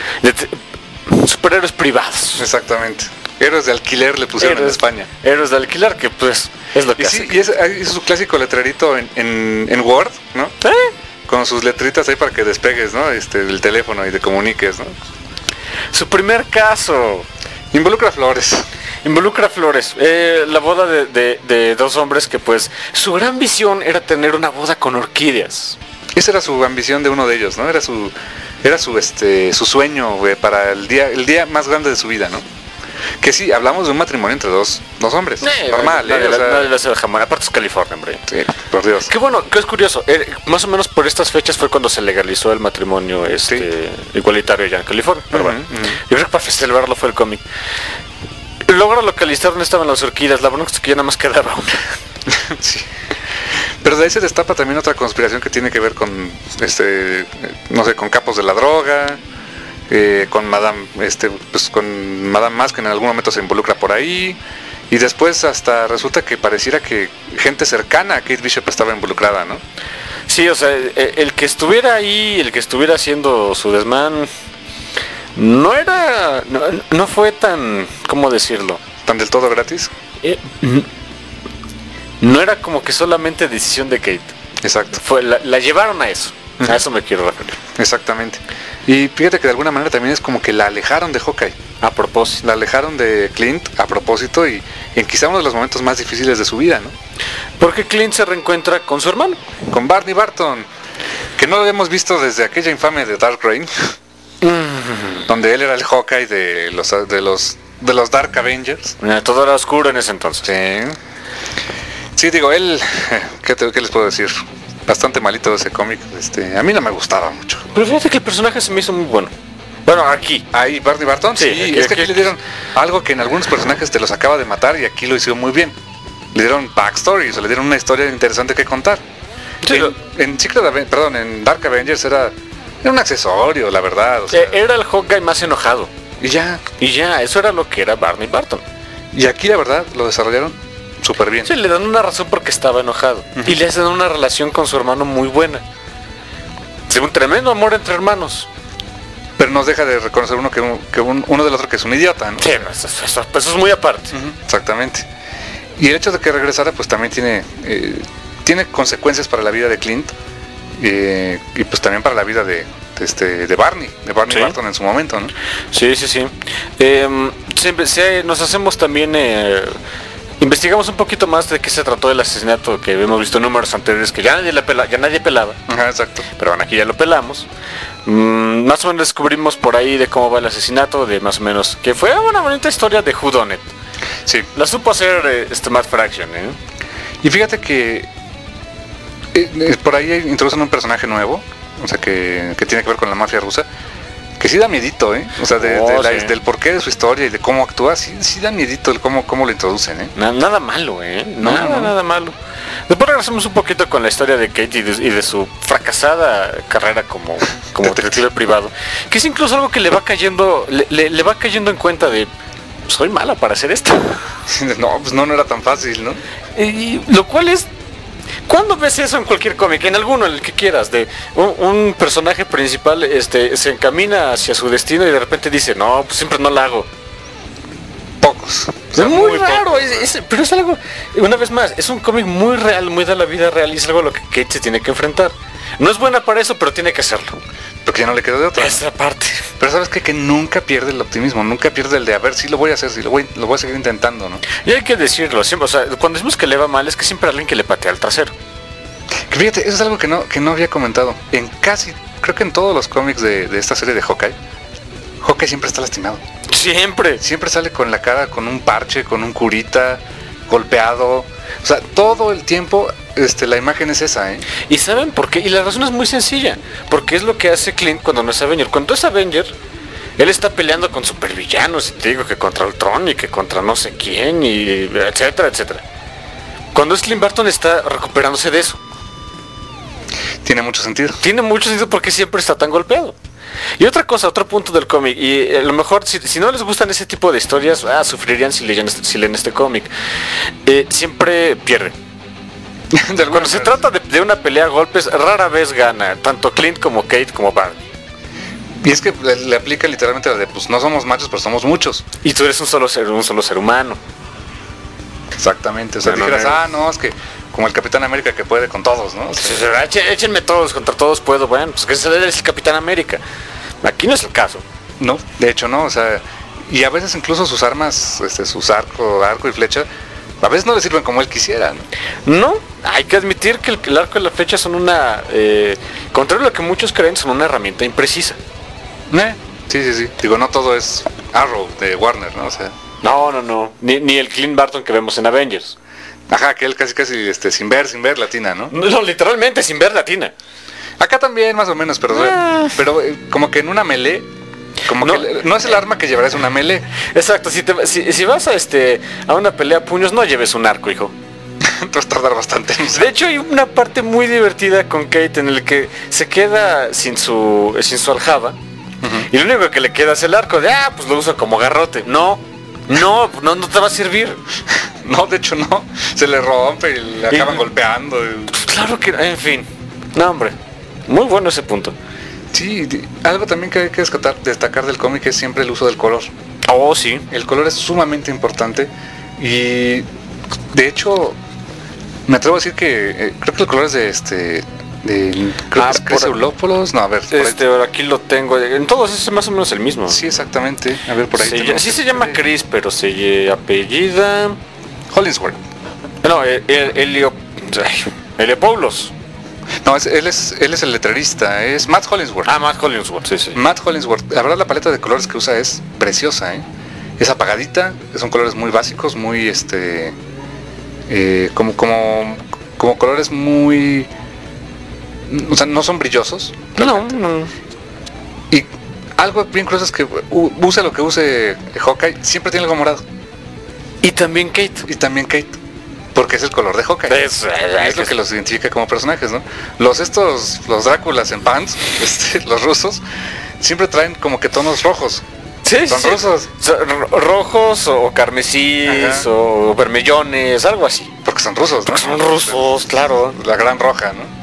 superhéroes privados. Exactamente. Héroes de alquiler le pusieron héroes, en España. Héroes de alquiler, que pues es lo que y hace. Sí, y es, es su clásico letrerito en, en, en Word, ¿no? ¿Eh? Con sus letritas ahí para que despegues, ¿no? Este, del teléfono y te comuniques, ¿no? Su primer caso. Involucra flores. Involucra flores. Eh, la boda de, de, de dos hombres que pues su gran visión era tener una boda con orquídeas. Esa era su ambición de uno de ellos, ¿no? Era su, era su, este, su sueño, güey, para el día, el día más grande de su vida, ¿no? Que sí, hablamos de un matrimonio entre dos, dos hombres. Eh, normal, nadie, eh, o sea, nadie le hace el jamón. Aparte es California, hombre. Sí, por Dios. Qué bueno, que es curioso. Eh, más o menos por estas fechas fue cuando se legalizó el matrimonio este sí. igualitario ya en California. Pero uh-huh, bueno, uh-huh. Yo creo que para celebrarlo fue el cómic. Logra localizar dónde estaban las orquídeas. La verdad es que ya nada más quedaba una. Sí. Pero de ahí se destapa también otra conspiración que tiene que ver con, este, no sé, con capos de la droga. Eh, con Madame este pues con Madame Mask, que en algún momento se involucra por ahí, y después hasta resulta que pareciera que gente cercana a Kate Bishop estaba involucrada, ¿no? Sí, o sea, el que estuviera ahí, el que estuviera haciendo su desmán, no era, no, no fue tan, ¿cómo decirlo? ¿Tan del todo gratis? Eh, no era como que solamente decisión de Kate. Exacto. Fue, la, la llevaron a eso. A eso me quiero referir. Exactamente. Y fíjate que de alguna manera también es como que la alejaron de Hawkeye. A propósito. La alejaron de Clint a propósito y, y en quizá uno de los momentos más difíciles de su vida, ¿no? Porque Clint se reencuentra con su hermano. Con Barney Barton. Que no lo habíamos visto desde aquella infame de Dark Reign. Mm. Donde él era el Hawkeye de los, de los, de los Dark Avengers. Eh, todo era oscuro en ese entonces. Sí. Sí, digo, él... ¿Qué, te, qué les puedo decir? bastante malito ese cómic. Este, a mí no me gustaba mucho. Pero fíjate que el personaje se me hizo muy bueno. Bueno, aquí. Ahí, Barney Barton, sí, sí aquí, es que aquí, aquí le dieron algo que en algunos personajes te los acaba de matar y aquí lo hicieron muy bien. Le dieron backstory, o sea, le dieron una historia interesante que contar. Sí, en, en Secret Aven- perdón, en Dark Avengers era, era un accesorio, la verdad. O sea, era el Hawkeye más enojado. Y ya. Y ya, eso era lo que era Barney Barton. Y aquí la verdad lo desarrollaron súper bien. Sí, le dan una razón porque estaba enojado. Uh-huh. Y le hacen una relación con su hermano muy buena. Sí, un tremendo amor entre hermanos. Pero nos deja de reconocer uno que, un, que un, uno del otro que es un idiota, ¿no? Sí, eso, eso, eso, eso es muy aparte. Uh-huh, exactamente. Y el hecho de que regresara pues también tiene eh, tiene consecuencias para la vida de Clint eh, y pues también para la vida de, de, este, de Barney, de Barney ¿sí? Barton en su momento, ¿no? Sí, sí, sí. Eh, siempre, sí nos hacemos también... Eh, investigamos un poquito más de qué se trató del asesinato que hemos visto en números anteriores que ya nadie, le pela, ya nadie pelaba. Ajá, exacto. Pero bueno, aquí ya lo pelamos. Mm, más o menos descubrimos por ahí de cómo va el asesinato, de más o menos que fue una bonita historia de Who Done It. Sí. La supo hacer eh, este Matt Fraction, ¿eh? Y fíjate que eh, eh, por ahí introducen un personaje nuevo, o sea que, que tiene que ver con la mafia rusa. Que sí da miedito, ¿eh? O sea, de, oh, de la, sí. del porqué de su historia y de cómo actúa, sí, sí da miedito el cómo, cómo lo introducen, ¿eh? Nada, nada malo, ¿eh? Nada, no, no. nada malo. Después regresamos un poquito con la historia de Kate y de, y de su fracasada carrera como, como detective privado. Que es incluso algo que le va cayendo, le, le, le va cayendo en cuenta de, soy mala para hacer esto. No, pues no, no era tan fácil, ¿no? Y lo cual es... ¿Cuándo ves eso en cualquier cómic? En alguno, en el que quieras, de un, un personaje principal este, se encamina hacia su destino y de repente dice, no, pues siempre no la hago. Pocos. O sea, es muy, muy raro, pocos, es, es, pero es algo, una vez más, es un cómic muy real, muy de la vida real y es algo a lo que Kate se tiene que enfrentar. No es buena para eso, pero tiene que hacerlo. Porque ya no le queda de otra. Esa parte. Pero sabes qué? Que nunca pierde el optimismo, nunca pierde el de a ver si lo voy a hacer, si lo voy, lo voy a seguir intentando, ¿no? Y hay que decirlo, siempre, o sea, cuando decimos que le va mal es que siempre hay alguien que le patea al trasero. Que fíjate, eso es algo que no, que no había comentado. En casi, creo que en todos los cómics de, de esta serie de Hawkeye, Hawkeye siempre está lastimado. Siempre. Siempre sale con la cara, con un parche, con un curita, golpeado. O sea, todo el tiempo este, la imagen es esa, ¿eh? ¿Y saben por qué? Y la razón es muy sencilla. Porque es lo que hace Clint cuando no es Avenger. Cuando es Avenger, él está peleando con supervillanos, y te digo que contra Ultron y que contra no sé quién, y etcétera, etcétera. Cuando es Clint Barton está recuperándose de eso. Tiene mucho sentido. Tiene mucho sentido porque siempre está tan golpeado. Y otra cosa, otro punto del cómic, y a lo mejor si, si no les gustan ese tipo de historias, ah, sufrirían si leen este, si leen este cómic. Eh, siempre pierde. Cuando se trata de, de una pelea a golpes, rara vez gana, tanto Clint como Kate como Barney. Y es que le, le aplica literalmente la de, pues no somos machos, pero somos muchos. Y tú eres un solo ser, un solo ser humano. Exactamente, o sea, no, dijeras, no, no. ah, no, es que como el Capitán América que puede con todos, ¿no? O sea, sí, échenme todos, contra todos puedo, bueno, pues que ese es el Capitán América. Aquí no es el caso. No, de hecho no, o sea, y a veces incluso sus armas, este, sus arco, arco y flecha, a veces no le sirven como él quisiera, ¿no? No, hay que admitir que el, el arco y la flecha son una, eh, contrario a lo que muchos creen, son una herramienta imprecisa. Eh, sí, sí, sí, digo, no todo es Arrow de Warner, ¿no? O sea... No, no, no, ni, ni el Clint Barton que vemos en Avengers. Ajá, que él casi casi este, sin ver, sin ver latina, ¿no? No, literalmente sin ver latina. Acá también más o menos, pero, ah. pero eh, como que en una melee, como no, que no es el arma que llevarás una melee. Exacto, si, te, si, si vas a este a una pelea a puños, no lleves un arco, hijo. Te vas a tardar bastante. De hecho hay una parte muy divertida con Kate en el que se queda sin su, sin su aljaba, uh-huh. Y lo único que le queda es el arco de, ah, pues lo uso como garrote. No. No, no, no te va a servir. No, de hecho no. Se le rompe y le acaban y, golpeando. Y... Claro que, en fin. No, hombre. Muy bueno ese punto. Sí, algo también que hay que destacar, destacar del cómic es siempre el uso del color. Oh, sí. El color es sumamente importante. Y de hecho, me atrevo a decir que eh, creo que el color es de este... De, creo ah, que es Eulópolis, no, a ver. Este, ahora aquí lo tengo. En todos es más o menos el mismo. Sí, exactamente. A ver, por ahí. Se, sí se llama Chris, pero se apellida Hollingsworth. No, el, el, Helio, Heliopoulos. No, es, él es él es el letrerista, es Matt Hollingsworth. Ah, Matt Hollingsworth, sí, sí. Matt Hollingsworth. La verdad la paleta de colores que usa es preciosa, ¿eh? Es apagadita, son colores muy básicos, muy este eh, como como como colores muy o sea, no son brillosos. No, no. Y algo bien curioso es que use lo que use Hawkeye, siempre tiene algo morado. Y también Kate. Y también Kate. Porque es el color de Hawkeye. Es, es lo que los identifica como personajes, ¿no? Los estos, los Dráculas en pants, este, los rusos, siempre traen como que tonos rojos. Sí, son sí. rusos. Son rojos o carmesís. Ajá. O vermellones, algo así. Porque son rusos, ¿no? Porque son rusos, claro. La gran roja, ¿no?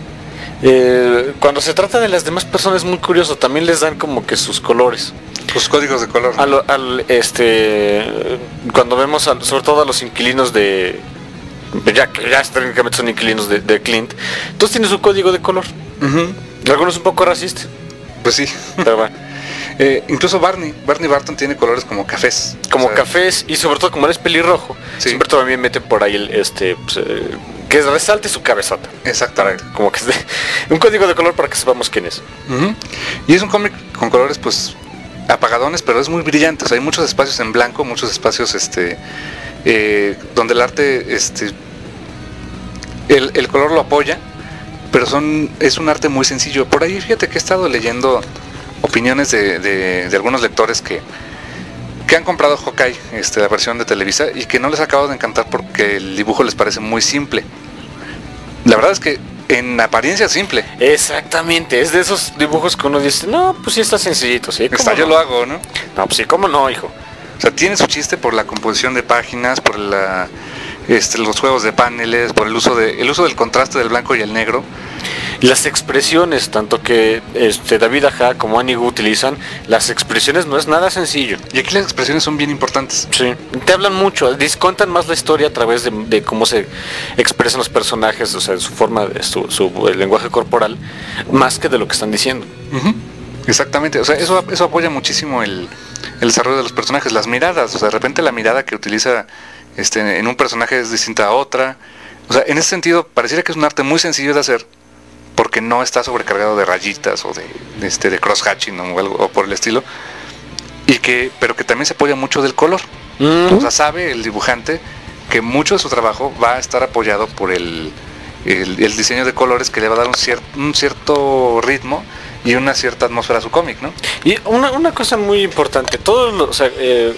Eh, cuando se trata de las demás personas es muy curioso, también les dan como que sus colores. Sus códigos de color. ¿No? Al, al, este, cuando vemos a, sobre todo a los inquilinos de... Ya que ya técnicamente son inquilinos de, de Clint, todos tienen su código de color. Uh-huh. Algunos un poco racista. Pues sí. Pero bueno. eh, incluso Barney, Barney Barton tiene colores como cafés. Como o sea, cafés, y sobre todo como él es pelirrojo, sí. Siempre también meten por ahí el este pues, eh, que resalte su cabezota. Exactamente. Para, como que es un código de color para que sepamos quién es. Uh-huh. Y es un cómic con colores pues apagadones, pero es muy brillante. O sea, hay muchos espacios en blanco, muchos espacios este eh, donde el arte este el, el color lo apoya, pero son es un arte muy sencillo. Por ahí fíjate que he estado leyendo opiniones de, de, de algunos lectores que que han comprado Hawkeye, este, la versión de Televisa, y que no les acaba de encantar porque el dibujo les parece muy simple. La verdad es que en apariencia simple. Exactamente, es de esos dibujos que uno dice, no, pues sí está sencillito, sí. Está, no? yo lo hago, ¿no? No, pues sí, ¿cómo no, hijo? O sea, tiene su chiste por la composición de páginas, por la, este, los juegos de paneles, por el uso de, el uso del contraste del blanco y el negro. Las expresiones, tanto que este, David Aja como Annie Gu utilizan, las expresiones no es nada sencillo. Y aquí las expresiones son bien importantes. Sí, te hablan mucho, discontan más la historia a través de, de cómo se expresan los personajes, o sea, su forma, su, su el lenguaje corporal, más que de lo que están diciendo. Uh-huh. Exactamente, o sea, eso, eso apoya muchísimo el, el desarrollo de los personajes, las miradas, o sea, de repente la mirada que utiliza este, en un personaje es distinta a otra. O sea, en ese sentido, pareciera que es un arte muy sencillo de hacer, porque no está sobrecargado de rayitas o de, de, este, de cross-hatching o algo o por el estilo, y que, pero que también se apoya mucho del color. Uh-huh. O sea, sabe el dibujante que mucho de su trabajo va a estar apoyado por el, el, el diseño de colores que le va a dar un, cier, un cierto ritmo y una cierta atmósfera a su cómic, ¿no? Y una, una cosa muy importante, todos los, o sea, eh,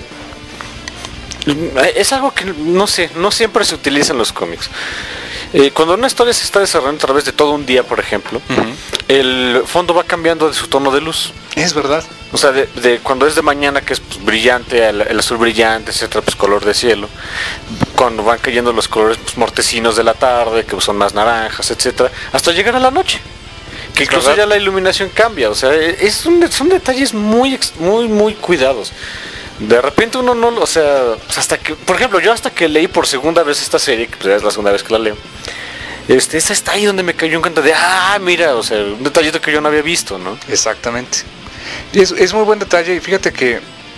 es algo que no sé, no siempre se utiliza en los cómics. Eh, cuando una historia se está desarrollando a través de todo un día, por ejemplo, uh-huh. el fondo va cambiando de su tono de luz. Es verdad. O sea, de, de cuando es de mañana, que es pues, brillante, el, el azul brillante, etcétera, pues color de cielo. Cuando van cayendo los colores pues, mortecinos de la tarde, que son más naranjas, etcétera, hasta llegar a la noche. Que incluso ¿verdad? Ya la iluminación cambia. O sea, es un, son detalles muy, muy, muy cuidados. De repente uno no, o sea, hasta que, por ejemplo, yo hasta que leí por segunda vez esta serie, que pues ya es la segunda vez que la leo, este, esa está ahí donde me cayó en cuenta de, ah, mira, o sea, un detallito que yo no había visto, ¿no? Exactamente. Y es, es muy buen detalle, y fíjate que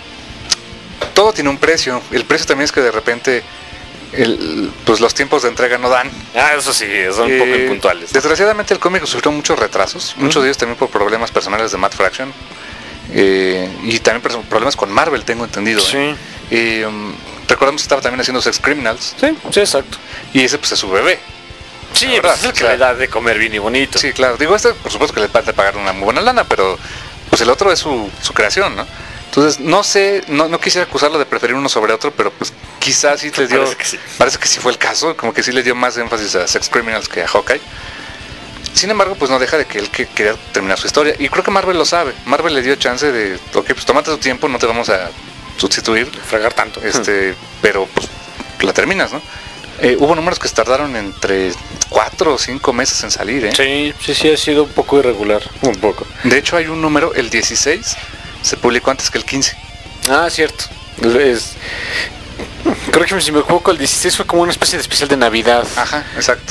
todo tiene un precio. El precio también es que de repente, el, pues los tiempos de entrega no dan. Ah, eso sí, son eh, un poco impuntuales. Desgraciadamente el cómic sufrió muchos retrasos, uh-huh. muchos de ellos también por problemas personales de Matt Fraction. Eh, y también problemas con Marvel, tengo entendido. Sí. ¿eh? Eh, um, recordamos que estaba también haciendo Sex Criminals. Sí, sí, exacto. Y ese pues es su bebé. Sí, pues es el que o sea, le da de comer bien y bonito. Sí, claro. Digo, este por supuesto que le falta pagar una muy buena lana, pero pues el otro es su, su creación, ¿no? Entonces, no sé, no, no quisiera acusarlo de preferir uno sobre otro, pero pues quizás sí le dio... Parece que sí. Parece que sí fue el caso, como que sí le dio más énfasis a Sex Criminals que a Hawkeye. Sin embargo, pues no deja de que él que quería terminar su historia. Y creo que Marvel lo sabe. Marvel le dio chance de, ok, pues tómate tu tiempo, no te vamos a sustituir. Fregar tanto. Este, pero pues la terminas, ¿no? Eh, hubo números que se tardaron entre cuatro o cinco meses en salir, ¿eh? Sí, sí, sí, ha sido un poco irregular. Un poco. De hecho, hay un número, el dieciséis, se publicó antes que el quince. Ah, cierto. Es... Creo que si me equivoco, el dieciséis fue como una especie de especial de Navidad. Ajá, exacto.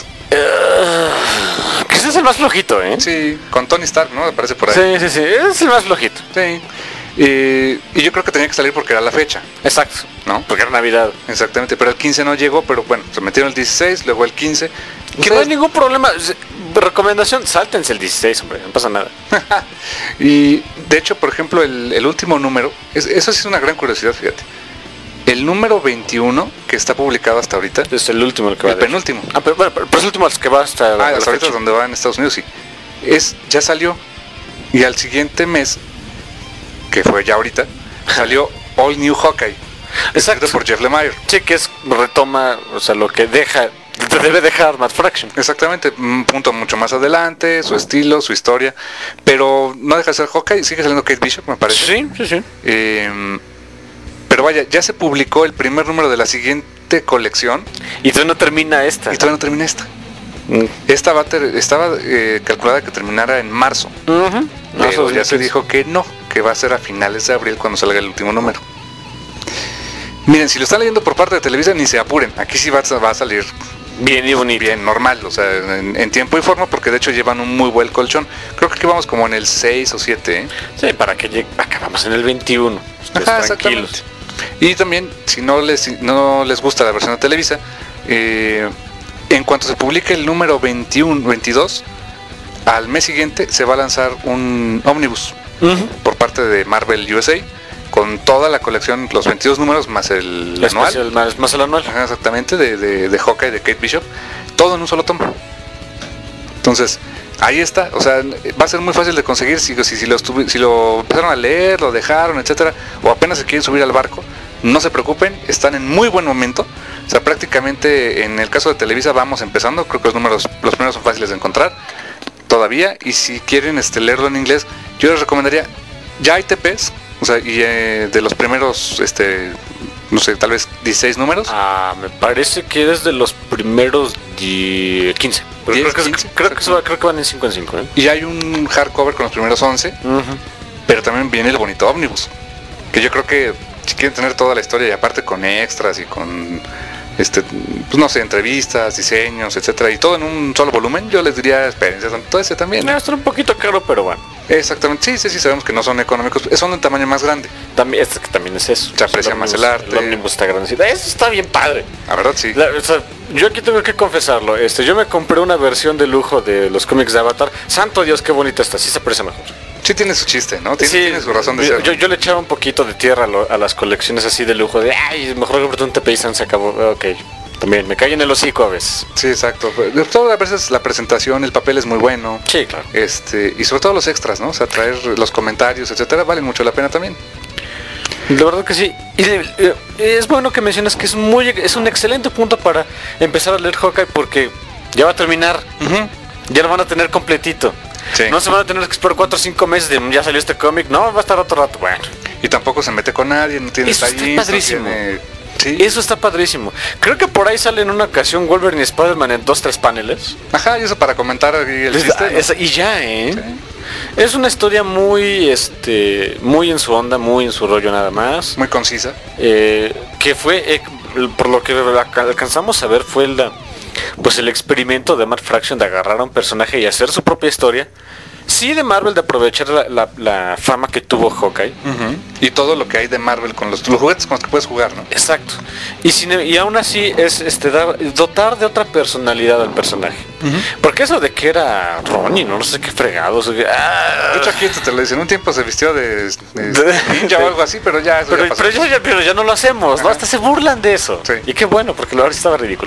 Uh, que ese es el más flojito, ¿eh? Sí, con Tony Stark, ¿no? Me parece por ahí. Sí, sí, sí, es el más flojito. Sí. Y, y yo creo que tenía que salir porque era la fecha. Exacto, ¿no? Porque era Navidad. Exactamente, pero el quince no llegó, pero bueno, se metieron el dieciséis, luego el quince. Que ¿ustedes? No hay ningún problema. Recomendación, sáltense el dieciséis, hombre, no pasa nada. Y de hecho, por ejemplo, el, el último número, es, eso sí es una gran curiosidad, fíjate. El número veintiuno que está publicado hasta ahorita es el último el que va. El penúltimo. Ah, pero, bueno, pero es el último que va hasta. Ah, hasta ahorita es donde va en Estados Unidos, sí. es ya salió. Y al siguiente mes, que fue ya ahorita, salió All New Hawkeye. Exacto. Por Jeff Lemire. Sí, que es retoma, o sea, lo que deja, debe dejar Matt Fraction. Exactamente, un punto mucho más adelante, su estilo, su historia, pero no deja de ser Hawkeye, sigue saliendo Kate Bishop, me parece. Sí, sí, sí. Eh, pero vaya, ya se publicó el primer número de la siguiente colección. Y todavía no termina esta. Y todavía no termina esta. Mm. Esta va a ter, estaba eh, calculada que terminara en marzo. Uh-huh. Pero ya se dijo que no, que va a ser a finales de abril cuando salga el último número. Miren, si lo están leyendo por parte de Televisa, ni se apuren. Aquí sí va a, va a salir bien y bonito. Bien, normal, o sea, en, en tiempo y forma, porque de hecho llevan un muy buen colchón. Creo que aquí vamos como en el seis o siete, ¿eh? Sí, para que llegue, acabamos en el veintiuno. Ustedes Ajá, tranquilos. Y también, si no les, no les gusta la versión de Televisa, eh, en cuanto se publique el número veintiuno, veintidós, al mes siguiente se va a lanzar un ómnibus uh-huh. por parte de Marvel U S A, con toda la colección, los veintidós números más el la anual. Especial, más, más el anual. Ajá, exactamente, de, de, de Hawkeye, de Kate Bishop, todo en un solo tomo. Entonces, ahí está, o sea, va a ser muy fácil de conseguir si, si, si, lo, estuvi, si lo empezaron a leer, lo dejaron, etcétera, o apenas se quieren subir al barco, no se preocupen, están en muy buen momento. O sea, prácticamente en el caso de Televisa vamos empezando, creo que los números, los primeros son fáciles de encontrar todavía, y si quieren este, leerlo en inglés, yo les recomendaría, ya hay T Ps, o sea, y eh, de los primeros, este, no sé, tal vez dieciséis números. Ah, me parece que es de los primeros quince. Pero diez, creo, que quince, es, creo, que va, creo que van en cinco en cinco, ¿eh? Y hay un hardcover con los primeros once, uh-huh. pero también viene el bonito ómnibus, que yo creo que si quieren tener toda la historia y aparte con extras y con, este, pues no sé, entrevistas, diseños, etcétera, y todo en un solo volumen, yo les diría, espérense, todo ese también. Va a estar un poquito caro, pero bueno. Exactamente, sí, sí, sí, sabemos que no son económicos, son de un tamaño más grande. También, este que también es eso. Se aprecia más el arte. El ómnibus está grande. Eso está bien padre. La verdad, sí. La, o sea, yo aquí tengo que confesarlo. Este, yo me compré una versión de lujo de los cómics de Avatar. Santo Dios, qué bonita está. Sí se aprecia mejor. Sí tiene su chiste, ¿no? Tiene, sí, tiene su razón de yo, ser. Yo, yo le echaba un poquito de tierra a, lo, a las colecciones así de lujo. De, ay, mejor compré un T P I San, se acabó. Ok. También me cae en el hocico a veces. Sí, exacto. Todo a veces la presentación, el papel es muy bueno. Sí, claro. Este, y sobre todo los extras, ¿no? O sea, traer los comentarios, etcétera, valen mucho la pena también. La verdad que sí. Y eh, es bueno que mencionas que es muy es un excelente punto para empezar a leer Hawkeye, porque ya va a terminar. Uh-huh. Ya lo van a tener completito. Sí. No se van a tener que esperar cuatro o cinco meses de ya salió este cómic. No, va a estar otro rato. Bueno. Y tampoco se mete con nadie, no tiene Eso está padrísimo. No tiene... ¿Sí? Eso está padrísimo. Creo que por ahí sale en una ocasión Wolverine y Spider-Man en dos, tres paneles. Ajá, y eso para comentar el chiste, ¿no? Esa, y ya, ¿eh? Sí. Es una historia muy, este, muy en su onda, muy en su rollo nada más. Muy concisa. Eh, que fue, eh, por lo que alcanzamos a ver, fue el, pues el experimento de Matt Fraction de agarrar a un personaje y hacer su propia historia. Sí, de Marvel, de aprovechar la, la, la fama que tuvo Hawkeye. Uh-huh. Y todo lo que hay de Marvel con los, los juguetes con los que puedes jugar, ¿no? Exacto. Y, sin, y aún así es este dar, dotar de otra personalidad al personaje. Uh-huh. Porque eso de que era Ronnie, no, no sé qué fregados. Ah. De hecho aquí te lo dicen, un tiempo se vistió de, de ninja o algo así, pero ya eso pero, ya pasó. Pero, ya, pero ya no lo hacemos, ¿no? Hasta se burlan de eso. Sí. Y qué bueno, porque la verdad estaba ridículo.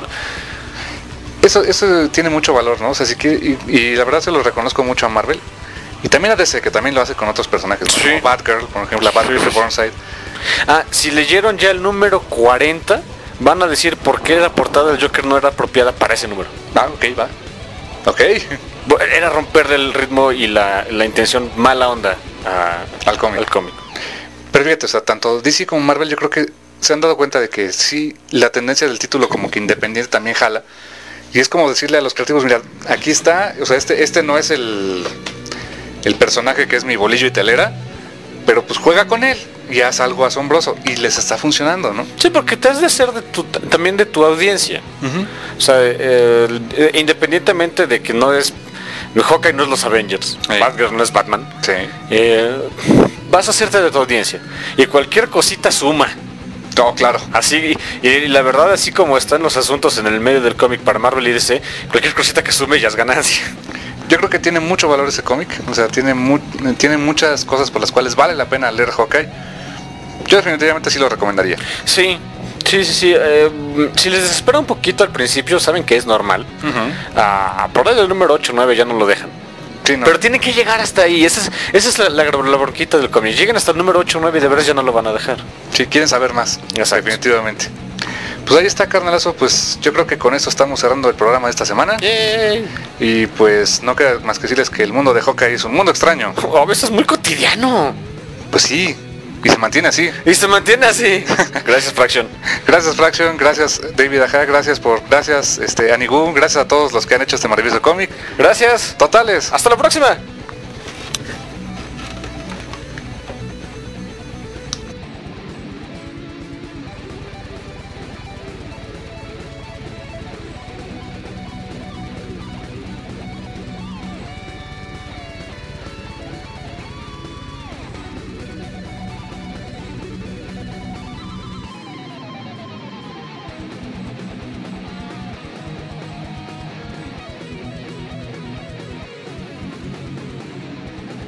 Eso, eso tiene mucho valor, ¿no? O sea, sí que, y, y la verdad se lo reconozco mucho a Marvel. Y también a D C, que también lo hace con otros personajes, sí. como Batgirl, por ejemplo, la Batgirl sí, de sí. Burnside. Ah, si leyeron ya el número cuarenta, van a decir por qué la portada del Joker no era apropiada para ese número. Ah, ok, va. Ok. Era romperle el ritmo y la, la intención mala onda a, al cómic. Al cómic. Pero fíjate, o sea, tanto D C como Marvel yo creo que se han dado cuenta de que sí, la tendencia del título como que independiente también jala. Y es como decirle a los creativos, mira, aquí está, o sea, este, este no es el, el personaje que es mi bolillo y telera, pero pues juega con él y haz algo asombroso. Y les está funcionando, ¿no? Sí, porque te has de ser de tu, también de tu audiencia. Uh-huh. O sea, eh, eh, independientemente de que no es... Hawkeye no es los Avengers, sí. Batgirl no es Batman. Sí. Eh, vas a hacerte de tu audiencia. Y cualquier cosita suma. Oh, claro. Así, y, y la verdad, así como están los asuntos en el medio del cómic para Marvel y D C, cualquier cosita que sume ya es ganancia. Yo creo que tiene mucho valor ese cómic, o sea, tiene, mu tiene muchas cosas por las cuales vale la pena leer Hawkeye. Yo definitivamente sí lo recomendaría. Sí, sí, sí, sí. Eh, si les desespera un poquito al principio, saben que es normal. Uh-huh. ah, por ahí del número ocho o nueve ya no lo dejan. Sí, no. Pero tienen que llegar hasta ahí. Esa es, esa es la, la, la bronquita del cómic. Lleguen hasta el número ocho o nueve y de veras ya no lo van a dejar. Si quieren saber más, Exacto. definitivamente. Pues ahí está, carnalazo. Pues yo creo que con eso estamos cerrando el programa de esta semana. Yay. Y pues no queda más que decirles que el mundo de Hawkeye es un mundo extraño. Oh, a veces muy cotidiano. Pues sí, y se mantiene así. Y se mantiene así. Gracias, Fraction. Gracias, Fraction. Gracias, David Aja. Gracias por, gracias, este, Anigu. Gracias a todos los que han hecho este maravilloso cómic. Gracias. Totales. Hasta la próxima.